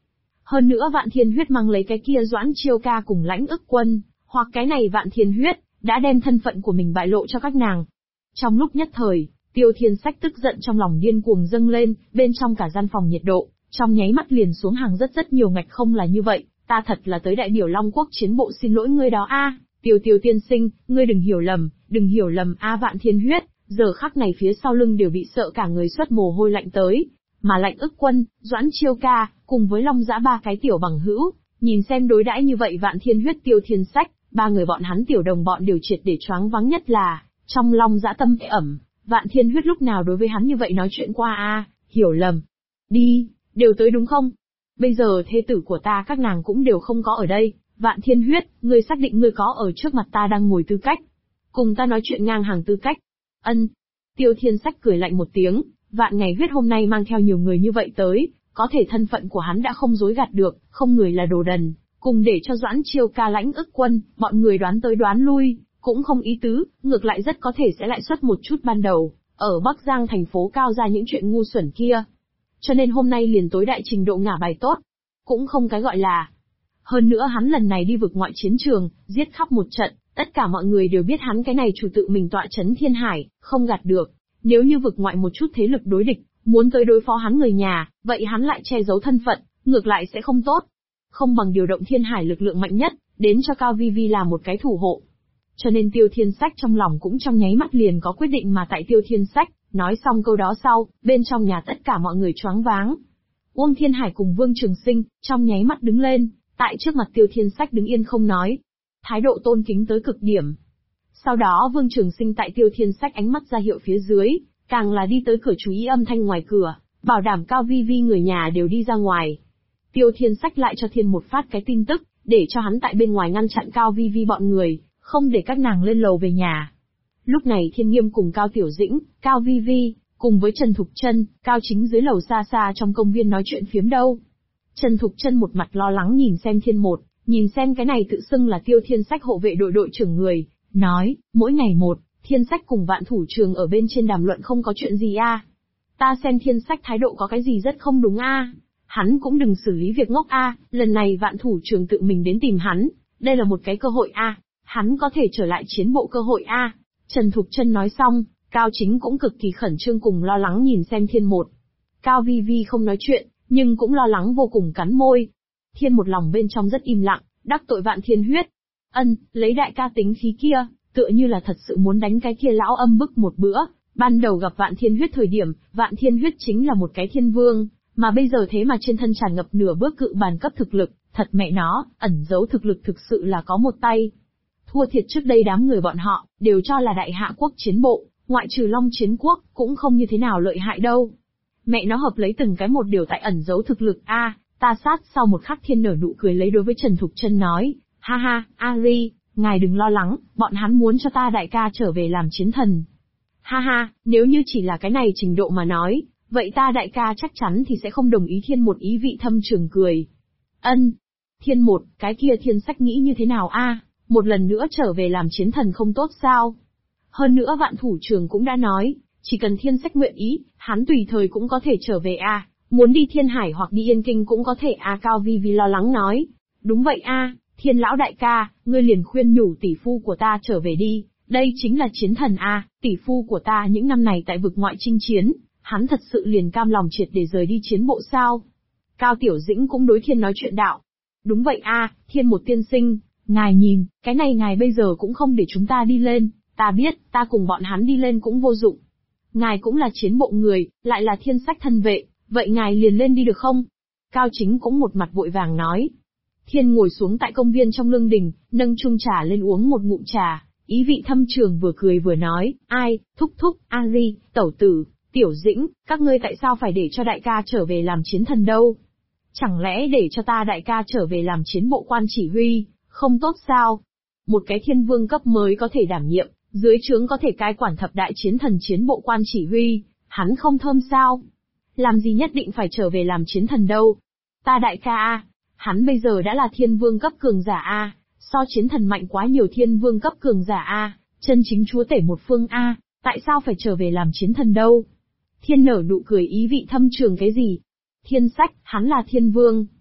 Hơn nữa Vạn Thiên Huyết mang lấy cái kia Doãn Chiêu Ca cùng Lãnh Ức Quân, hoặc cái này Vạn Thiên Huyết, đã đem thân phận của mình bại lộ cho các nàng. Trong lúc nhất thời, Tiêu Thiên Sách tức giận trong lòng điên cuồng dâng lên, bên trong cả gian phòng nhiệt độ, trong nháy mắt liền xuống hàng rất nhiều ngạch. Không là như vậy, ta thật là tới đại biểu Long Quốc chiến bộ xin lỗi ngươi đó a. Tiêu tiên sinh, ngươi đừng hiểu lầm a. Vạn Thiên Huyết, giờ khắc này phía sau lưng đều bị sợ cả người xuất mồ hôi lạnh tới, mà Lãnh Ức Quân, Doãn Chiêu Ca, cùng với Long Dã ba cái tiểu bằng hữu, nhìn xem đối đãi như vậy Vạn Thiên Huyết Tiêu Thiên Sách, ba người bọn hắn tiểu đồng bọn đều triệt để choáng váng, nhất là trong Long Dã tâm ẩm, Vạn Thiên Huyết lúc nào đối với hắn như vậy nói chuyện qua a. Hiểu lầm. Đi, đều tới đúng không? Bây giờ thê tử của ta các nàng cũng đều không có ở đây, Vạn Thiên Huyết, ngươi xác định ngươi có ở trước mặt ta đang ngồi tư cách, cùng ta nói chuyện ngang hàng tư cách? Ân. Tiêu Thiên Sách cười lạnh một tiếng, Vạn Ngày Huyết hôm nay mang theo nhiều người như vậy tới, có thể thân phận của hắn đã không dối gạt được, không người là đồ đần, cùng để cho Doãn Chiêu Ca Lãnh Ức Quân, bọn người đoán tới đoán lui, cũng không ý tứ, ngược lại rất có thể sẽ lại xuất một chút ban đầu, ở Bắc Giang thành phố cao ra những chuyện ngu xuẩn kia. Cho nên hôm nay liền tối đại trình độ ngả bài tốt, cũng không cái gọi là. Hơn nữa hắn lần này đi vực ngoại chiến trường, giết khắp một trận, tất cả mọi người đều biết hắn cái này chủ tự mình tọa chấn Thiên Hải, không gạt được. Nếu như vực ngoại một chút thế lực đối địch, muốn tới đối phó hắn người nhà, vậy hắn lại che giấu thân phận, ngược lại sẽ không tốt. Không bằng điều động Thiên Hải lực lượng mạnh nhất, đến cho Cao Vi Vi làm một cái thủ hộ. Cho nên Tiêu Thiên Sách trong lòng cũng trong nháy mắt liền có quyết định, mà tại Tiêu Thiên Sách nói xong câu đó sau, bên trong nhà tất cả mọi người choáng váng. Uông Thiên Hải cùng Vương Trường Sinh trong nháy mắt đứng lên, tại trước mặt Tiêu Thiên Sách đứng yên không nói, thái độ tôn kính tới cực điểm. Sau đó Vương Trường Sinh tại Tiêu Thiên Sách ánh mắt ra hiệu phía dưới, càng là đi tới cửa chú ý âm thanh ngoài cửa, bảo đảm Cao Vi Vi người nhà đều đi ra ngoài. Tiêu Thiên Sách lại cho Thiên một phát cái tin tức, để cho hắn tại bên ngoài ngăn chặn Cao Vi Vi bọn người, không để các nàng lên lầu về nhà. Lúc này Thiên Nghiêm cùng Cao Tiểu Dĩnh, Cao Vi Vi, cùng với Trần Thục Trân, Cao Chính dưới lầu xa xa trong công viên nói chuyện phiếm đâu. Trần Thục Trân một mặt lo lắng nhìn xem Thiên một, nhìn xem cái này tự xưng là Tiêu Thiên Sách hộ vệ đội trưởng người, nói, mỗi ngày một, Thiên Sách cùng Vạn Thủ Trường ở bên trên đàm luận không có chuyện gì a. Ta xem Thiên Sách thái độ có cái gì rất không đúng a. Hắn cũng đừng xử lý việc ngốc a, lần này Vạn Thủ Trường tự mình đến tìm hắn, đây là một cái cơ hội a, hắn có thể trở lại chiến bộ cơ hội a. Trần Thục Trân nói xong, Cao Chính cũng cực kỳ khẩn trương cùng lo lắng nhìn xem Thiên một. Cao Vi Vi không nói chuyện, nhưng cũng lo lắng vô cùng cắn môi. Thiên một lòng bên trong rất im lặng, đắc tội Vạn Thiên Huyết. Ân, lấy đại ca tính khí kia, tựa như là thật sự muốn đánh cái kia lão âm bức một bữa. Ban đầu gặp Vạn Thiên Huyết thời điểm, Vạn Thiên Huyết chính là một cái thiên vương, mà bây giờ thế mà trên thân tràn ngập nửa bước cự bàn cấp thực lực, thật mẹ nó, ẩn giấu thực lực thực sự là có một tay. Thua thiệt trước đây đám người bọn họ, đều cho là đại hạ quốc chiến bộ, ngoại trừ Long Chiến Quốc, cũng không như thế nào lợi hại đâu. Mẹ nó hợp lấy từng cái một điều tại ẩn giấu thực lực a. Ta sát sau một khắc Thiên nở nụ cười lấy đối với Trần Thục Trân nói, ha ha, Ari, ngài đừng lo lắng, bọn hắn muốn cho ta đại ca trở về làm chiến thần. Ha ha, nếu như chỉ là cái này trình độ mà nói, vậy ta đại ca chắc chắn thì sẽ không đồng ý. Thiên một ý vị thâm trường cười. Ân. Thiên một, cái kia Thiên Sách nghĩ như thế nào a? Một lần nữa trở về làm chiến thần không tốt sao? Hơn nữa Vạn Thủ Trường cũng đã nói, chỉ cần Thiên Sách nguyện ý, hắn tùy thời cũng có thể trở về a. Muốn đi Thiên Hải hoặc đi Yên Kinh cũng có thể a. Cao Vi Vi lo lắng nói. Đúng vậy a, Thiên lão đại ca, ngươi liền khuyên nhủ tỷ phu của ta trở về đi, đây chính là chiến thần a. Tỷ phu của ta những năm này tại vực ngoại chinh chiến, hắn thật sự liền cam lòng triệt để rời đi chiến bộ sao? Cao Tiểu Dĩnh cũng đối Thiên nói chuyện đạo. Đúng vậy a, Thiên một tiên sinh, ngài nhìn, cái này ngài bây giờ cũng không để chúng ta đi lên, ta biết, ta cùng bọn hắn đi lên cũng vô dụng. Ngài cũng là chiến bộ người, lại là Thiên Sách thân vệ, vậy ngài liền lên đi được không? Cao Chính cũng một mặt vội vàng nói. Thiên ngồi xuống tại công viên trong lương đình, nâng chung trà lên uống một ngụm trà, ý vị thâm trường vừa cười vừa nói, ai, thúc thúc, Ari, tẩu tử, Tiểu Dĩnh, các ngươi tại sao phải để cho đại ca trở về làm chiến thần đâu? Chẳng lẽ để cho ta đại ca trở về làm chiến bộ quan chỉ huy, không tốt sao? Một cái thiên vương cấp mới có thể đảm nhiệm, dưới trướng có thể cai quản thập đại chiến thần chiến bộ quan chỉ huy, hắn không thơm sao? Làm gì nhất định phải trở về làm chiến thần đâu? Ta đại ca a, hắn bây giờ đã là thiên vương cấp cường giả a, so chiến thần mạnh quá nhiều. Thiên vương cấp cường giả a, chân chính chúa tể một phương a, tại sao phải trở về làm chiến thần đâu? Thiên nở nụ cười ý vị thâm trường cái gì? Thiên Sách, hắn là thiên vương.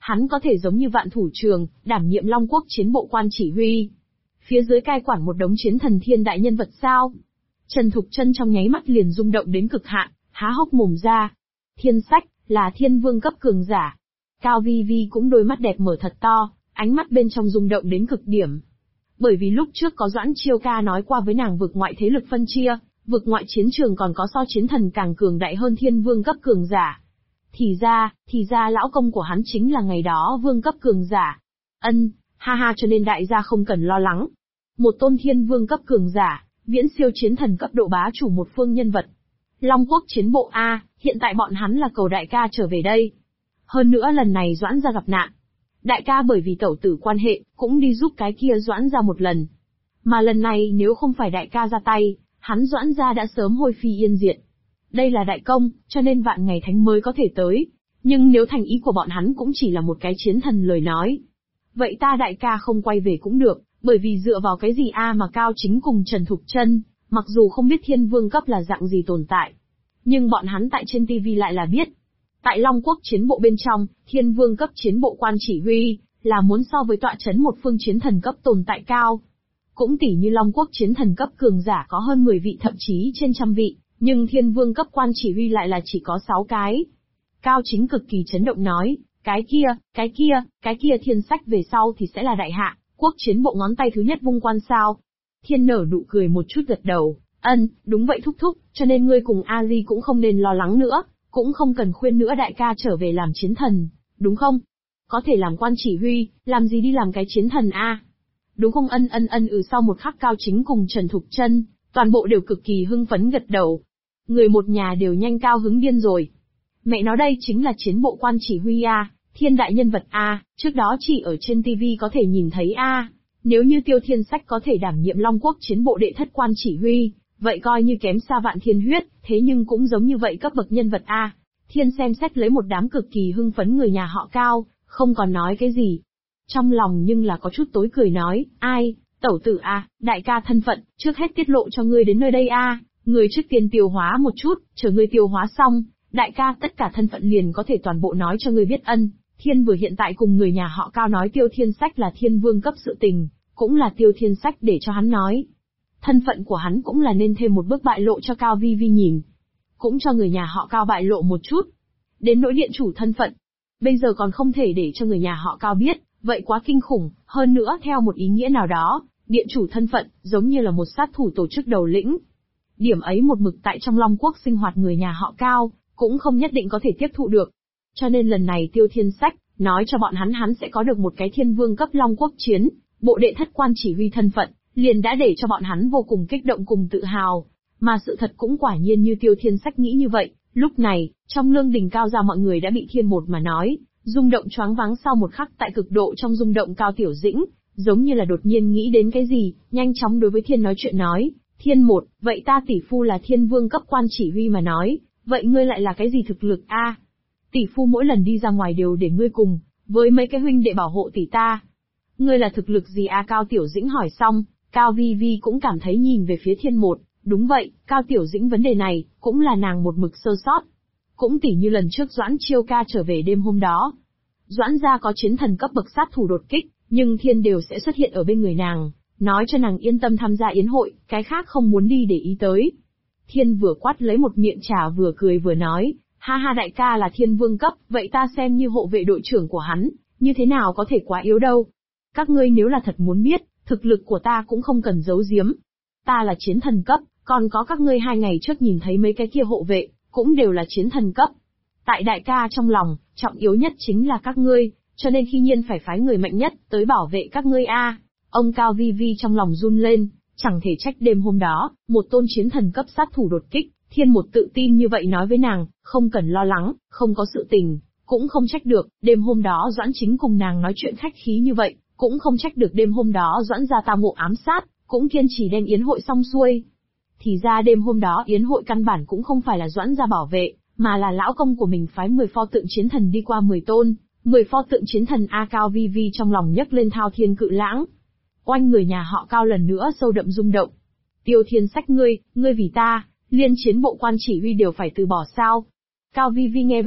Hắn có thể giống như Vạn Thủ Trường, đảm nhiệm Long Quốc chiến bộ quan chỉ huy. Phía dưới cai quản một đống chiến thần thiên đại nhân vật sao? Trần Thục Chân trong nháy mắt liền rung động đến cực hạn, há hốc mồm ra. Thiên Sách, là thiên vương cấp cường giả. Cao Vi Vi cũng đôi mắt đẹp mở thật to, ánh mắt bên trong rung động đến cực điểm. Bởi vì lúc trước có Doãn Chiêu Ca nói qua với nàng vực ngoại thế lực phân chia, vực ngoại chiến trường còn có so chiến thần càng cường đại hơn thiên vương cấp cường giả. Thì ra lão công của hắn chính là ngày đó vương cấp cường giả. Ha cho nên đại gia không cần lo lắng. Một tôn thiên vương cấp cường giả, viễn siêu chiến thần cấp độ bá chủ một phương nhân vật. Long Quốc chiến bộ A, hiện tại bọn hắn là cầu đại ca trở về đây. Hơn nữa lần này Doãn gia gặp nạn. Đại ca bởi vì tẩu tử quan hệ, cũng đi giúp cái kia Doãn gia một lần. Mà lần này nếu không phải đại ca ra tay, hắn Doãn gia đã sớm hôi phi yên diệt. Đây là đại công, cho nên vạn ngày thánh mới có thể tới. Nhưng nếu thành ý của bọn hắn cũng chỉ là một cái chiến thần lời nói. Vậy ta đại ca không quay về cũng được, bởi vì dựa vào cái gì mà Cao Chính cùng Trần Thục Chân, mặc dù không biết thiên vương cấp là dạng gì tồn tại. Nhưng bọn hắn tại trên TV lại là biết. Tại Long Quốc chiến bộ bên trong, thiên vương cấp chiến bộ quan chỉ huy, là muốn so với tọa chấn một phương chiến thần cấp tồn tại cao. Cũng tỉ như Long Quốc chiến thần cấp cường giả có hơn 10 vị thậm chí trên trăm vị, nhưng thiên vương cấp quan chỉ huy lại là chỉ có 6 cái. Cao Chính cực kỳ chấn động nói, cái kia Thiên Sách về sau thì sẽ là đại hạ, quốc chiến bộ ngón tay thứ nhất vung quan sao. Thiên nở nụ cười một chút gật đầu, đúng vậy thúc thúc, cho nên ngươi cùng A-di cũng không nên lo lắng nữa, cũng không cần khuyên nữa đại ca trở về làm chiến thần, đúng không? Có thể làm quan chỉ huy, làm gì đi làm cái chiến thần a? Đúng không? Sau một khắc Cao Chính cùng Trần Thục Chân, toàn bộ đều cực kỳ hưng phấn gật đầu. Người một nhà đều nhanh cao hứng điên rồi. Mẹ nó đây chính là chiến bộ quan chỉ huy a, thiên đại nhân vật a, trước đó chỉ ở trên TV có thể nhìn thấy a. Nếu như Tiêu Thiên Sách có thể đảm nhiệm Long Quốc chiến bộ đệ thất quan chỉ huy, vậy coi như kém xa Vạn Thiên Huyết, thế nhưng cũng giống như vậy cấp bậc nhân vật a. Thiên xem xét lấy một đám cực kỳ hưng phấn người nhà họ Cao, không còn nói cái gì. Trong lòng nhưng là có chút tối cười nói, ai, tẩu tử a, đại ca thân phận, trước hết tiết lộ cho ngươi đến nơi đây a, ngươi trước tiên tiêu hóa một chút, chờ ngươi tiêu hóa xong, đại ca tất cả thân phận liền có thể toàn bộ nói cho ngươi biết. Thiên vừa hiện tại cùng người nhà họ Cao nói Tiêu Thiên Sách là thiên vương cấp sự tình, cũng là Tiêu Thiên Sách để cho hắn nói. Thân phận của hắn cũng là nên thêm một bước bại lộ cho Cao Vi Vi nhìn. Cũng cho người nhà họ Cao bại lộ một chút. Đến nỗi điện chủ thân phận, bây giờ còn không thể để cho người nhà họ Cao biết, vậy quá kinh khủng, hơn nữa theo một ý nghĩa nào đó, điện chủ thân phận, giống như là một sát thủ tổ chức đầu lĩnh. Điểm ấy một mực tại trong Long Quốc sinh hoạt người nhà họ Cao, cũng không nhất định có thể tiếp thụ được. Cho nên lần này Tiêu Thiên Sách, nói cho bọn hắn sẽ có được một cái thiên vương cấp Long Quốc chiến, bộ đệ thất quan chỉ huy thân phận, liền đã để cho bọn hắn vô cùng kích động cùng tự hào. Mà sự thật cũng quả nhiên như Tiêu Thiên Sách nghĩ như vậy, lúc này, trong lương đình Cao gia mọi người đã bị Thiên một mà nói, rung động choáng váng. Sau một khắc tại cực độ trong rung động Cao Tiểu Dĩnh, giống như là đột nhiên nghĩ đến cái gì, nhanh chóng đối với Thiên nói chuyện nói, Thiên một, vậy ta tỷ phu là thiên vương cấp quan chỉ huy mà nói, vậy ngươi lại là cái gì thực lực a? Tỷ phu mỗi lần đi ra ngoài đều để ngươi cùng, với mấy cái huynh đệ bảo hộ tỷ ta. Ngươi là thực lực gì a? Cao Tiểu Dĩnh hỏi xong, Cao Vi Vi cũng cảm thấy nhìn về phía Thiên một, đúng vậy, Cao Tiểu Dĩnh vấn đề này, cũng là nàng một mực sơ sót. Cũng tỉ như lần trước Doãn Chiêu Ca trở về đêm hôm đó. Doãn gia có chiến thần cấp bậc sát thủ đột kích, nhưng Thiên đều sẽ xuất hiện ở bên người nàng, nói cho nàng yên tâm tham gia yến hội, cái khác không muốn đi để ý tới. Thiên vừa quát lấy một miệng trà vừa cười vừa nói, ha đại ca là thiên vương cấp, vậy ta xem như hộ vệ đội trưởng của hắn, như thế nào có thể quá yếu đâu. Các ngươi nếu là thật muốn biết, thực lực của ta cũng không cần giấu giếm. Ta là chiến thần cấp, còn có các ngươi 2 ngày trước nhìn thấy mấy cái kia hộ vệ, cũng đều là chiến thần cấp. Tại đại ca trong lòng, trọng yếu nhất chính là các ngươi, cho nên khi nhiên phải phái người mạnh nhất tới bảo vệ các ngươi a. Ông Cao Vi Vi trong lòng run lên, chẳng thể trách đêm hôm đó, một tôn chiến thần cấp sát thủ đột kích, Thiên một tự tin như vậy nói với nàng, không cần lo lắng, không có sự tình, cũng không trách được, đêm hôm đó Doãn Chính cùng nàng nói chuyện khách khí như vậy, cũng không trách được đêm hôm đó Doãn gia tao ngộ ám sát, cũng kiên trì đem yến hội xong xuôi. Thì ra đêm hôm đó yến hội căn bản cũng không phải là Doãn gia bảo vệ, mà là lão công của mình phái 10 pho tượng chiến thần đi qua 10 tôn, 10 pho tượng chiến thần a. Cao Vi Vi trong lòng nhấc lên thao thiên cự lãng. Oanh, người nhà họ Cao lần nữa sâu đậm rung động. Tiêu Thiên Sách ngươi vì ta, liên chiến bộ quan chỉ huy đều phải từ bỏ sao? Cao Vi Vi nghe vậy,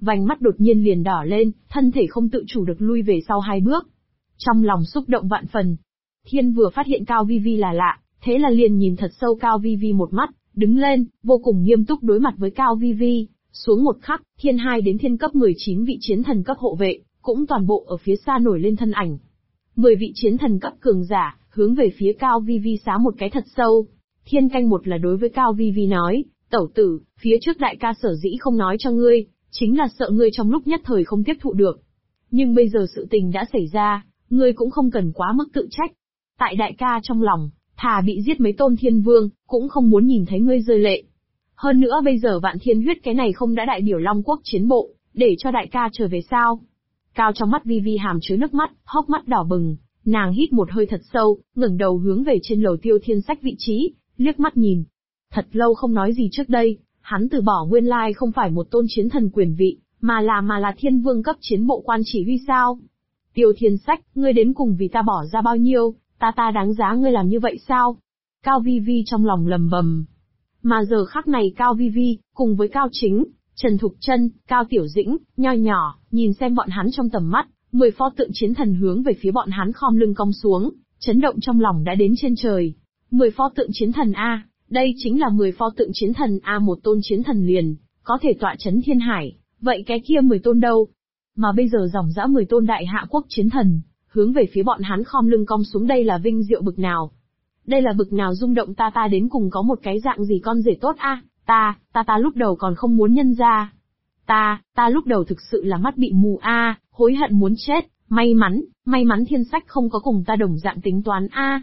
vành mắt đột nhiên liền đỏ lên, thân thể không tự chủ được lui về sau 2 bước. Trong lòng xúc động vạn phần. Thiên vừa phát hiện Cao Vi Vi là lạ, thế là liền nhìn thật sâu Cao Vi Vi một mắt, đứng lên, vô cùng nghiêm túc đối mặt với Cao Vi Vi. Xuống một khắc, Thiên 2 đến Thiên cấp 19 vị chiến thần cấp hộ vệ, cũng toàn bộ ở phía xa nổi lên thân ảnh. 10 vị chiến thần cấp cường giả, hướng về phía Cao Vi Vi xá một cái thật sâu. Thiên canh một là đối với Cao Vi Vi nói, tẩu tử, phía trước đại ca sở dĩ không nói cho ngươi, chính là sợ ngươi trong lúc nhất thời không tiếp thụ được. Nhưng bây giờ sự tình đã xảy ra, ngươi cũng không cần quá mức tự trách. Tại đại ca trong lòng, thà bị giết mấy tôn thiên vương, cũng không muốn nhìn thấy ngươi rơi lệ. Hơn nữa bây giờ Vạn Thiên Huyết cái này không đã đại biểu Long Quốc chiến bộ, để cho đại ca trở về sao? Cao trong mắt Vi Vi hàm chứa nước mắt, hốc mắt đỏ bừng, nàng hít một hơi thật sâu, ngẩng đầu hướng về trên lầu Tiêu Thiên Sách vị trí, liếc mắt nhìn. Thật lâu không nói gì trước đây, hắn từ bỏ nguyên lai không phải một tôn chiến thần quyền vị, mà là thiên vương cấp chiến bộ quan chỉ huy sao? Tiêu Thiên Sách, ngươi đến cùng vì ta bỏ ra bao nhiêu, ta đáng giá ngươi làm như vậy sao? Cao Vi Vi trong lòng lầm bầm. Mà giờ khắc này Cao Vi Vi, cùng với Cao Chính, Trần Thục Chân, Cao Tiểu Dĩnh, nho nhỏ, nhìn xem bọn hắn trong tầm mắt, 10 pho tượng chiến thần hướng về phía bọn hắn khom lưng cong xuống, chấn động trong lòng đã đến trên trời. 10 pho tượng chiến thần A, đây chính là 10 pho tượng chiến thần A, một tôn chiến thần liền, có thể tọa chấn thiên hải, vậy cái kia 10 tôn đâu? Mà bây giờ dòng dã 10 tôn đại hạ quốc chiến thần, hướng về phía bọn hắn khom lưng cong xuống, đây là vinh diệu bực nào? Đây là bực nào rung động, ta đến cùng có một cái dạng gì con rể tốt a? Ta lúc đầu còn không muốn nhân ra. Ta lúc đầu thực sự là mắt bị mù a, hối hận muốn chết, may mắn Thiên Sách không có cùng ta đồng dạng tính toán a,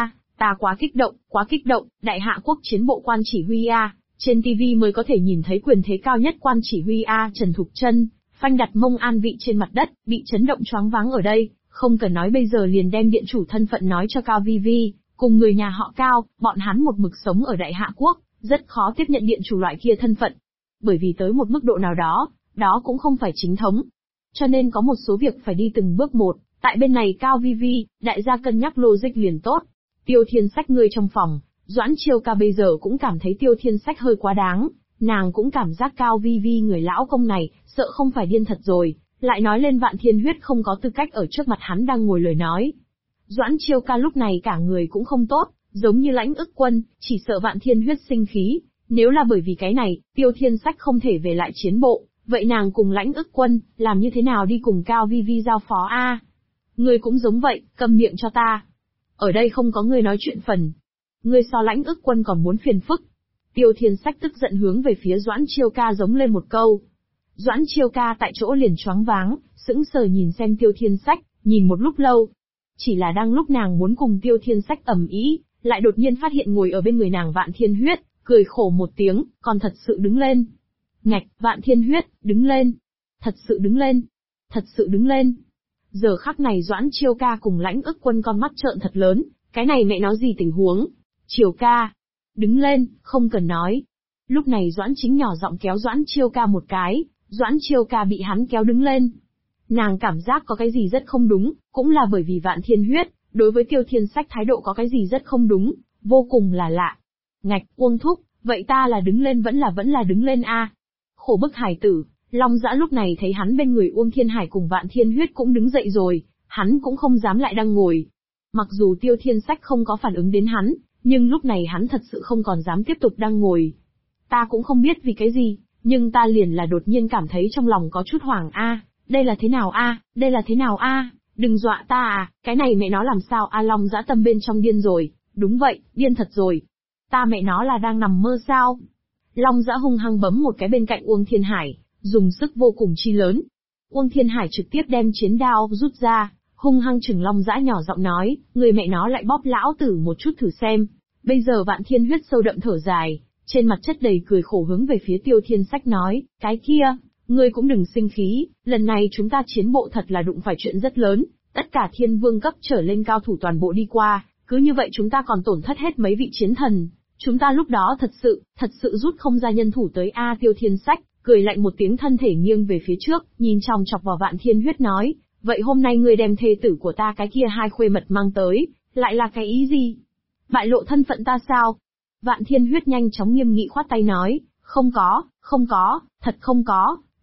ta quá kích động, đại hạ quốc chiến bộ quan chỉ huy a, trên TV mới có thể nhìn thấy quyền thế cao nhất quan chỉ huy a, Trần Thục Chân, phanh đặt mông an vị trên mặt đất, bị chấn động choáng váng ở đây, không cần nói bây giờ liền đem điện chủ thân phận nói cho Cao Vi Vi. Cùng người nhà họ Cao, bọn hắn một mực sống ở Đại Hạ Quốc, rất khó tiếp nhận điện chủ loại kia thân phận. Bởi vì tới một mức độ nào đó, đó cũng không phải chính thống. Cho nên có một số việc phải đi từng bước một, tại bên này Cao Vi Vi, đại gia cân nhắc logic liền tốt. Tiêu Thiên Sách ngươi trong phòng, Doãn Chiêu Ca bây giờ cũng cảm thấy Tiêu Thiên Sách hơi quá đáng, nàng cũng cảm giác Cao Vi Vi người lão công này, sợ không phải điên thật rồi, lại nói lên Vạn Thiên Huyết không có tư cách ở trước mặt hắn đang ngồi lời nói. Doãn Chiêu Ca lúc này cả người cũng không tốt, giống như Lãnh Ức Quân, chỉ sợ Vạn Thiên Huyết sinh khí. Nếu là bởi vì cái này, Tiêu Thiên Sách không thể về lại chiến bộ, vậy nàng cùng Lãnh Ức Quân, làm như thế nào đi cùng Cao Vi Vi giao phó a? Ngươi cũng giống vậy, câm miệng cho ta. Ở đây không có ngươi nói chuyện phần. Ngươi so Lãnh Ức Quân còn muốn phiền phức. Tiêu Thiên Sách tức giận hướng về phía Doãn Chiêu Ca giống lên một câu. Doãn Chiêu Ca tại chỗ liền choáng váng, sững sờ nhìn xem Tiêu Thiên Sách, nhìn một lúc lâu. Chỉ là đang lúc nàng muốn cùng Tiêu Thiên Sách ầm ĩ, lại đột nhiên phát hiện ngồi ở bên người nàng Vạn Thiên Huyết, cười khổ một tiếng, còn thật sự đứng lên. Ngạch, Vạn Thiên Huyết, đứng lên. Thật sự đứng lên. Thật sự đứng lên. Giờ khắc này Doãn Chiêu Ca cùng Lãnh Ức Quân con mắt trợn thật lớn, cái này mẹ nói gì tình huống. Chiêu Ca, đứng lên, không cần nói. Lúc này Doãn Chính nhỏ giọng kéo Doãn Chiêu Ca một cái, Doãn Chiêu Ca bị hắn kéo đứng lên. Nàng cảm giác có cái gì rất không đúng, cũng là bởi vì Vạn Thiên Huyết, đối với Tiêu Thiên Sách thái độ có cái gì rất không đúng, vô cùng là lạ. Ngạch, Uông thúc, vậy ta là đứng lên vẫn là đứng lên a. Khổ bức hải tử, Long Dã lúc này thấy hắn bên người Uông Thiên Hải cùng Vạn Thiên Huyết cũng đứng dậy rồi, hắn cũng không dám lại đang ngồi. Mặc dù Tiêu Thiên Sách không có phản ứng đến hắn, nhưng lúc này hắn thật sự không còn dám tiếp tục đang ngồi. Ta cũng không biết vì cái gì, nhưng ta liền là đột nhiên cảm thấy trong lòng có chút hoảng a. Đây là thế nào a? Đây là thế nào a? Đừng dọa ta à, cái này mẹ nó làm sao a? Long Dã tâm bên trong điên rồi, đúng vậy, điên thật rồi. Ta mẹ nó là đang nằm mơ sao? Long Dã hung hăng bấm một cái bên cạnh Uông Thiên Hải, dùng sức vô cùng chi lớn. Uông Thiên Hải trực tiếp đem chiến đao rút ra, hung hăng chừng Long Dã nhỏ giọng nói, người mẹ nó lại bóp lão tử một chút thử xem. Bây giờ Vạn Thiên Huyết sâu đậm thở dài, trên mặt chất đầy cười khổ hướng về phía Tiêu Thiên Sách nói, cái kia, ngươi cũng đừng sinh khí, lần này chúng ta chiến bộ thật là đụng phải chuyện rất lớn, tất cả thiên vương cấp trở lên cao thủ toàn bộ đi qua, cứ như vậy chúng ta còn tổn thất hết mấy vị chiến thần. Chúng ta lúc đó thật sự rút không ra nhân thủ tới a. Tiêu Thiên Sách, cười lạnh một tiếng thân thể nghiêng về phía trước, nhìn chòng chọc vào Vạn Thiên Huyết nói, vậy hôm nay ngươi đem thê tử của ta cái kia hai khuê mật mang tới, lại là cái ý gì? Bại lộ thân phận ta sao? Vạn Thiên Huyết nhanh chóng nghiêm nghị khoát tay nói, không có, thật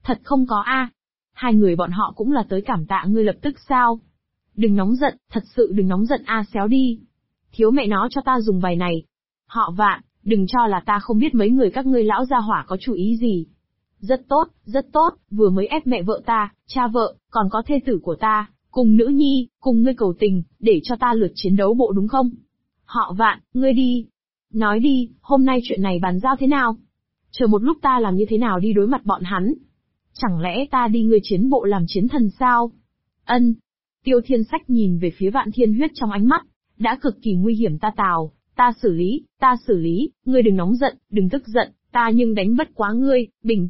Thật không có a. Hai người bọn họ cũng là tới cảm tạ ngươi lập tức sao? Đừng nóng giận, thật sự đừng nóng giận a, xéo đi. Thiếu mẹ nó cho ta dùng bài này. Họ Vạn, đừng cho là ta không biết mấy người các ngươi lão gia hỏa có chủ ý gì. Rất tốt, vừa mới ép mẹ vợ ta, cha vợ, còn có thê tử của ta, cùng nữ nhi, cùng ngươi cầu tình, để cho ta lượt chiến đấu bộ đúng không? Họ Vạn, ngươi đi. Nói đi, hôm nay chuyện này bàn giao thế nào? Chờ một lúc ta làm như thế nào đi đối mặt bọn hắn? Chẳng lẽ ta đi ngươi chiến bộ làm chiến thần sao? Ân. Tiêu Thiên Sách nhìn về phía Vạn Thiên Huyết trong ánh mắt, đã cực kỳ nguy hiểm ta xử lý, ngươi đừng nóng giận, đừng tức giận, ta nhưng đánh bất quá ngươi, bình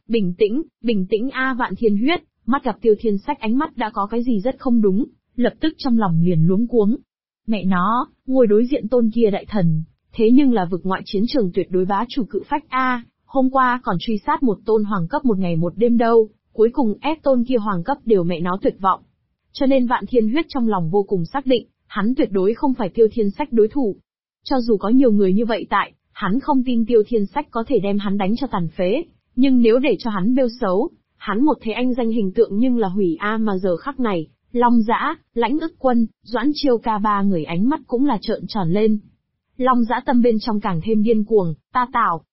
tĩnh a. Vạn Thiên Huyết, mắt gặp Tiêu Thiên Sách ánh mắt đã có cái gì rất không đúng, lập tức trong lòng liền luống cuống. Mẹ nó, ngồi đối diện tôn kia đại thần, thế nhưng là vực ngoại chiến trường tuyệt đối bá chủ cự phách a, hôm qua còn truy sát một tôn hoàng cấp một ngày một đêm đâu, cuối cùng ép tôn kia hoàng cấp đều mẹ nó tuyệt vọng. Cho nên Vạn Thiên Huyết trong lòng vô cùng xác định, hắn tuyệt đối không phải Tiêu Thiên Sách đối thủ. Cho dù có nhiều người như vậy tại, hắn không tin Tiêu Thiên Sách có thể đem hắn đánh cho tàn phế, nhưng nếu để cho hắn bêu xấu, hắn một thế anh danh hình tượng nhưng là hủy a. Mà giờ khắc này, Long Dã, Lãnh Ức Quân, Doãn Chiêu Ca ba người ánh mắt cũng là trợn tròn lên. Long Dã tâm bên trong càng thêm điên cuồng, ta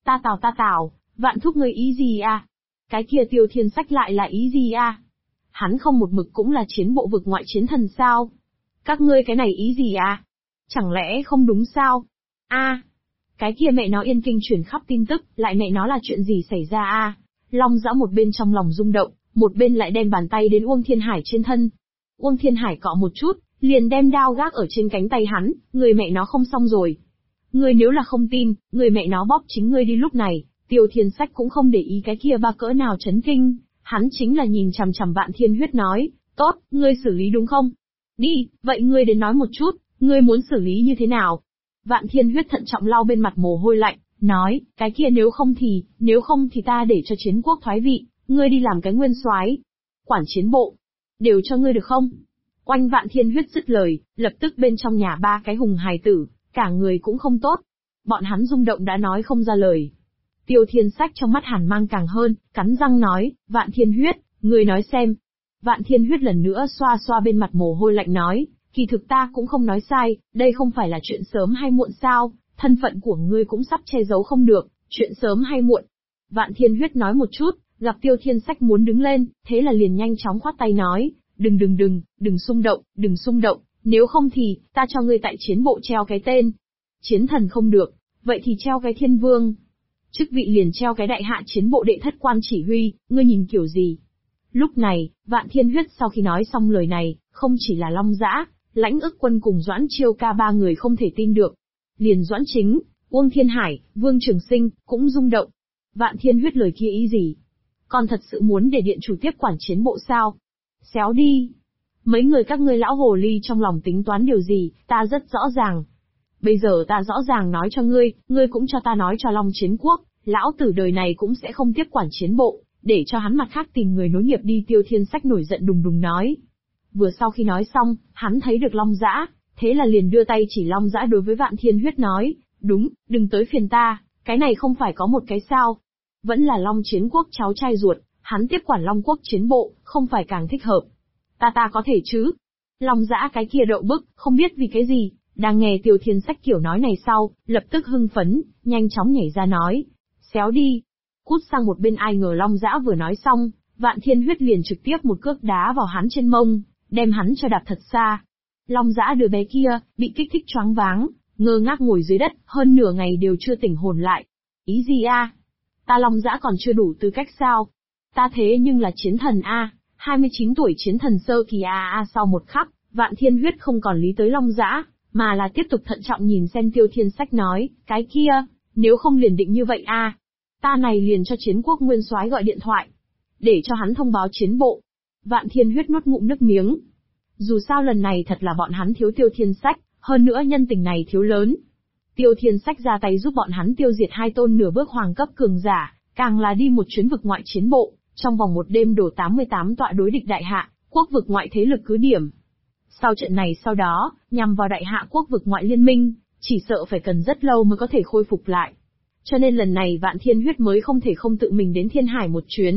tào, Vạn thúc ngươi ý gì a? Cái kia Tiêu Thiên Sách lại là ý gì a? Hắn không một mực cũng là chiến bộ vực ngoại chiến thần sao? Các ngươi cái này ý gì a? Chẳng lẽ không đúng sao? A, cái kia mẹ nó yên kinh truyền khắp tin tức, lại mẹ nó là chuyện gì xảy ra a? Long Dã một bên trong lòng rung động, một bên lại đem bàn tay đến Uông Thiên Hải trên thân. Uông Thiên Hải cọ một chút, liền đem đao gác ở trên cánh tay hắn, người mẹ nó không xong rồi. Ngươi nếu là không tin, người mẹ nó bóp chính ngươi đi. Lúc này, Tiêu Thiên Sách cũng không để ý cái kia ba cỡ nào chấn kinh, hắn chính là nhìn chằm chằm Vạn Thiên Huyết nói, tốt, ngươi xử lý đúng không? Đi, vậy ngươi đến nói một chút, ngươi muốn xử lý như thế nào? Vạn Thiên Huyết thận trọng lau bên mặt mồ hôi lạnh, nói, cái kia nếu không thì ta để cho chiến quốc thoái vị, ngươi đi làm cái nguyên soái, quản chiến bộ, đều cho ngươi được không? Oanh. Vạn Thiên Huyết dứt lời, lập tức bên trong nhà ba cái hùng hài tử, cả người cũng không tốt. Bọn hắn rung động đã nói không ra lời. Tiêu Thiên Sách trong mắt hàn mang càng hơn, cắn răng nói, Vạn Thiên Huyết, ngươi nói xem. Vạn Thiên Huyết lần nữa xoa xoa bên mặt mồ hôi lạnh nói, kỳ thực ta cũng không nói sai, đây không phải là chuyện sớm hay muộn sao, thân phận của ngươi cũng sắp che giấu không được, chuyện sớm hay muộn. Vạn Thiên Huyết nói một chút, gặp Tiêu Thiên Sách muốn đứng lên, thế là liền nhanh chóng khoát tay nói, đừng xung động, nếu không thì, ta cho ngươi tại chiến bộ treo cái tên. Chiến thần không được, vậy thì treo cái thiên vương. Chức vị liền treo cái đại hạ chiến bộ đệ thất quan chỉ huy, ngươi nhìn kiểu gì? Lúc này, Vạn Thiên Huyết sau khi nói xong lời này, không chỉ là Long Dã, Lãnh Ức Quân cùng Doãn Chiêu Ca ba người không thể tin được. Liền Doãn Chính, Uông Thiên Hải, Vương Trường Sinh, cũng rung động. Vạn Thiên Huyết lời kia ý gì? Còn thật sự muốn để điện chủ tiếp quản chiến bộ sao? Xéo đi! Mấy người các ngươi lão hồ ly trong lòng tính toán điều gì, ta rất rõ ràng. Bây giờ ta rõ ràng nói cho ngươi cũng cho ta nói cho Long Chiến Quốc, lão tử đời này cũng sẽ không tiếp quản chiến bộ, để cho hắn mặt khác tìm người nối nghiệp đi. Tiêu Thiên Sách nổi giận đùng đùng nói. Vừa sau khi nói xong, hắn thấy được Long Dã, thế là liền đưa tay chỉ Long Dã đối với Vạn Thiên Huyết nói, đúng, đừng tới phiền ta, cái này không phải có một cái sao. Vẫn là Long Chiến Quốc cháu trai ruột, hắn tiếp quản Long Quốc chiến bộ, không phải càng thích hợp. Ta có thể chứ. Long Dã cái kia đậu bức, không biết vì cái gì, đang nghe Tiêu Thiên Sách kiểu nói này sau, lập tức hưng phấn, nhanh chóng nhảy ra nói, xéo đi. Cút sang một bên. Ai ngờ Long Dã vừa nói xong, Vạn Thiên Huyết liền trực tiếp một cước đá vào hắn trên mông, đem hắn cho đạp thật xa. Long Dã đứa bé kia, bị kích thích choáng váng, ngơ ngác ngồi dưới đất, hơn nửa ngày đều chưa tỉnh hồn lại. Ý gì a? Ta Long Dã còn chưa đủ tư cách sao? Ta thế nhưng là chiến thần a, 29 tuổi chiến thần sơ kỳ a. Sau một khắc, Vạn Thiên Huyết không còn lý tới Long Dã, mà là tiếp tục thận trọng nhìn xem Tiêu Thiên Sách nói, cái kia, nếu không liền định như vậy a, ta này liền cho chiến quốc nguyên soái gọi điện thoại, để cho hắn thông báo chiến bộ. Vạn Thiên Huyết nuốt ngụm nước miếng. Dù sao lần này thật là bọn hắn thiếu Tiêu Thiên Sách, hơn nữa nhân tình này thiếu lớn. Tiêu Thiên Sách ra tay giúp bọn hắn tiêu diệt hai tôn nửa bước hoàng cấp cường giả, càng là đi một chuyến vực ngoại chiến bộ, trong vòng một đêm đổ 88 tọa đối địch đại hạ, quốc vực ngoại thế lực cứ điểm. Sau trận này sau đó, nhằm vào đại hạ quốc vực ngoại liên minh, chỉ sợ phải cần rất lâu mới có thể khôi phục lại. Cho nên lần này Vạn Thiên Huyết mới không thể không tự mình đến Thiên Hải một chuyến.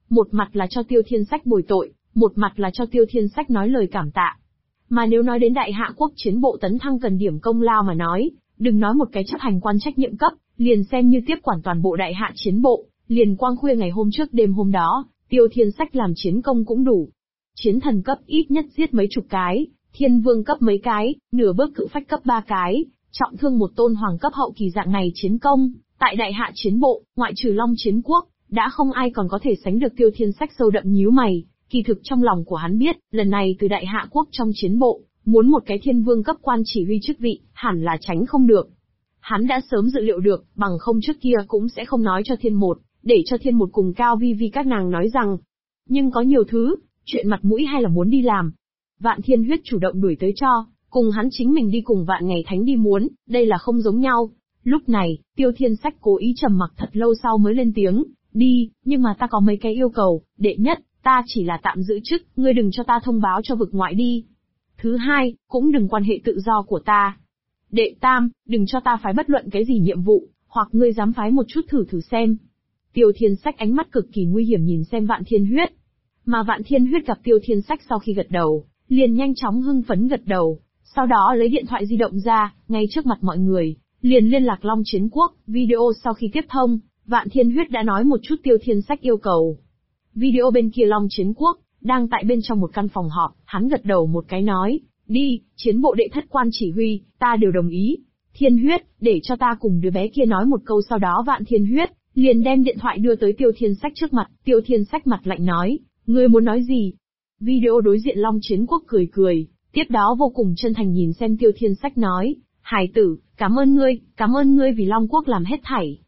Một mặt là cho Tiêu Thiên Sách bồi tội, một mặt là cho Tiêu Thiên Sách nói lời cảm tạ. Mà nếu nói đến đại hạ quốc chiến bộ tấn thăng cần điểm công lao mà nói, đừng nói một cái chấp hành quan trách nhiệm cấp, liền xem như tiếp quản toàn bộ đại hạ chiến bộ, liền quang khuya ngày hôm trước đêm hôm đó, Tiêu Thiên Sách làm chiến công cũng đủ. Chiến thần cấp ít nhất giết mấy chục cái, thiên vương cấp mấy cái, nửa bước cự phách cấp 3 cái, trọng thương một tôn hoàng cấp hậu kỳ dạng này chiến công, tại đại hạ chiến bộ, ngoại trừ Long Chiến Quốc, đã không ai còn có thể sánh được Tiêu Thiên Sách sâu đậm nhíu mày. Kỳ thực trong lòng của hắn biết, lần này từ đại hạ quốc trong chiến bộ, muốn một cái thiên vương cấp quan chỉ huy chức vị, hẳn là tránh không được. Hắn đã sớm dự liệu được, bằng không trước kia cũng sẽ không nói cho Thiên Một, để cho Thiên Một cùng Cao Vi Vi các nàng nói rằng. Nhưng có nhiều thứ, chuyện mặt mũi hay là muốn đi làm. Vạn Thiên Huyết chủ động đuổi tới cho, cùng hắn chính mình đi cùng Vạn Ngày Thánh đi muốn, đây là không giống nhau. Lúc này, Tiêu Thiên Sách cố ý trầm mặc thật lâu sau mới lên tiếng, đi, nhưng mà ta có mấy cái yêu cầu. Đệ nhất, ta chỉ là tạm giữ chức, ngươi đừng cho ta thông báo cho vực ngoại đi. Thứ hai, cũng đừng quan hệ tự do của ta. Đệ tam, đừng cho ta phái bất luận cái gì nhiệm vụ, hoặc ngươi dám phái một chút thử xem. Tiêu Thiên Sách ánh mắt cực kỳ nguy hiểm nhìn xem Vạn Thiên Huyết. Mà Vạn Thiên Huyết gặp Tiêu Thiên Sách sau khi gật đầu, liền nhanh chóng hưng phấn gật đầu, sau đó lấy điện thoại di động ra, ngay trước mặt mọi người, liền liên lạc Long Chiến Quốc. Video sau khi tiếp thông, Vạn Thiên Huyết đã nói một chút Tiêu Thiên Sách yêu cầu. Video bên kia Long Chiến Quốc, đang tại bên trong một căn phòng họp, hắn gật đầu một cái nói, đi, chiến bộ đệ thất quan chỉ huy, ta đều đồng ý. Thiên Huyết, để cho ta cùng đứa bé kia nói một câu, sau đó Vạn Thiên Huyết liền đem điện thoại đưa tới Tiêu Thiên Sách trước mặt. Tiêu Thiên Sách mặt lạnh nói, ngươi muốn nói gì? Video đối diện Long Chiến Quốc cười cười, tiếp đó vô cùng chân thành nhìn xem Tiêu Thiên Sách nói, hài tử, cảm ơn ngươi vì Long Quốc làm hết thảy,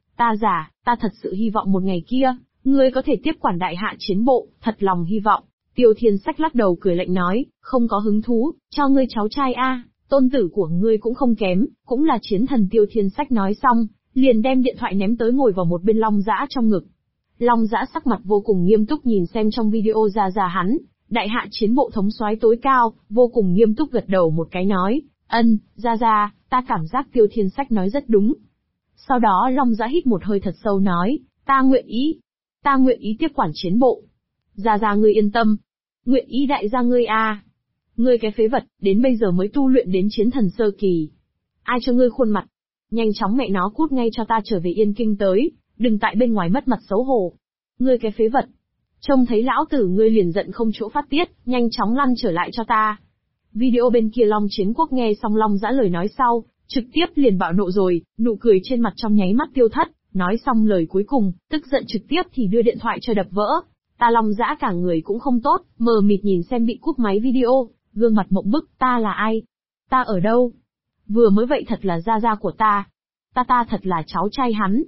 ta thật sự hy vọng một ngày kia, ngươi có thể tiếp quản đại hạ chiến bộ, thật lòng hy vọng. Tiêu Thiên Sách lắc đầu cười lạnh nói, không có hứng thú, cho ngươi cháu trai a, tôn tử của ngươi cũng không kém, cũng là chiến thần. Tiêu Thiên Sách nói xong, liền đem điện thoại ném tới ngồi vào một bên Long Dã trong ngực. Long Dã sắc mặt vô cùng nghiêm túc nhìn xem trong video ra hắn, đại hạ chiến bộ thống soái tối cao, vô cùng nghiêm túc gật đầu một cái nói, ra, ta cảm giác Tiêu Thiên Sách nói rất đúng. Sau đó Long Dã hít một hơi thật sâu nói, ta nguyện ý tiếp quản chiến bộ. Ra ngươi yên tâm. Nguyện ý đại gia ngươi a. Ngươi cái phế vật, đến bây giờ mới tu luyện đến chiến thần sơ kỳ. Ai cho ngươi khuôn mặt? Nhanh chóng mẹ nó cút ngay cho ta trở về Yên Kinh tới, đừng tại bên ngoài mất mặt xấu hổ. Ngươi cái phế vật. Trông thấy lão tử ngươi liền giận không chỗ phát tiết, nhanh chóng lăn trở lại cho ta. Video bên kia Long Chiến Quốc nghe xong Long Dã lời nói sau, trực tiếp liền bạo nộ rồi, nụ cười trên mặt trong nháy mắt tiêu thất, nói xong lời cuối cùng, tức giận trực tiếp thì đưa điện thoại cho đập vỡ. Ta Long Dã cả người cũng không tốt, mờ mịt nhìn xem bị cúp máy video, gương mặt mộng bức, ta là ai? Ta ở đâu? Vừa mới vậy thật là gia của ta. Ta thật là cháu trai hắn.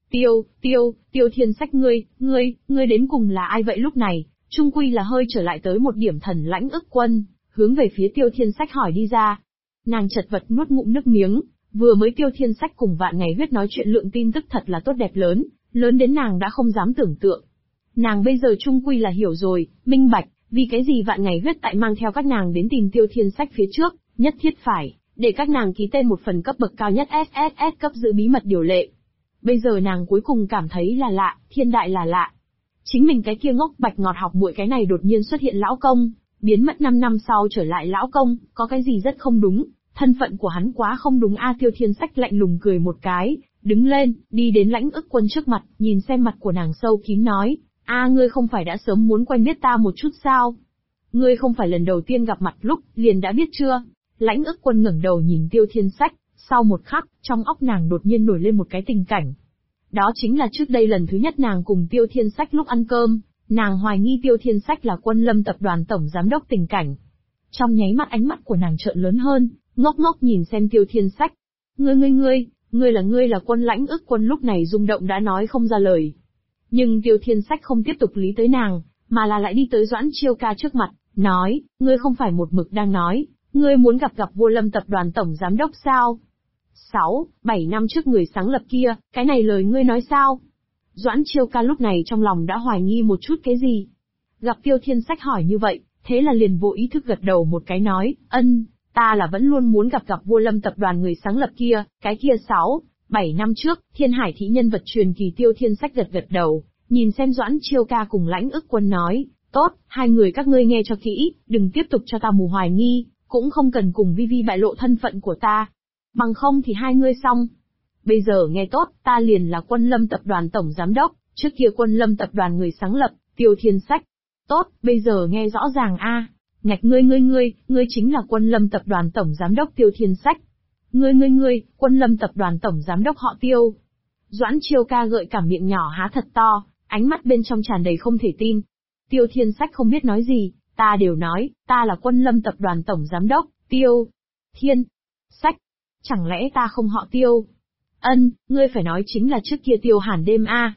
Tiêu Thiên Sách ngươi đến cùng là ai vậy? Lúc này, trung quy là hơi trở lại tới một điểm thần lãnh ức quân, hướng về phía Tiêu Thiên Sách hỏi đi ra. Nàng chật vật nuốt ngụm nước miếng, vừa mới Tiêu Thiên Sách cùng Vạn Ngày Huyết nói chuyện lượng tin tức thật là tốt đẹp lớn đến nàng đã không dám tưởng tượng. Nàng bây giờ trung quy là hiểu rồi, minh bạch, vì cái gì Vạn Ngày Huyết tại mang theo các nàng đến tìm Tiêu Thiên Sách phía trước, nhất thiết phải để các nàng ký tên một phần cấp bậc cao nhất SSS cấp giữ bí mật điều lệ. Bây giờ nàng cuối cùng cảm thấy là lạ, thiên đại là lạ. Chính mình cái kia ngốc bạch ngọt học muội cái này đột nhiên xuất hiện lão công, biến mất 5 năm sau trở lại lão công, có cái gì rất không đúng, thân phận của hắn quá không đúng a. Tiêu Thiên Sách lạnh lùng cười một cái, đứng lên, đi đến Lãnh Ức Quân trước mặt, nhìn xem mặt của nàng sâu kín nói, ngươi không phải đã sớm muốn quen biết ta một chút sao? Ngươi không phải lần đầu tiên gặp mặt lúc, liền đã biết chưa? Lãnh Ức Quân ngẩng đầu nhìn Tiêu Thiên Sách, sau một khắc, trong óc nàng đột nhiên nổi lên một cái tình cảnh. Đó chính là trước đây lần thứ nhất nàng cùng Tiêu Thiên Sách lúc ăn cơm, nàng hoài nghi Tiêu Thiên Sách là Quân Lâm tập đoàn tổng giám đốc tình cảnh. Trong nháy mắt ánh mắt của nàng trợn lớn hơn, ngốc nhìn xem Tiêu Thiên Sách. Ngươi là Quân. Lãnh Ức Quân lúc này rung động đã nói không ra lời. Nhưng Tiêu Thiên Sách không tiếp tục lý tới nàng, mà là lại đi tới Doãn Chiêu Ca trước mặt, nói, ngươi không phải một mực đang nói, ngươi muốn gặp Vua Lâm tập đoàn tổng giám đốc sao? 6-7 năm trước người sáng lập kia, cái này lời ngươi nói sao? Doãn Chiêu Ca lúc này trong lòng đã hoài nghi một chút cái gì. Gặp Tiêu Thiên Sách hỏi như vậy, thế là liền vô ý thức gật đầu một cái nói, ta là vẫn luôn muốn gặp Vua Lâm tập đoàn người sáng lập kia, cái kia 6-7 năm trước, Thiên Hải thị nhân vật truyền kỳ. Tiêu Thiên Sách gật đầu, Nhìn xem Doãn Chiêu Ca cùng Lãnh Ức Quân nói, tốt, hai người các ngươi nghe cho kỹ, đừng tiếp tục cho ta mù hoài nghi, cũng không cần cùng Vi Vi bại lộ thân phận của ta. Bằng không thì hai ngươi xong. Bây giờ nghe tốt, ta liền là Quân Lâm Tập đoàn Tổng Giám Đốc, trước kia Quân Lâm Tập đoàn người sáng lập, Tiêu Thiên Sách. Tốt, bây giờ nghe rõ ràng a. Ngạch ngươi chính là Quân Lâm Tập đoàn Tổng Giám Đốc Tiêu Thiên Sách. Ngươi, Quân Lâm Tập đoàn Tổng Giám Đốc họ Tiêu. Doãn Chiêu Ca gợi cả miệng nhỏ há thật to, ánh mắt bên trong tràn đầy không thể tin. Tiêu Thiên Sách không biết nói gì, ta đều nói, ta là Quân Lâm Tập đoàn Tổng Giám Đốc, Tiêu Thiên Sách. Chẳng lẽ ta không họ Tiêu? Ngươi phải nói chính là trước kia Tiêu Hàn Đêm a.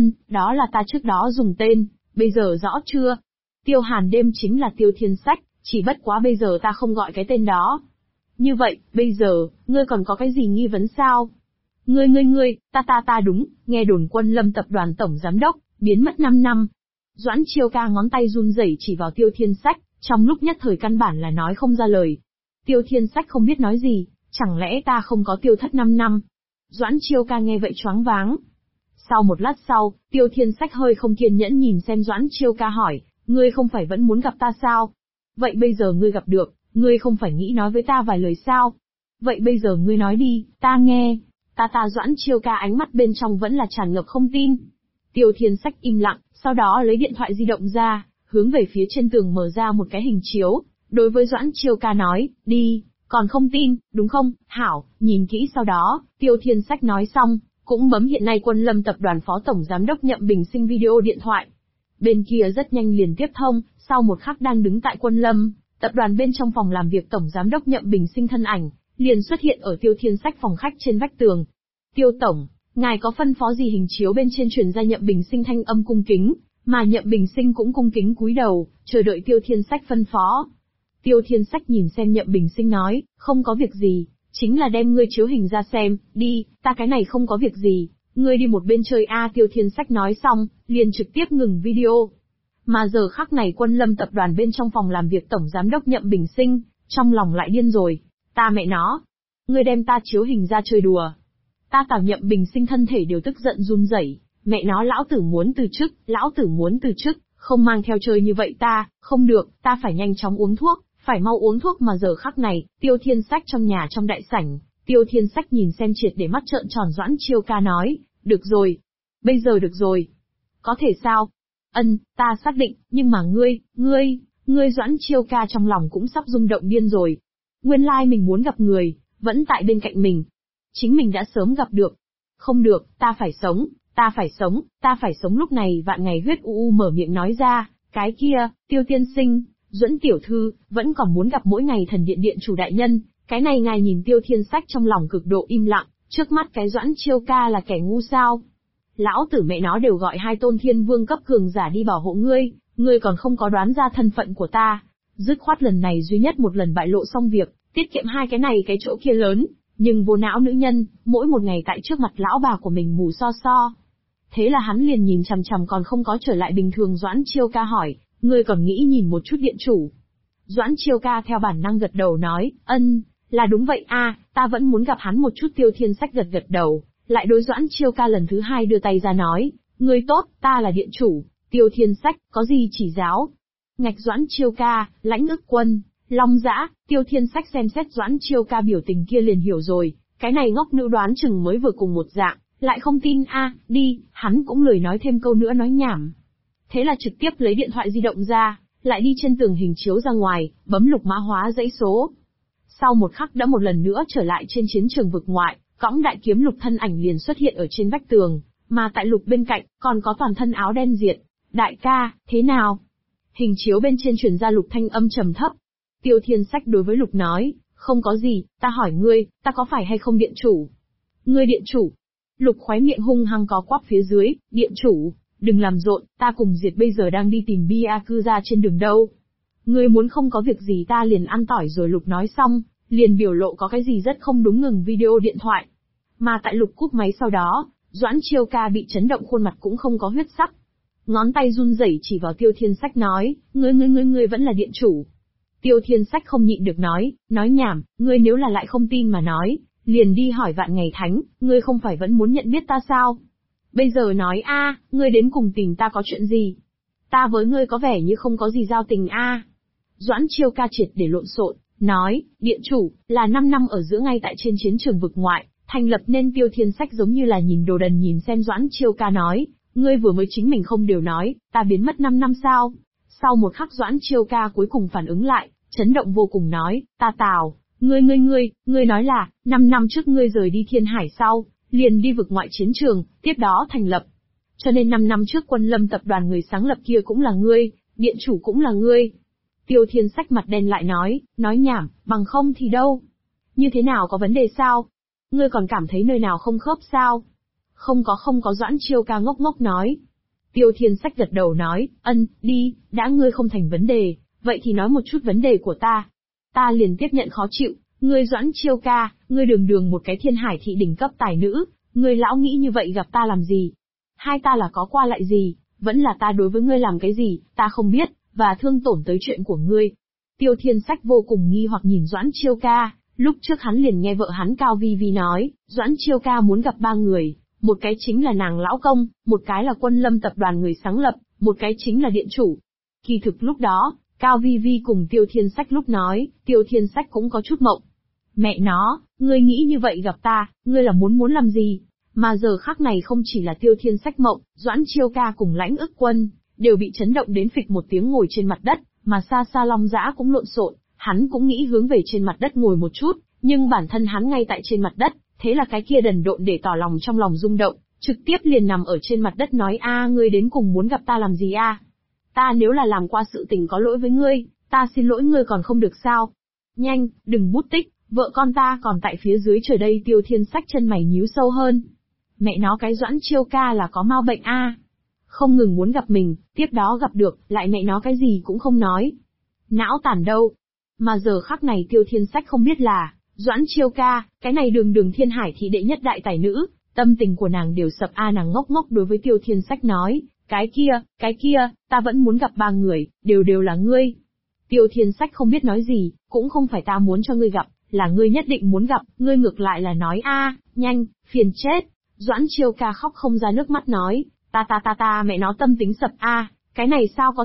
Đó là ta trước đó dùng tên, bây giờ rõ chưa? Tiêu Hàn Đêm chính là Tiêu Thiên Sách, chỉ bất quá bây giờ ta không gọi cái tên đó. Như vậy, bây giờ, ngươi còn có cái gì nghi vấn sao? Ngươi, ta đúng, nghe đồn Quân Lâm Tập đoàn Tổng Giám Đốc, biến mất 5 năm. Doãn Chiêu Ca ngón tay run rẩy chỉ vào Tiêu Thiên Sách, trong lúc nhất thời căn bản là nói không ra lời. Tiêu Thiên Sách không biết nói gì, chẳng lẽ ta không có tiêu thất 5 năm? Doãn Chiêu Ca nghe vậy choáng váng. Sau một lát sau, Tiêu Thiên Sách hơi không kiên nhẫn nhìn xem Doãn Chiêu Ca hỏi, ngươi không phải vẫn muốn gặp ta sao? Vậy bây giờ ngươi gặp được, ngươi không phải nghĩ nói với ta vài lời sao? Vậy bây giờ ngươi nói đi, ta nghe. Ta Doãn Chiêu Ca ánh mắt bên trong vẫn là tràn ngập không tin. Tiêu Thiên Sách im lặng, sau đó lấy điện thoại di động ra, hướng về phía trên tường mở ra một cái hình chiếu, đối với Doãn Chiêu Ca nói, đi, còn không tin, đúng không? Hảo, nhìn kỹ sau đó, Tiêu Thiên Sách nói xong, cũng bấm hiện nay Quân Lâm Tập đoàn Phó Tổng Giám đốc Nhậm Bình Sinh video điện thoại. Bên kia rất nhanh liền tiếp thông, sau một khắc đang đứng tại Quân Lâm Tập đoàn bên trong phòng làm việc Tổng Giám đốc Nhậm Bình Sinh thân ảnh, liền xuất hiện ở Tiêu Thiên Sách phòng khách trên vách tường. Tiêu Tổng, ngài có phân phó gì? Hình chiếu bên trên truyền ra Nhậm Bình Sinh thanh âm cung kính, mà Nhậm Bình Sinh cũng cung kính cúi đầu, chờ đợi Tiêu Thiên Sách phân phó. Tiêu Thiên Sách nhìn xem Nhậm Bình Sinh nói, không có việc gì, chính là đem ngươi chiếu hình ra xem, đi, ta cái này không có việc gì, ngươi đi một bên chơi a. Tiêu Thiên Sách nói xong, liền trực tiếp ngừng video. Mà giờ khắc này Quân Lâm Tập đoàn bên trong phòng làm việc Tổng Giám đốc Nhậm Bình Sinh, trong lòng lại điên rồi, ta mẹ nó, ngươi đem ta chiếu hình ra chơi đùa. Ta Tào Nhậm Bình Sinh thân thể đều tức giận run rẩy, mẹ nó lão tử muốn từ chức, không mang theo chơi như vậy ta, không được, ta phải nhanh chóng uống thuốc, phải mau uống thuốc. Mà giờ khắc này, Tiêu Thiên Sách trong nhà trong đại sảnh, Tiêu Thiên Sách nhìn xem triệt để mắt trợn tròn Doãn Chiêu Ca nói, được rồi, bây giờ được rồi. Có thể sao? Ta xác định, nhưng mà ngươi Doãn Chiêu Ca trong lòng cũng sắp rung động điên rồi. Nguyên lai mình muốn gặp người, vẫn tại bên cạnh mình. Chính mình đã sớm gặp được. Không được, ta phải sống. Lúc này Vạn Ngày Huyết u mở miệng nói ra, cái kia, Tiêu tiên sinh, Duẫn tiểu thư, vẫn còn muốn gặp mỗi ngày Thần Điện điện chủ đại nhân, cái này ngài nhìn. Tiêu Thiên Sách trong lòng cực độ im lặng, trước mắt cái Doãn Chiêu Ca là kẻ ngu sao? Lão tử mẹ nó đều gọi 2 tôn thiên vương cấp cường giả đi bảo hộ ngươi còn không có đoán ra thân phận của ta. Dứt khoát lần này duy nhất một lần bại lộ xong việc, tiết kiệm 2 cái này cái chỗ kia lớn, nhưng vô não nữ nhân, mỗi một ngày tại trước mặt lão bà của mình mù so. Thế là hắn liền nhìn chằm chằm còn không có trở lại bình thường Doãn Chiêu Ca hỏi, ngươi còn nghĩ nhìn một chút điện chủ? Doãn Chiêu Ca theo bản năng gật đầu nói, là đúng vậy a, ta vẫn muốn gặp hắn một chút. Tiêu Thiên Sách gật đầu, lại đối Doãn Chiêu Ca lần thứ 2 đưa tay ra nói, ngươi tốt, ta là điện chủ. Tiêu Thiên Sách, có gì chỉ giáo? Ngạch Doãn Chiêu Ca, Lãnh Ức Quân, Long Dã. Tiêu Thiên Sách xem xét Doãn Chiêu Ca biểu tình kia liền hiểu rồi, cái này ngốc nữ đoán chừng mới vừa cùng một dạng, lại không tin a, đi, hắn cũng lười nói thêm câu nữa nói nhảm. Thế là trực tiếp lấy điện thoại di động ra, lại đi trên tường hình chiếu ra ngoài, bấm lục mã hóa dãy số. Sau một khắc đã một lần nữa trở lại trên chiến trường vực ngoại, cõng đại kiếm Lục thân ảnh liền xuất hiện ở trên vách tường, mà tại Lục bên cạnh, còn có toàn thân áo đen diệt. Đại ca, thế nào? Hình chiếu bên trên truyền ra Lục thanh âm trầm thấp. Tiêu Thiên Sách đối với Lục nói, không có gì, ta hỏi ngươi, ta có phải hay không điện chủ? Ngươi điện chủ? Lục khóe miệng hung hăng có quắp phía dưới, điện chủ, đừng làm rộn, ta cùng Diệt bây giờ đang đi tìm Bia cư ra trên đường đâu. Ngươi muốn không có việc gì ta liền ăn tỏi rồi. Lục nói xong, liền biểu lộ có cái gì rất không đúng ngừng video điện thoại. Mà tại Lục cúp máy sau đó, Doãn Chiêu Ca bị chấn động khuôn mặt cũng không có huyết sắc. Ngón tay run rẩy chỉ vào Tiêu Thiên Sách nói, ngươi vẫn là điện chủ. Tiêu Thiên Sách không nhịn được nói nhảm, ngươi nếu là lại không tin mà nói, liền đi hỏi Vạn Ngày Thánh, ngươi không phải vẫn muốn nhận biết ta sao? Bây giờ nói ngươi đến cùng tìm ta có chuyện gì? Ta với ngươi có vẻ như không có gì giao tình Doãn Chiêu Ca triệt để lộn xộn, nói, điện chủ, là 5 năm ở giữa ngay tại trên chiến trường vực ngoại, thành lập nên Tiêu Thiên Sách giống như là nhìn đồ đần nhìn xem Doãn Chiêu Ca nói, ngươi vừa mới chính mình không đều nói, ta biến mất 5 năm sao? Sau một khắc Doãn Chiêu Ca cuối cùng phản ứng lại, chấn động vô cùng nói, ta Tào, ngươi nói là, 5 năm trước ngươi rời đi Thiên Hải sau, liền đi vực ngoại chiến trường, tiếp đó thành lập. Cho nên 5 năm trước Quân Lâm tập đoàn người sáng lập kia cũng là ngươi, điện chủ cũng là ngươi. Tiêu Thiên Sách mặt đen lại nói nhảm, bằng không thì đâu. Như thế nào có vấn đề sao? Ngươi còn cảm thấy nơi nào không khớp sao? Không có Doãn Chiêu Ca ngốc ngốc nói. Tiêu Thiên Sách gật đầu nói, đi, đã ngươi không thành vấn đề, vậy thì nói một chút vấn đề của ta. Ta liền tiếp nhận khó chịu, ngươi Doãn Chiêu Ca, ngươi đường một cái Thiên Hải thị đỉnh cấp tài nữ, ngươi lão nghĩ như vậy gặp ta làm gì? Hai ta là có qua lại gì, vẫn là ta đối với ngươi làm cái gì, ta không biết, và thương tổn tới chuyện của ngươi. Tiêu Thiên Sách vô cùng nghi hoặc nhìn Doãn Chiêu Ca, lúc trước hắn liền nghe vợ hắn Cao Vi Vi nói, Doãn Chiêu Ca muốn gặp 3 người, một cái chính là nàng lão công, một cái là Quân Lâm tập đoàn người sáng lập, một cái chính là điện chủ. Kỳ thực lúc đó, Cao Vi Vi cùng Tiêu Thiên Sách lúc nói, Tiêu Thiên Sách cũng có chút mộng. Mẹ nó, ngươi nghĩ như vậy gặp ta, ngươi là muốn làm gì? Mà giờ khắc này không chỉ là Tiêu Thiên Sách mộng, Doãn Chiêu Ca cùng Lãnh Ức Quân, đều bị chấn động đến phịch một tiếng ngồi trên mặt đất, mà xa xa Long Dã cũng lộn xộn, hắn cũng nghĩ hướng về trên mặt đất ngồi một chút, nhưng bản thân hắn ngay tại trên mặt đất, thế là cái kia đần độn để tỏ lòng trong lòng rung động, trực tiếp liền nằm ở trên mặt đất nói ngươi đến cùng muốn gặp ta làm gì Ta nếu là làm qua sự tình có lỗi với ngươi, ta xin lỗi ngươi còn không được sao? Nhanh, đừng bút tích, vợ con ta còn tại phía dưới trời đây. Tiêu Thiên Sách chân mày nhíu sâu hơn. Mẹ nó cái Doãn Chiêu Ca là có mau bệnh không ngừng muốn gặp mình, tiếp đó gặp được, lại mẹ nó cái gì cũng không nói. Não tàn đâu. Mà giờ khắc này Tiêu Thiên Sách không biết là, Doãn Chiêu Ca, cái này đường Thiên Hải thị đệ nhất đại tài nữ, tâm tình của nàng đều sập nàng ngốc ngốc đối với Tiêu Thiên Sách nói, cái kia, ta vẫn muốn gặp 3 người, đều là ngươi. Tiêu Thiên Sách không biết nói gì, cũng không phải ta muốn cho ngươi gặp, là ngươi nhất định muốn gặp, ngươi ngược lại là nói nhanh, phiền chết. Doãn Chiêu Ca khóc không ra nước mắt nói, ta mẹ nó tâm tính sập cái này sao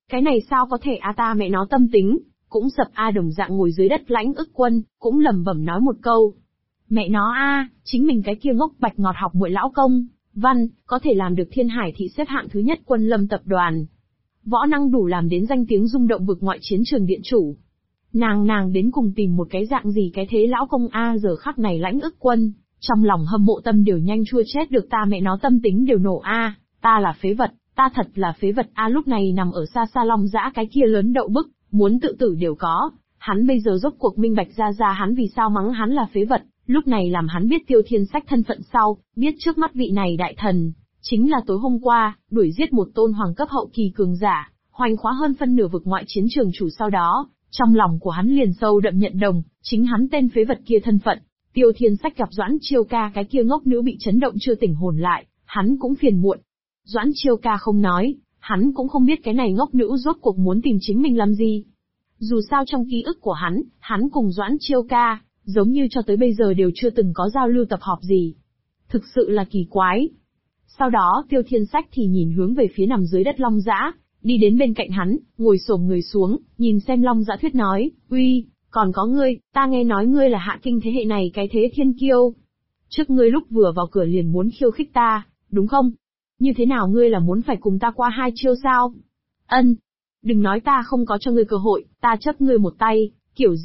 có thể ta mẹ nó tâm tính, cũng sập đồng dạng ngồi dưới đất Lãnh Ức Quân, cũng lẩm bẩm nói một câu. Mẹ nó chính mình cái kia ngốc bạch ngọt học muội lão công, văn, có thể làm được Thiên Hải thị xếp hạng thứ nhất Quân Lâm tập đoàn. Võ năng đủ làm đến danh tiếng rung động vực ngoại chiến trường điện chủ. Nàng đến cùng tìm một cái dạng gì cái thế lão công giờ khắc này Lãnh Ức Quân, trong lòng hâm mộ tâm đều nhanh chua chết được, ta mẹ nó tâm tính đều nổ ta là phế vật, ta thật là phế vật lúc này nằm ở xa xa Long Dã cái kia lớn đậu bức, muốn tự tử đều có, hắn bây giờ rốt cuộc minh bạch ra hắn vì sao mắng hắn là phế vật, lúc này làm hắn biết Tiêu Thiên Sách thân phận sau, biết trước mắt vị này đại thần, chính là tối hôm qua, đuổi giết một tôn hoàng cấp hậu kỳ cường giả, hoành khóa hơn phân nửa vực ngoại chiến trường chủ sau đó, trong lòng của hắn liền sâu đậm nhận đồng, chính hắn tên phế vật kia thân phận. Tiêu Thiên Sách gặp Doãn Chiêu Ca cái kia ngốc nữ bị chấn động chưa tỉnh hồn lại, hắn cũng phiền muộn. Doãn Chiêu Ca không nói, hắn cũng không biết cái này ngốc nữ rốt cuộc muốn tìm chính mình làm gì. Dù sao trong ký ức của hắn cùng Doãn Chiêu Ca, giống như cho tới bây giờ đều chưa từng có giao lưu tập họp gì. Thực sự là kỳ quái. Sau đó Tiêu Thiên Sách thì nhìn hướng về phía nằm dưới đất Long Dã, đi đến bên cạnh hắn, ngồi xổm người xuống, nhìn xem Long Dã Thuyết nói, uy, còn có ngươi, ta nghe nói ngươi là hạ kinh thế hệ này cái thế thiên kiêu. Trước ngươi lúc vừa vào cửa liền muốn khiêu khích ta, đúng không? Như thế nào ngươi là muốn phải cùng ta qua 2 chiêu sao? Đừng nói ta không có cho ngươi cơ hội, ta chấp ngươi một tay, kiểu